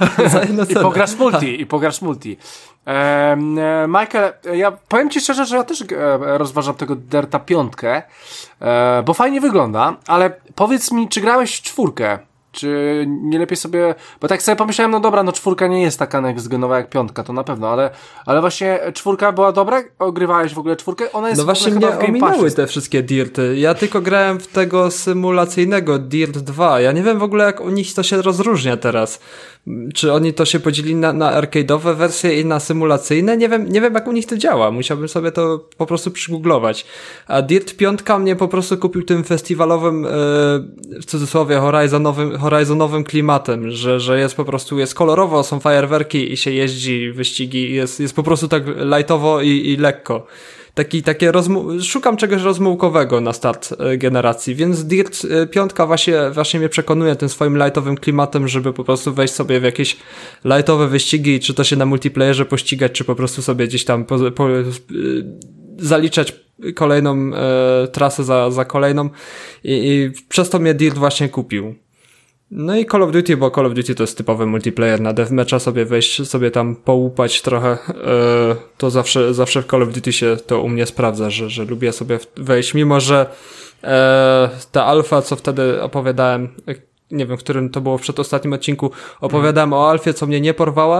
I pograsz multi, i pograsz multi. E, Michael, ja powiem ci szczerze, że ja też e, rozważam tego Dirta piątkę, e, bo fajnie wygląda, ale powiedz mi, czy grałeś w czwórkę? Czy nie lepiej sobie... Bo tak sobie pomyślałem, no dobra, no czwórka nie jest taka next-genowa jak piątka, to na pewno, ale, ale właśnie czwórka była dobra? Ogrywałeś w ogóle czwórkę? Ona jest no właśnie mnie ominęły te wszystkie Dirty. Ja tylko grałem w tego symulacyjnego Dirt dwa. Ja nie wiem w ogóle, jak u nich to się rozróżnia teraz. Czy oni to się podzielili na, na arcade'owe wersje i na symulacyjne? Nie wiem, nie wiem jak u nich to działa. Musiałbym sobie to po prostu przygooglować. A Dirt piątka mnie po prostu kupił tym festiwalowym, yy, w cudzysłowie, horizonowym, horizonowym klimatem, że, że jest po prostu, jest kolorowo, są fajerwerki i się jeździ, wyścigi, jest, jest po prostu tak lightowo i, i lekko. Taki, takie rozmu- szukam czegoś rozmułkowego na start e, generacji, więc Dirt e, piątka właśnie, właśnie mnie przekonuje tym swoim lightowym klimatem, żeby po prostu wejść sobie w jakieś lightowe wyścigi, czy to się na multiplayerze pościgać, czy po prostu sobie gdzieś tam po, po, e, zaliczać kolejną e, trasę za, za kolejną i, i przez to mnie Dirt właśnie kupił. No i Call of Duty, bo Call of Duty to jest typowy multiplayer, na deathmatcha sobie wejść, sobie tam połupać trochę, yy, to zawsze, zawsze w Call of Duty się to u mnie sprawdza, że, że lubię sobie wejść, mimo że yy, ta alfa, co wtedy opowiadałem, nie wiem, w którym to było w przedostatnim odcinku, opowiadałem mm. o alfie, co mnie nie porwała.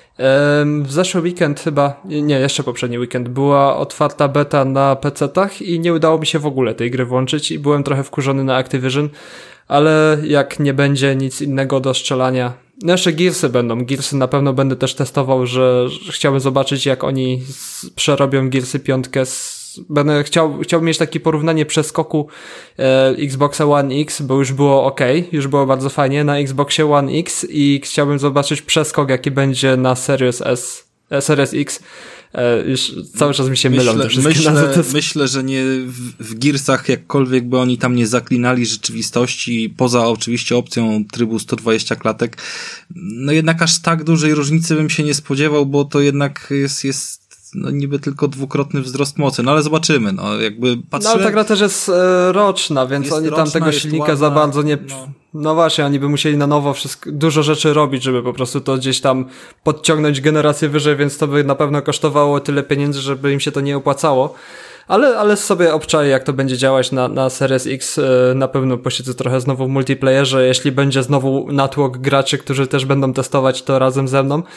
W zeszły weekend chyba, nie, jeszcze poprzedni weekend była otwarta beta na pecetach i nie udało mi się w ogóle tej gry włączyć i byłem trochę wkurzony na Activision, ale jak nie będzie nic innego do strzelania, no jeszcze Gearsy będą, Gearsy na pewno będę też testował, że, że chciałbym zobaczyć jak oni z, przerobią Gearsy piątkę z, będę chciał, chciałbym mieć takie porównanie przeskoku e, Xboxa One X, bo już było ok, już było bardzo fajnie na Xboxie One X i chciałbym zobaczyć przeskok jaki będzie na Series S, e, Series X. E, już cały czas mi się myślę, mylą te wszystkie myślę, nazwy. myślę, że nie w, w Gearsach jakkolwiek by oni tam nie zaklinali rzeczywistości, poza oczywiście opcją trybu sto dwadzieścia klatek, no jednak aż tak dużej różnicy bym się nie spodziewał, bo to jednak jest, jest no niby tylko dwukrotny wzrost mocy, no ale zobaczymy, no jakby patrzę... No ale ta gra też jest e, roczna, więc jest oni tam roczna, tego silnika ładna, za bardzo nie... No. no właśnie, oni by musieli na nowo wszystko, dużo rzeczy robić, żeby po prostu to gdzieś tam podciągnąć generację wyżej, więc to by na pewno kosztowało tyle pieniędzy, żeby im się to nie opłacało. Ale, ale sobie obczaję, jak to będzie działać na, na Series X. Na pewno posiedzę trochę znowu w multiplayerze, jeśli będzie znowu natłok graczy, którzy też będą testować to razem ze mną.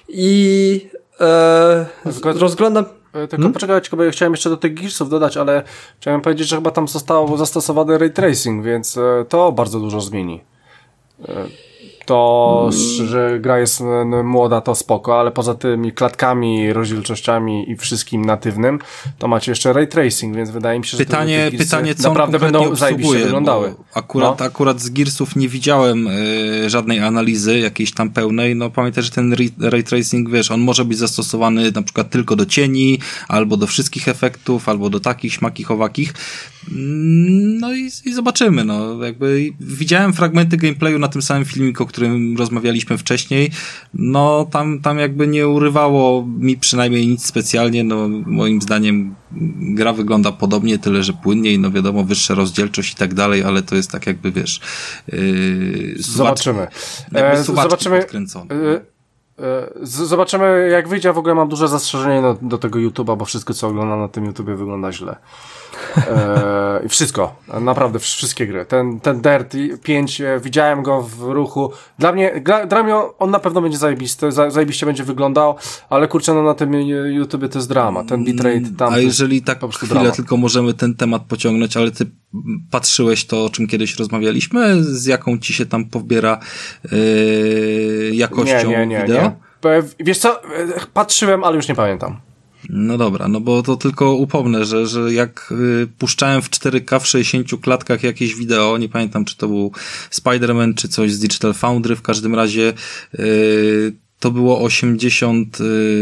I e, Tylko, rozglądam... Tylko hmm? poczekajcie, bo ja chciałem jeszcze do tych Gearsów dodać, ale chciałem powiedzieć, że chyba tam został zastosowany ray tracing, więc to bardzo dużo zmieni. to, że gra jest młoda, to spoko, ale poza tymi klatkami, rozdzielczościami i wszystkim natywnym, to macie jeszcze ray tracing, więc wydaje mi się, że pytanie, te pytanie co naprawdę będą zajebiście wyglądały. Akurat, no. akurat z Gearsów nie widziałem y, żadnej analizy jakiejś tam pełnej. No pamiętaj, że ten ray tracing, wiesz, on może być zastosowany na przykład tylko do cieni, albo do wszystkich efektów, albo do takich, śmakich, owakich. No i, i zobaczymy, no jakby widziałem fragmenty gameplayu na tym samym filmiku, o którym rozmawialiśmy wcześniej, no tam, tam jakby nie urywało mi przynajmniej nic specjalnie, no moim zdaniem gra wygląda podobnie, tyle że płynniej, no wiadomo, wyższa rozdzielczość i tak dalej, ale to jest tak jakby, wiesz, yy, zobaczymy. Jakby e, zobaczymy. podkręcone. E, Zobaczymy, jak wyjdzie. W ogóle mam duże zastrzeżenie do, do tego YouTube'a, bo wszystko, co oglądam na tym YouTubie, wygląda źle. I wszystko. Naprawdę, wszystkie gry. Ten, ten Dirt pięć, e, widziałem go w ruchu. Dla mnie, dla, dla mnie on na pewno będzie zajebisty, za, zajebiście będzie wyglądał, ale kurczę, no na tym YouTubie to jest drama. Ten bitrate tam. A jeżeli tak chwilę drama. tylko możemy ten temat pociągnąć, ale ty patrzyłeś to, o czym kiedyś rozmawialiśmy, z jaką ci się tam pobiera yy, jakością nie, nie, nie, wideo? Nie. Wiesz co, patrzyłem, ale już nie pamiętam. No dobra, no bo to tylko upomnę, że, że jak y, puszczałem w cztery K w sześćdziesięciu klatkach jakieś wideo, nie pamiętam, czy to był Spider-Man, czy coś z Digital Foundry, w każdym razie y, to było osiemdziesiąt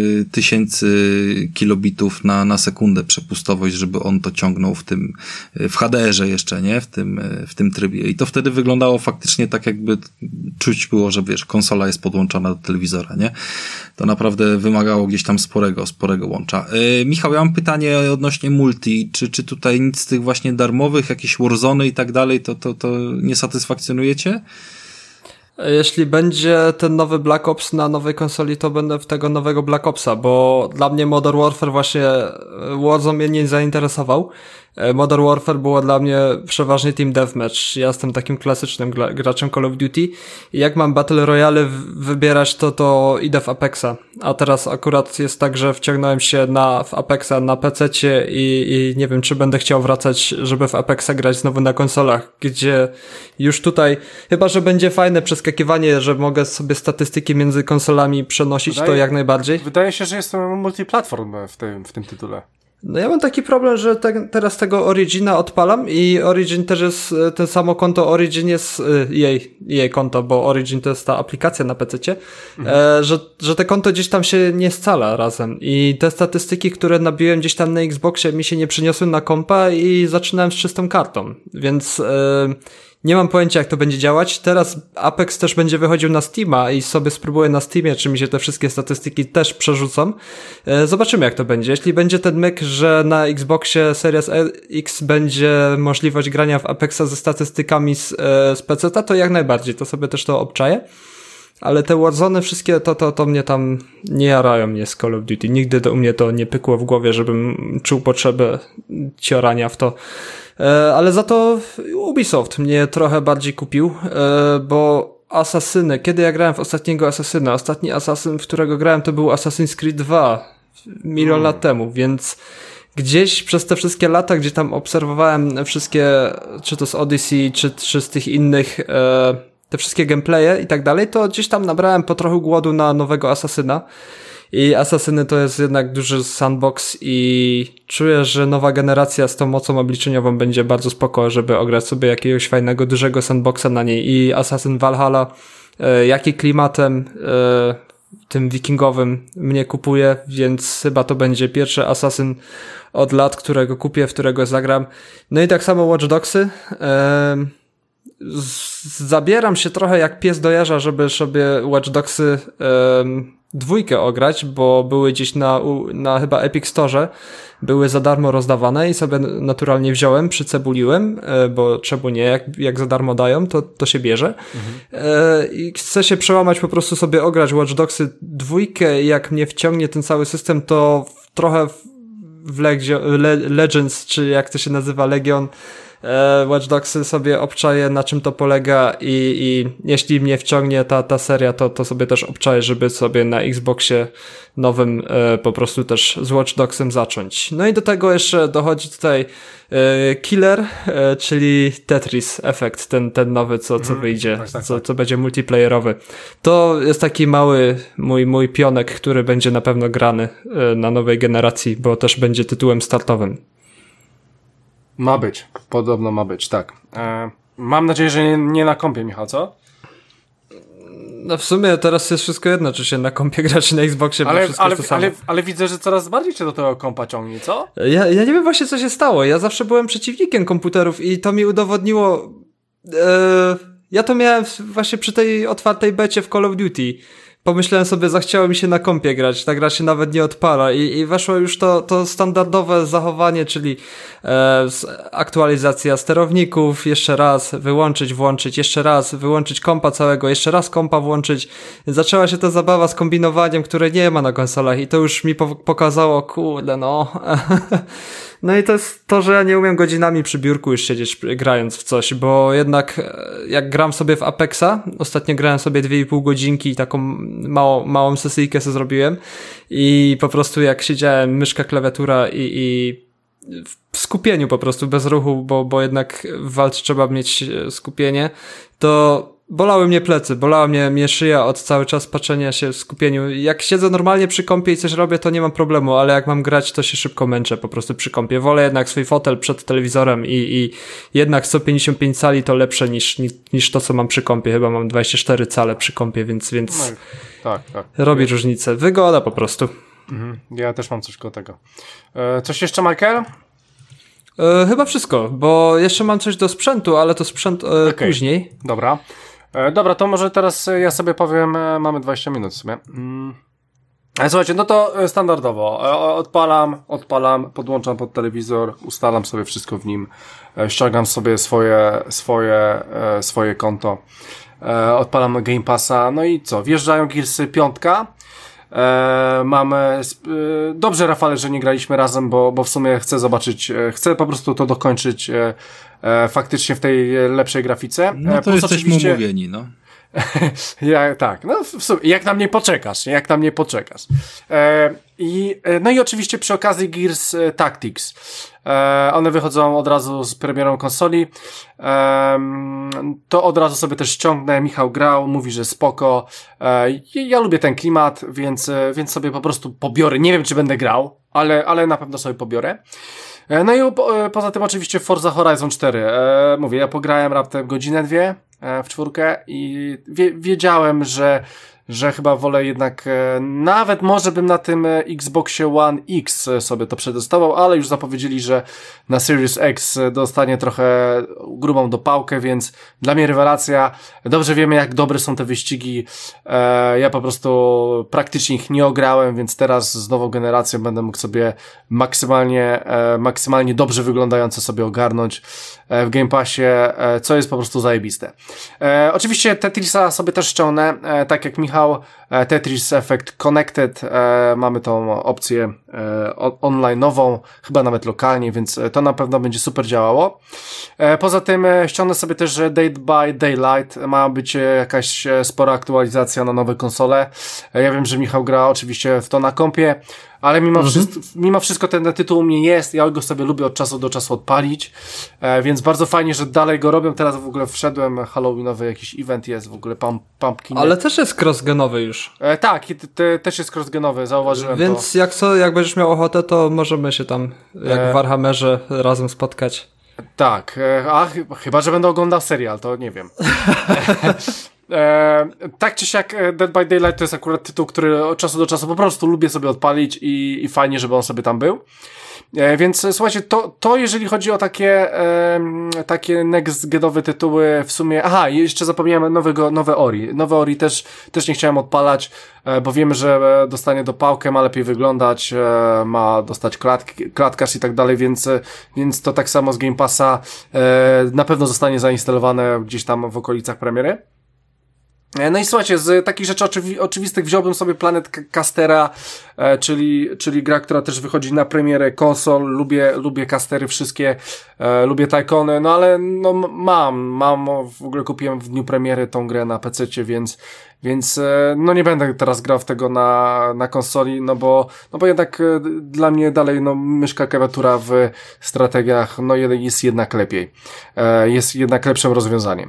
tysięcy kilobitów na, na sekundę przepustowość, żeby on to ciągnął w tym, w H D R-ze jeszcze, nie? W tym, w tym trybie. I to wtedy wyglądało faktycznie tak, jakby czuć było, że wiesz, konsola jest podłączona do telewizora, nie? To naprawdę wymagało gdzieś tam sporego, sporego łącza. Yy, Michał, ja mam pytanie odnośnie multi. Czy, czy tutaj nic z tych właśnie darmowych, jakieś Warzony i tak dalej, to, to, to nie satysfakcjonuje cię? Jeśli będzie ten nowy Black Ops na nowej konsoli, to będę w tego nowego Black Opsa, bo dla mnie Modern Warfare właśnie, Warzone mnie nie zainteresował. Modern Warfare było dla mnie przeważnie Team Deathmatch. Ja jestem takim klasycznym gra- graczem Call of Duty i jak mam Battle Royale w- wybierać, to to idę w Apexa. A teraz akurat jest tak, że wciągnąłem się na, w Apexa na pececie i, i nie wiem, czy będę chciał wracać, żeby w Apexa grać znowu na konsolach, gdzie już tutaj, chyba że będzie fajne przeskakiwanie, że mogę sobie statystyki między konsolami przenosić, wydaje, to jak najbardziej. Wydaje się, że jestem multiplatform w tym, w tym tytule. No ja mam taki problem, że te, teraz tego Origina odpalam i Origin też jest, ten samo konto Origin jest jej, jej konto, bo Origin to jest ta aplikacja na pececie, mhm. e, że, że te konto gdzieś tam się nie scala razem i te statystyki, które nabiłem gdzieś tam na Xboxie, mi się nie przyniosły na kompa i zaczynałem z czystą kartą, więc e, nie mam pojęcia, jak to będzie działać. Teraz Apex też będzie wychodził na Steama i sobie spróbuję na Steamie, czy mi się te wszystkie statystyki też przerzucą. Zobaczymy, jak to będzie. Jeśli będzie ten myk, że na Xboxie Series X będzie możliwość grania w Apexa ze statystykami z, z peceta, to jak najbardziej. To sobie też to obczaję. Ale te Warzone wszystkie, to, to, to mnie tam nie jarają mnie z Call of Duty. Nigdy to u mnie to nie pykło w głowie, żebym czuł potrzebę ciorania w to. Ale za to Ubisoft mnie trochę bardziej kupił, bo Asasyny, kiedy ja grałem w ostatniego Asasyna? Ostatni Asasyn, w którego grałem, to był Assassin's Creed dwa milion hmm. lat temu, więc gdzieś przez te wszystkie lata, gdzie tam obserwowałem wszystkie, czy to z Odyssey, czy, czy z tych innych, te wszystkie gameplaye i tak dalej, to gdzieś tam nabrałem po trochę głodu na nowego Asasyna. I Asasyny to jest jednak duży sandbox i czuję, że nowa generacja z tą mocą obliczeniową będzie bardzo spoko, żeby ograć sobie jakiegoś fajnego, dużego sandboxa na niej. I Assassin Valhalla, e, jak i klimatem e, tym wikingowym mnie kupuje, więc chyba to będzie pierwszy Assassin od lat, którego kupię, w którego zagram. No i tak samo Watch Dogsy. E, z- zabieram się trochę jak pies do jarza, żeby sobie Watch Dogsy e, dwójkę ograć, bo były gdzieś na, na chyba Epic Store, były za darmo rozdawane i sobie naturalnie wziąłem, przycebuliłem, bo czemu nie, jak, jak za darmo dają, to, to się bierze. Mhm. I chcę się przełamać, po prostu sobie ograć Watch Dogsy dwójkę i jak mnie wciągnie ten cały system, to trochę w Legio, Le, Legends, czy jak to się nazywa, Legion, e, Watch Dogsy sobie obczaję, na czym to polega i, i jeśli mnie wciągnie ta, ta seria, to, to sobie też obczaję, żeby sobie na Xboxie nowym e, po prostu też z Watch Dogsem zacząć. No i do tego jeszcze dochodzi tutaj e, Killer, e, czyli Tetris Effect, ten, ten nowy, co, co wyjdzie, tak, tak, co, tak. co będzie multiplayerowy. To jest taki mały mój, mój pionek, który będzie na pewno grany e, na nowej generacji, bo też będzie tytułem startowym. Ma być, podobno ma być, tak. E, mam nadzieję, że nie, nie na kompie, Michał, co? No w sumie teraz jest wszystko jedno, czy się na kompie gra, czy na Xboxie, bo Ale, wszystko ale, jest to samo. ale, ale widzę, że coraz bardziej cię do tego kompa ciągnie, co? Ja, ja nie wiem właśnie, co się stało. Ja zawsze byłem przeciwnikiem komputerów i to mi udowodniło... E, ja to miałem właśnie przy tej otwartej becie w Call of Duty. Pomyślałem sobie, zachciało mi się na kompie grać, ta gra się nawet nie odpala i, i weszło już to, to standardowe zachowanie, czyli e, aktualizacja sterowników, jeszcze raz wyłączyć, włączyć, jeszcze raz wyłączyć kompa całego, jeszcze raz kompa włączyć. Zaczęła się ta zabawa z kombinowaniem, które nie ma na konsolach i to już mi po- pokazało, kurde no... No i to jest to, że ja nie umiem godzinami przy biurku już siedzieć grając w coś, bo jednak jak gram sobie w Apexa, ostatnio grałem sobie dwie i pół godzinki i taką mało, małą sesyjkę sobie zrobiłem i po prostu jak siedziałem, myszka, klawiatura i, i w skupieniu po prostu, bez ruchu, bo, bo jednak w walce trzeba mieć skupienie, to bolały mnie plecy, bolała mnie, mnie szyja od cały czas patrzenia się w skupieniu. Jak siedzę normalnie przy kompie i coś robię, to nie mam problemu, ale jak mam grać, to się szybko męczę po prostu przy kompie. Wolę jednak swój fotel przed telewizorem i, i jednak sto pięćdziesiąt pięć cali to lepsze niż, niż to, co mam przy kompie. Chyba mam dwadzieścia cztery cale przy kompie, więc, więc No, tak, tak. robi różnicę. Wygoda po prostu. Mhm. Ja też mam coś koło tego. E, coś jeszcze, Michael? E, chyba wszystko, bo jeszcze mam coś do sprzętu, ale to sprzęt e, Okay. później. Dobra. E, dobra, to może teraz ja sobie powiem, e, mamy dwadzieścia minut w sumie. Mm. E, słuchajcie, no to e, standardowo. E, odpalam, odpalam, podłączam pod telewizor, ustalam sobie wszystko w nim, e, ściągam sobie swoje, swoje, e, swoje konto, e, odpalam Game Passa, no i co? Wjeżdżają Gearsy piątka. E, mamy e, dobrze, Rafale, że nie graliśmy razem, bo, bo w sumie chcę zobaczyć, e, chcę po prostu to dokończyć e, e, faktycznie w tej lepszej grafice. No to Plus jesteśmy oczywiście... umówieni, no. Ja, tak, no w sumie, jak na mnie poczekasz, jak na mnie poczekasz. E, i, no i oczywiście przy okazji Gears e, Tactics. E, one wychodzą od razu z premierą konsoli. E, to od razu sobie też ściągnę. Michał grał, mówi, że spoko. E, ja lubię ten klimat, więc, więc sobie po prostu pobiorę. Nie wiem, czy będę grał, ale, ale na pewno sobie pobiorę. No i po, poza tym oczywiście Forza Horizon cztery. E, mówię, ja pograłem raptem godzinę, dwie e, w czwórkę i wie, wiedziałem, że, że chyba wolę jednak, e, nawet może bym na tym Xboxie One X sobie to przetestował, ale już zapowiedzieli, że na Series X dostanie trochę grubą dopałkę, więc dla mnie rewelacja. Dobrze wiemy, jak dobre są te wyścigi. E, ja po prostu praktycznie ich nie ograłem, więc teraz z nową generacją będę mógł sobie maksymalnie, e, maksymalnie dobrze wyglądające sobie ogarnąć e, w Game Passie, e, co jest po prostu zajebiste. E, oczywiście Tetrisa sobie też ściągnę, e, tak jak Michał, e, Tetris Effect Connected, e, mamy tą opcję e, on- online'ową, chyba nawet lokalnie, więc to na pewno będzie super działało. E, poza tym e, ściągnę sobie też Dead by Daylight, ma być e, jakaś e, spora aktualizacja na nowe konsole. E, ja wiem, że Michał gra oczywiście w to na kompie, ale mimo, mhm. wszystko, mimo wszystko ten tytuł u mnie jest, ja go sobie lubię od czasu do czasu odpalić, e, więc bardzo fajnie, że dalej go robią. Teraz w ogóle wszedłem, halloweenowy jakiś event jest, w ogóle pump, pumpkin. Ale też jest cross-genowy już. E, tak, te, te, też jest cross-genowy, zauważyłem Więc to. Więc jak co, jak będziesz miał ochotę, to możemy się tam, jak E... w Warhammerze, razem spotkać. Tak, e, a ch- chyba, że będę oglądał serial, to nie wiem. E, tak czy siak Dead by Daylight to jest akurat tytuł, który od czasu do czasu po prostu lubię sobie odpalić i, i fajnie, żeby on sobie tam był. E, więc słuchajcie, to, to jeżeli chodzi o takie e, takie next-genowe tytuły w sumie, aha, jeszcze zapomniałem nowego, nowe Ori. Nowe Ori też, też nie chciałem odpalać, e, bo wiemy, że dostanie dopałkę, ma lepiej wyglądać, e, ma dostać klatki, klatkarz i tak dalej, więc, więc to tak samo z Game Passa e, na pewno zostanie zainstalowane gdzieś tam w okolicach premiery. No i słuchajcie, z takich rzeczy oczywi- oczywistych wziąłbym sobie Planet Castera, e, czyli, czyli gra, która też wychodzi na premierę konsol. Lubię, lubię Castery wszystkie, e, lubię Tycoony, no ale no mam, mam, w ogóle kupiłem w dniu premiery tą grę na pececie, więc Więc no nie będę teraz grał w tego na, na konsoli, no bo, no bo jednak dla mnie dalej no myszka, klawiatura w strategiach no jest jednak lepiej. Jest jednak lepszym rozwiązaniem.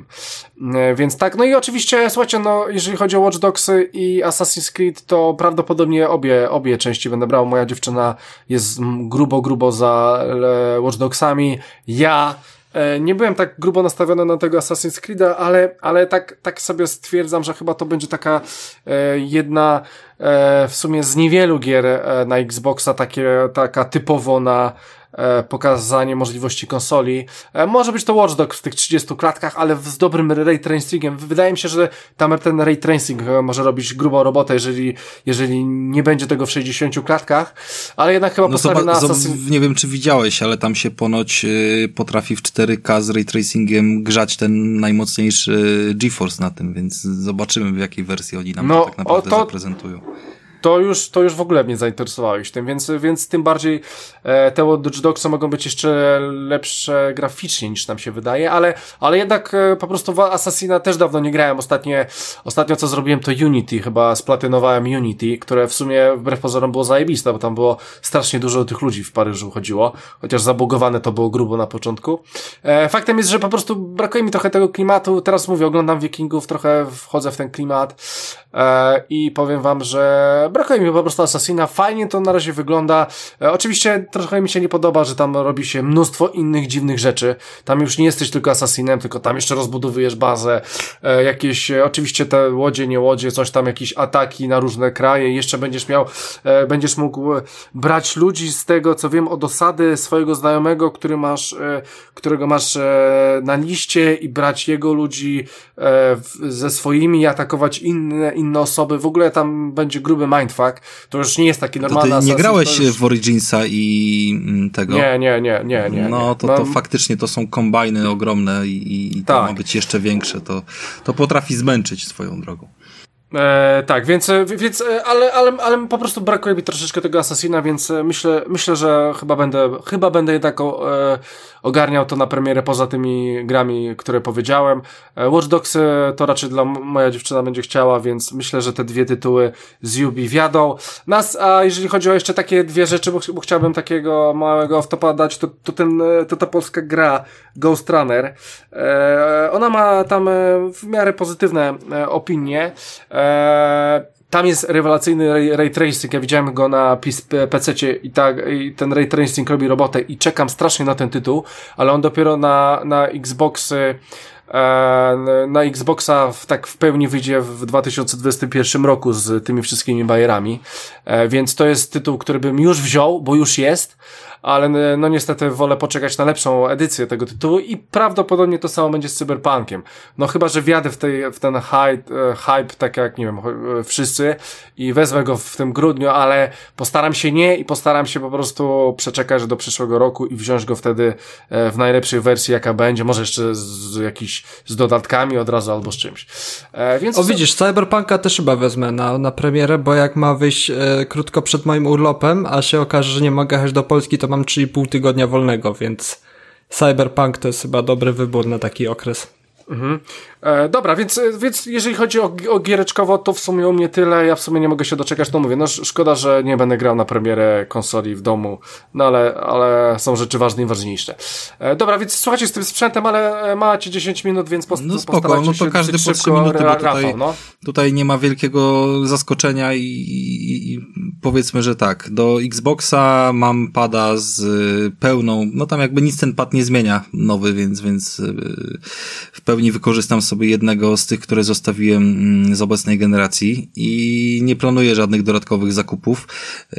Więc tak, no i oczywiście słuchajcie, no jeżeli chodzi o Watch Dogsy i Assassin's Creed, to prawdopodobnie obie, obie części będę brał. Moja dziewczyna jest grubo, grubo za Watch Dogsami. Ja nie byłem tak grubo nastawiony na tego Assassin's Creed'a, ale, ale tak, tak sobie stwierdzam, że chyba to będzie taka e, jedna e, w sumie z niewielu gier e, na Xboxa, takie, taka typowo na e, pokazanie możliwości konsoli. E, może być to Watch Dogs w tych trzydziestu klatkach, ale z dobrym ray tracingiem. Wydaje mi się, że tam ten ray tracing może robić grubą robotę, jeżeli, jeżeli nie będzie tego w sześćdziesięciu klatkach, ale jednak chyba no postawię na Assassin's... Nie wiem, czy widziałeś, ale tam się ponoć yy, potrafi w cztery K z ray tracingiem grzać ten najmocniejszy GeForce na tym, więc zobaczymy, w jakiej wersji oni nam no, to tak naprawdę to... zaprezentują. To już, to już w ogóle mnie zainteresowałeś tym, więc, więc tym bardziej e, te Watch Dogsy mogą być jeszcze lepsze graficznie niż nam się wydaje, ale, ale jednak e, po prostu w Assassina też dawno nie grałem. Ostatnie, ostatnio co zrobiłem to Unity, chyba splatynowałem Unity, które w sumie wbrew pozorom było zajebiste, bo tam było strasznie dużo tych ludzi w Paryżu chodziło, chociaż zabugowane to było grubo na początku. E, faktem jest, że po prostu brakuje mi trochę tego klimatu. Teraz mówię, oglądam Wikingów, trochę wchodzę w ten klimat e, i powiem wam, że brakuje mi po prostu Assassina, fajnie to na razie wygląda. E, oczywiście trochę mi się nie podoba, że tam robi się mnóstwo innych dziwnych rzeczy. Tam już nie jesteś tylko Assassinem, tylko tam jeszcze rozbudowujesz bazę, e, jakieś, e, oczywiście te łodzie, nie łodzie, coś tam, jakieś ataki na różne kraje. Jeszcze będziesz miał, e, będziesz mógł brać ludzi z tego, co wiem, od osady swojego znajomego, który masz, e, którego masz e, na liście i brać jego ludzi e, w, ze swoimi i atakować inne, inne osoby. W ogóle tam będzie gruby mindfuck. To już nie jest taki normalny to ty nie Assassin, grałeś już... w Originsa i tego? Nie, nie, nie, nie, nie. No to, to faktycznie to są kombajny ogromne i, i to tak. ma być jeszcze większe. To, to potrafi zmęczyć swoją drogą. E, tak, więc, więc ale, ale, ale po prostu brakuje mi troszeczkę tego Assassina, więc myślę, myślę, że chyba będę, chyba będę jednak o, e, ogarniał to na premierę poza tymi grami, które powiedziałem. E, Watch Dogs to raczej dla moja dziewczyna będzie chciała, więc myślę, że te dwie tytuły z Ubi wjadą. Nas, a jeżeli chodzi o jeszcze takie dwie rzeczy, bo, bo chciałbym takiego małego off-topa dać, to, to, ten, to ta polska gra Ghost Runner. E, ona ma tam w miarę pozytywne opinie. Eee, tam jest rewelacyjny ray, ray tracing, ja widziałem go na pececie i tak, i ten ray tracing robi robotę i czekam strasznie na ten tytuł, ale on dopiero na, na Xboxy na Xboxa w, tak w pełni wyjdzie w dwa tysiące dwudziestym pierwszym roku z tymi wszystkimi bajerami, e, więc to jest tytuł, który bym już wziął, bo już jest, ale no niestety wolę poczekać na lepszą edycję tego tytułu i prawdopodobnie to samo będzie z Cyberpunkiem. No chyba, że wjadę w, tej, w ten hype, hype, tak jak, nie wiem, wszyscy i wezmę go w tym grudniu, ale postaram się nie i postaram się po prostu przeczekać do przyszłego roku i wziąć go wtedy w najlepszej wersji, jaka będzie, może jeszcze z jakiś, z dodatkami od razu albo z czymś. E, więc o widzisz, Cyberpunka też chyba wezmę na, na premierę, bo jak ma wyjść e, krótko przed moim urlopem, a się okaże, że nie mogę jechać do Polski, to mam trzy i pół tygodnia wolnego, więc Cyberpunk to jest chyba dobry wybór na taki okres. Mhm. E, dobra, więc, więc jeżeli chodzi o, o giereczkowo, to w sumie u mnie tyle. Ja w sumie nie mogę się doczekać, to mówię, no szkoda, że nie będę grał na premierę konsoli w domu, no ale, ale są rzeczy ważne i ważniejsze. E, dobra, więc słuchajcie z tym sprzętem, ale macie dziesięć minut, więc post- no spoko, no to każdy po trzy minuty, bo tutaj, Rafał, no. tutaj nie ma wielkiego zaskoczenia i, i, i powiedzmy, że tak, do Xboxa mam pada z pełną, no tam jakby nic ten pad nie zmienia, nowy, więc, więc w pełni wykorzystam sobie jednego z tych, które zostawiłem z obecnej generacji i nie planuję żadnych dodatkowych zakupów.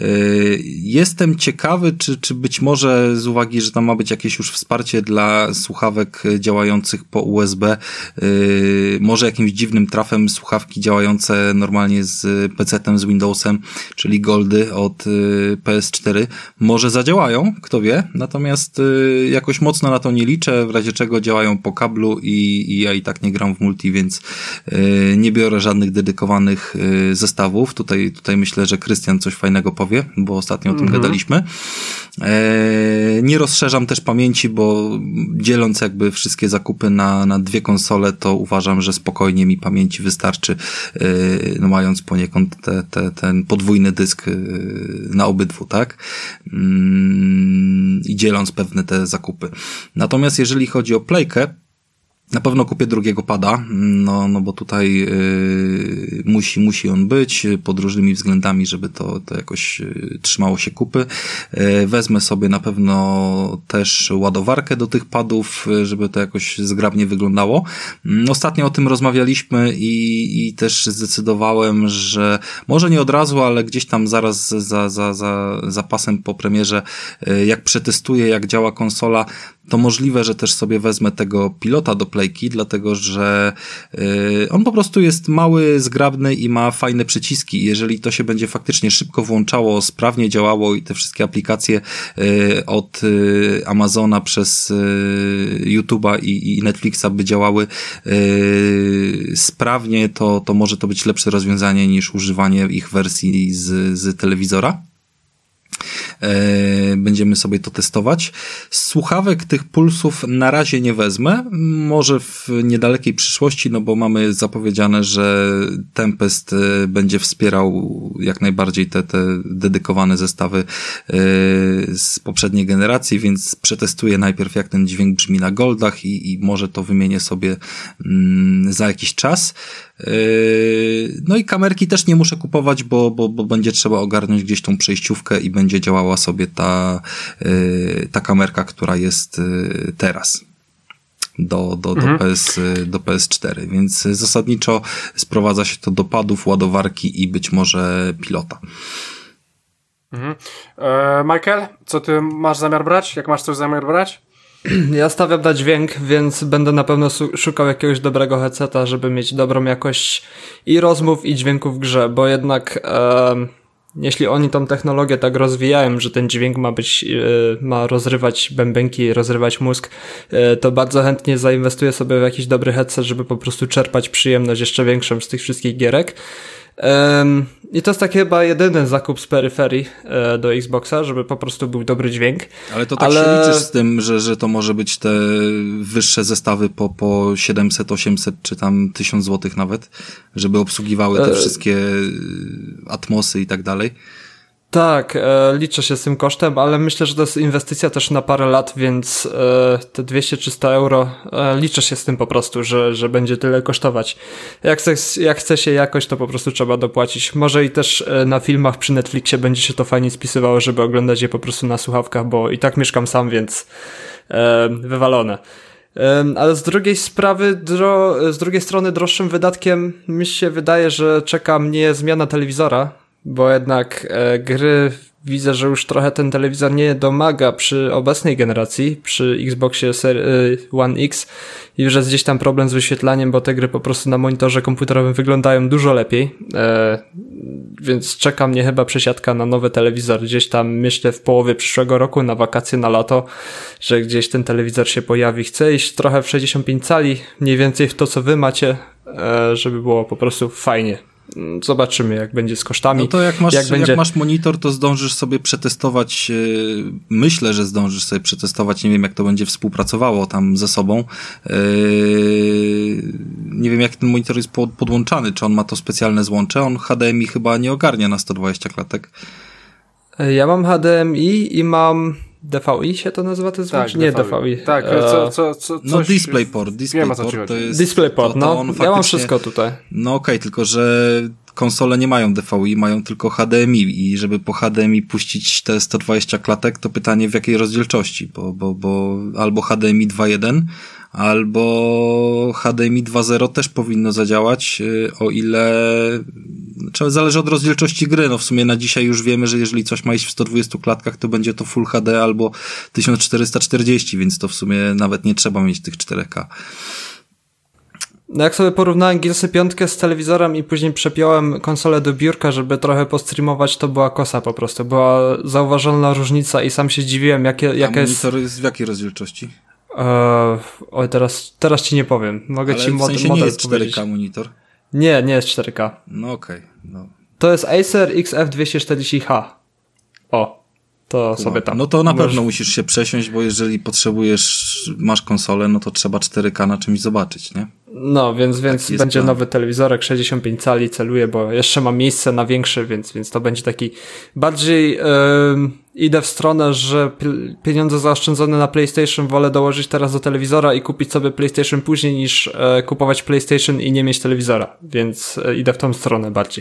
Jestem ciekawy, czy, czy być może z uwagi, że tam ma być jakieś już wsparcie dla słuchawek działających po U S B, może jakimś dziwnym trafem słuchawki działające normalnie z pecetem, z Windowsem, czyli Goldy od P S cztery, może zadziałają, kto wie, natomiast jakoś mocno na to nie liczę, w razie czego działają po kablu i i ja i tak nie gram w multi, więc nie biorę żadnych dedykowanych zestawów. Tutaj, tutaj myślę, że Krystian coś fajnego powie, bo ostatnio o tym mhm. gadaliśmy. Nie rozszerzam też pamięci, bo dzieląc jakby wszystkie zakupy na, na dwie konsole, to uważam, że spokojnie mi pamięci wystarczy, no mając poniekąd te, te, ten podwójny dysk na obydwu, tak? I dzieląc pewne te zakupy. Natomiast jeżeli chodzi o Playkę, na pewno kupię drugiego pada, no, no bo tutaj yy, musi, musi on być pod różnymi względami, żeby to, to jakoś yy, trzymało się kupy. Yy, wezmę sobie na pewno też ładowarkę do tych padów, yy, żeby to jakoś zgrabnie wyglądało. Yy, ostatnio o tym rozmawialiśmy i, i też zdecydowałem, że może nie od razu, ale gdzieś tam zaraz za, za, za, za pasem po premierze, yy, jak przetestuję, jak działa konsola, to możliwe, że też sobie wezmę tego pilota do Playki, dlatego że yy, on po prostu jest mały, zgrabny i ma fajne przyciski. Jeżeli to się będzie faktycznie szybko włączało, sprawnie działało i te wszystkie aplikacje yy, od yy, Amazona przez yy, YouTube'a i, i Netflixa by działały yy, sprawnie, to, to może to być lepsze rozwiązanie niż używanie ich wersji z, z telewizora. Będziemy sobie to testować. Słuchawek tych pulsów na razie nie wezmę, może w niedalekiej przyszłości, no bo mamy zapowiedziane, że Tempest będzie wspierał jak najbardziej te, te dedykowane zestawy z poprzedniej generacji, więc przetestuję najpierw, jak ten dźwięk brzmi na Goldach i, i może to wymienię sobie za jakiś czas. No i kamerki też nie muszę kupować, bo, bo, bo będzie trzeba ogarnąć gdzieś tą przejściówkę i będzie działała sobie ta, ta kamerka, która jest teraz do, do, do, mhm. P S, do P S cztery, więc zasadniczo sprowadza się to do padów, ładowarki i być może pilota. Mhm. E, Michael, co ty masz zamiar brać? Jak masz coś zamiar brać? Ja stawiam na dźwięk, więc będę na pewno szukał jakiegoś dobrego headseta, żeby mieć dobrą jakość i rozmów, i dźwięku w grze, bo jednak e, jeśli oni tą technologię tak rozwijają, że ten dźwięk ma być, e, ma rozrywać bębenki, rozrywać mózg, e, to bardzo chętnie zainwestuję sobie w jakiś dobry headset, żeby po prostu czerpać przyjemność jeszcze większą z tych wszystkich gierek. Um, I to jest tak chyba jedyny zakup z peryferii e, do Xboxa, żeby po prostu był dobry dźwięk. Ale to tak ale... się liczysz z tym, że, że to może być te wyższe zestawy po, po siedemset, osiemset czy tam tysiąc złotych nawet, żeby obsługiwały te e... wszystkie atmosy i tak dalej? Tak, e, liczę się z tym kosztem, ale myślę, że to jest inwestycja też na parę lat, więc e, te dwieście trzysta euro e, liczę się z tym po prostu, że, że będzie tyle kosztować. Jak chce, jak chce się jakoś, to po prostu trzeba dopłacić. Może i też e, na filmach przy Netflixie będzie się to fajnie spisywało, żeby oglądać je po prostu na słuchawkach, bo i tak mieszkam sam, więc e, wywalone. E, ale z drugiej sprawy, dro, z drugiej strony droższym wydatkiem mi się wydaje, że czeka mnie zmiana telewizora, bo jednak e, gry widzę, że już trochę ten telewizor nie domaga przy obecnej generacji, przy Xboxie One X i już jest gdzieś tam problem z wyświetlaniem, bo te gry po prostu na monitorze komputerowym wyglądają dużo lepiej, e, więc czeka mnie chyba przesiadka na nowy telewizor gdzieś tam, myślę, w połowie przyszłego roku, na wakacje, na lato, że gdzieś ten telewizor się pojawi. Chcę iść trochę w sześćdziesiąt pięć cali, mniej więcej w to, co wy macie, e, żeby było po prostu fajnie. Zobaczymy, jak będzie z kosztami. No to jak masz, jak jak będzie... masz monitor, to zdążysz sobie przetestować, yy, myślę, że zdążysz sobie przetestować, nie wiem, jak to będzie współpracowało tam ze sobą. Yy, nie wiem, jak ten monitor jest pod, podłączany, czy on ma to specjalne złącze. On H D M I chyba nie ogarnia na sto dwadzieścia klatek. Ja mam H D M I i mam D V I się to nazywa, to tak, nie D V I. Tak, co, co, co, no DisplayPort, DisplayPort wiem, to jest... DisplayPort, to, to no, faktycznie... ja mam wszystko tutaj. No okej, okay, tylko że konsole nie mają D V I, mają tylko H D M I i żeby po H D M I puścić te sto dwadzieścia klatek, to pytanie w jakiej rozdzielczości, bo, bo, bo albo H D M I dwa jeden, albo H D M I dwa zero też powinno zadziałać, o ile zależy od rozdzielczości gry. No w sumie na dzisiaj już wiemy, że jeżeli coś ma iść w sto dwudziestu klatkach, to będzie to Full H D albo tysiąc czterysta czterdzieści, więc to w sumie nawet nie trzeba mieć tych cztery K. No jak sobie porównałem Gearsy pięć z telewizorem i później przepiąłem konsolę do biurka, żeby trochę postreamować, to była kosa po prostu. Była zauważalna różnica i sam się dziwiłem, jakie, jaka jest... A monitor jest w jakiej rozdzielczości? Eee, oj, teraz, teraz ci nie powiem. Mogę Ale ci mod- w sensie model nie jest cztery powiedzieć. K monitor? Nie, nie jest cztery K. No okej. Okay, no. To jest Acer X F dwieście czterdzieści H. O, to Kuma. sobie tam. No to na Możesz... pewno musisz się przesiąść, bo jeżeli potrzebujesz, masz konsolę, no to trzeba cztery K na czymś zobaczyć, nie? No, więc, więc będzie plan. Nowy telewizorek sześćdziesiąt pięć cali, celuję, bo jeszcze mam miejsce na większy, więc, więc to będzie taki bardziej yy, idę w stronę, że pieniądze zaoszczędzone na PlayStation wolę dołożyć teraz do telewizora i kupić sobie PlayStation później niż yy, kupować PlayStation i nie mieć telewizora, więc yy, idę w tą stronę bardziej.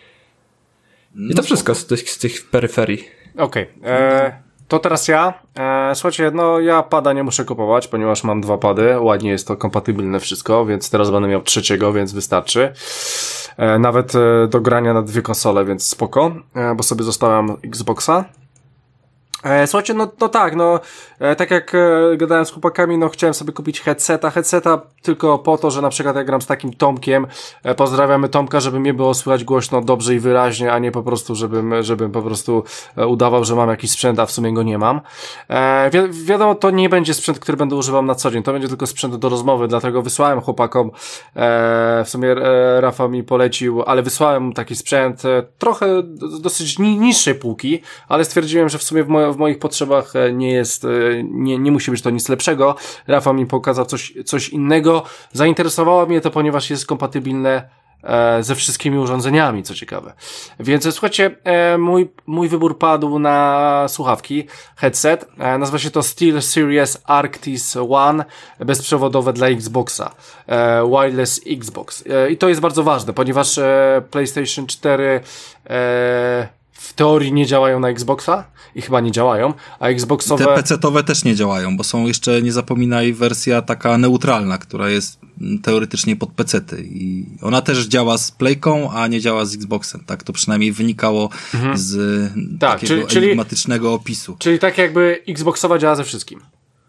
I to no wszystko z tych, z tych peryferii. Okej, okay. To teraz ja. E, słuchajcie, no ja pada nie muszę kupować, ponieważ mam dwa pady. Ładnie jest to kompatybilne wszystko, więc teraz będę miał trzeciego, więc wystarczy. E, nawet e, do grania na dwie konsole, więc spoko, e, bo sobie zostawiam Xboxa. E, słuchajcie, no, no tak, no e, tak jak e, gadałem z chłopakami, no chciałem sobie kupić headseta, headseta tylko po to, że na przykład jak gram z takim Tomkiem, e, pozdrawiamy Tomka, żeby mnie było słychać głośno, dobrze i wyraźnie, a nie po prostu, żebym, żebym po prostu e, udawał, że mam jakiś sprzęt, a w sumie go nie mam. E, wi- wiadomo, to nie będzie sprzęt, który będę używał na co dzień, to będzie tylko sprzęt do rozmowy, dlatego wysłałem chłopakom, e, w sumie e, Rafał mi polecił, ale wysłałem mu taki sprzęt, e, trochę d- dosyć ni- niższej półki, ale stwierdziłem, że w sumie w moim w moich potrzebach nie jest, nie, nie musi być to nic lepszego. Rafał mi pokazał coś, coś innego. Zainteresowało mnie to, ponieważ jest kompatybilne e, ze wszystkimi urządzeniami, co ciekawe. Więc słuchajcie, e, mój, mój wybór padł na słuchawki, headset. E, nazywa się to SteelSeries Arctis One, bezprzewodowe dla Xboxa. E, wireless Xbox. E, I to jest bardzo ważne, ponieważ e, PlayStation cztery e, w teorii nie działają na Xboxa i chyba nie działają, a Xboxowe... Te pecetowe też nie działają, bo są jeszcze, nie zapominaj, wersja taka neutralna, która jest teoretycznie pod pecety i ona też działa z Playką, a nie działa z Xboxem, tak to przynajmniej wynikało mhm. z tak, takiego czyli, enigmatycznego czyli, opisu. Czyli tak jakby Xboxowa działa ze wszystkim.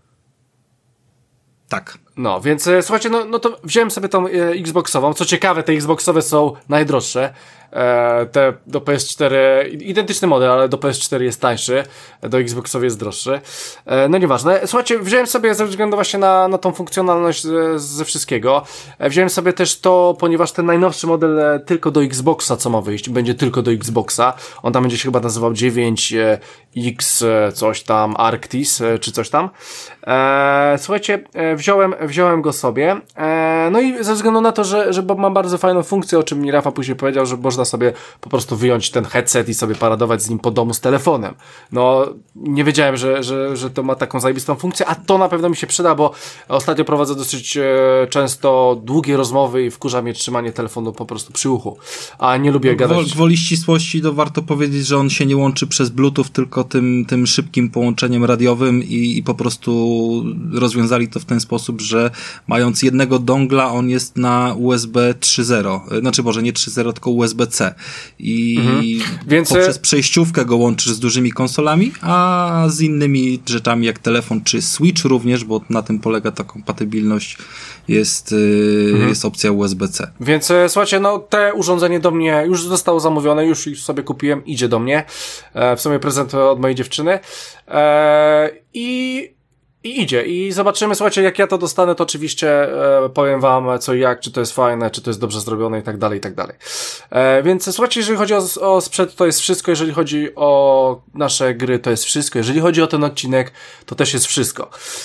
Tak. No, więc e, słuchajcie, no, no to wziąłem sobie tą e, Xboxową. Co ciekawe, te Xboxowe są najdroższe. E, te do P S cztery, identyczny model, ale do P S cztery jest tańszy, do Xboxowy jest droższy. E, no nieważne. Słuchajcie, wziąłem sobie ze względu właśnie na, na tą funkcjonalność ze, ze wszystkiego. E, wziąłem sobie też to, ponieważ ten najnowszy model e, tylko do Xboxa, co ma wyjść, będzie tylko do Xboxa. On tam będzie się chyba nazywał dziewięć X e, coś tam, Arctis, e, czy coś tam. E, słuchajcie, e, wziąłem, wziąłem go sobie. E, no i ze względu na to, że, że Bob ma bardzo fajną funkcję, o czym mi Rafa później powiedział, że można sobie po prostu wyjąć ten headset i sobie paradować z nim po domu z telefonem. No, nie wiedziałem, że, że, że to ma taką zajebistą funkcję, a to na pewno mi się przyda, bo ostatnio prowadzę dosyć e, często długie rozmowy i wkurza mnie trzymanie telefonu po prostu przy uchu, a nie lubię no, gadać. Gwoli ścisłości to warto powiedzieć, że on się nie łączy przez Bluetooth, tylko tym, tym szybkim połączeniem radiowym i, i po prostu rozwiązali to w ten sposób, że mając jednego dongla, on jest na U S B trzy zero. Znaczy, może nie trzy zero, tylko U S B C. I mhm. Więc poprzez przejściówkę go łączysz z dużymi konsolami, a z innymi rzeczami jak telefon czy Switch również, bo na tym polega ta kompatybilność, jest, mhm. jest opcja U S B C. Więc słuchajcie, no te urządzenie do mnie już zostało zamówione, już, już sobie kupiłem, idzie do mnie. E, w sumie prezent od mojej dziewczyny. E, I I idzie. I zobaczymy, słuchajcie, jak ja to dostanę, to oczywiście e, powiem wam co i jak, czy to jest fajne, czy to jest dobrze zrobione i tak dalej, i tak dalej. E, więc słuchajcie, jeżeli chodzi o, o sprzęt, to jest wszystko. Jeżeli chodzi o nasze gry, to jest wszystko. Jeżeli chodzi o ten odcinek, to też jest wszystko.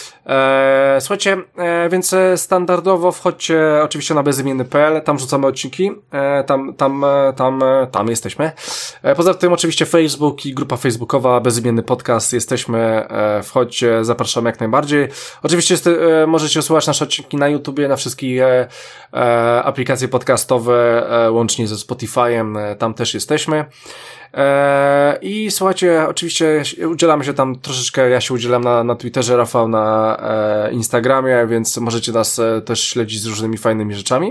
E, słuchajcie, e, więc standardowo wchodźcie oczywiście na bezimienny kropka p l, tam rzucamy odcinki, e, tam, tam, tam, tam jesteśmy. E, poza tym oczywiście Facebook i grupa facebookowa Bezimienny Podcast, jesteśmy, e, wchodźcie, zapraszamy jak najbardziej. Oczywiście jest, e, możecie słuchać nasze odcinki na YouTubie, na wszystkich e, e, aplikacje podcastowe, e, łącznie ze Spotify'em, e, tam też jesteśmy. Eee, I słuchajcie, oczywiście udzielamy się tam troszeczkę, ja się udzielam na, na Twitterze, Rafał na e, Instagramie, więc możecie nas e, też śledzić z różnymi fajnymi rzeczami.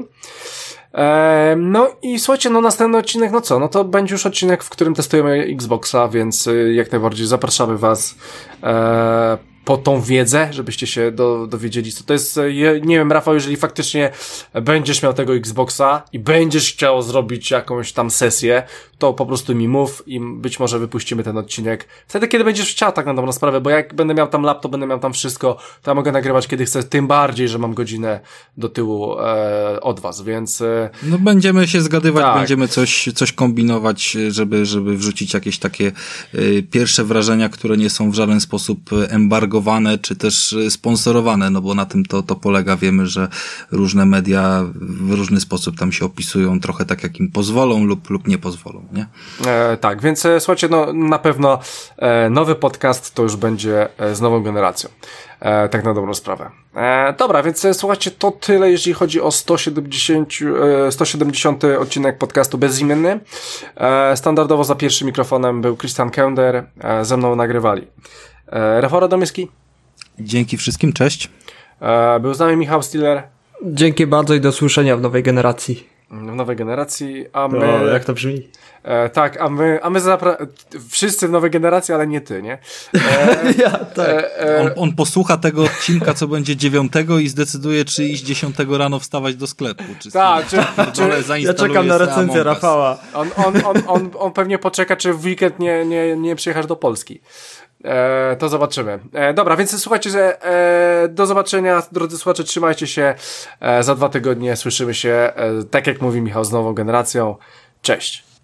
E, no i słuchajcie, no następny odcinek, no co, no to będzie już odcinek, w którym testujemy Xboxa, więc e, jak najbardziej zapraszamy was e, po tą wiedzę, żebyście się do, dowiedzieli, co to jest. Je, nie wiem, Rafał, jeżeli faktycznie będziesz miał tego Xboxa i będziesz chciał zrobić jakąś tam sesję, to po prostu mi mów i być może wypuścimy ten odcinek wtedy, kiedy będziesz chciał, tak na dobrą sprawę, bo jak będę miał tam laptop, będę miał tam wszystko, to ja mogę nagrywać kiedy chcę, tym bardziej, że mam godzinę do tyłu e, od was, więc... E, no będziemy się zgadywać, tak. będziemy coś, coś kombinować, żeby, żeby wrzucić jakieś takie y, pierwsze wrażenia, które nie są w żaden sposób embargowane, czy też sponsorowane, no bo na tym to, to polega. Wiemy, że różne media w różny sposób tam się opisują, trochę tak jak im pozwolą lub, lub nie pozwolą, nie? E, tak, więc e, słuchajcie, no na pewno e, nowy podcast to już będzie e, z nową generacją. E, tak na dobrą sprawę. E, dobra, więc e, słuchajcie, to tyle, jeśli chodzi o sto siedemdziesiąt, e, sto siedemdziesiąty odcinek podcastu Bezimienny. E, standardowo za pierwszym mikrofonem był Christian Kender, e, ze mną nagrywali e, Rafał Radomyski. Dzięki wszystkim, cześć. E, był z nami Michał Stiller. Dzięki bardzo i do usłyszenia w nowej generacji. W nowej generacji, a my... No, jak to brzmi? E, tak, a my, a my zapra- wszyscy w nowej generacji, ale nie ty, nie? E, ja, tak. e, e, On, on posłucha tego odcinka, co będzie dziewiątego i zdecyduje, czy iść dziesiątego rano wstawać do sklepu. Czy tak, czy, czy, ja czekam na recenzję Rafała. On, on, on, on, on pewnie poczeka, czy w weekend nie, nie, nie przyjechasz do Polski. E, to zobaczymy. E, dobra, więc słuchajcie, że e, do zobaczenia, drodzy słuchacze, trzymajcie się. E, za dwa tygodnie słyszymy się, e, tak jak mówi Michał, z nową generacją. Cześć.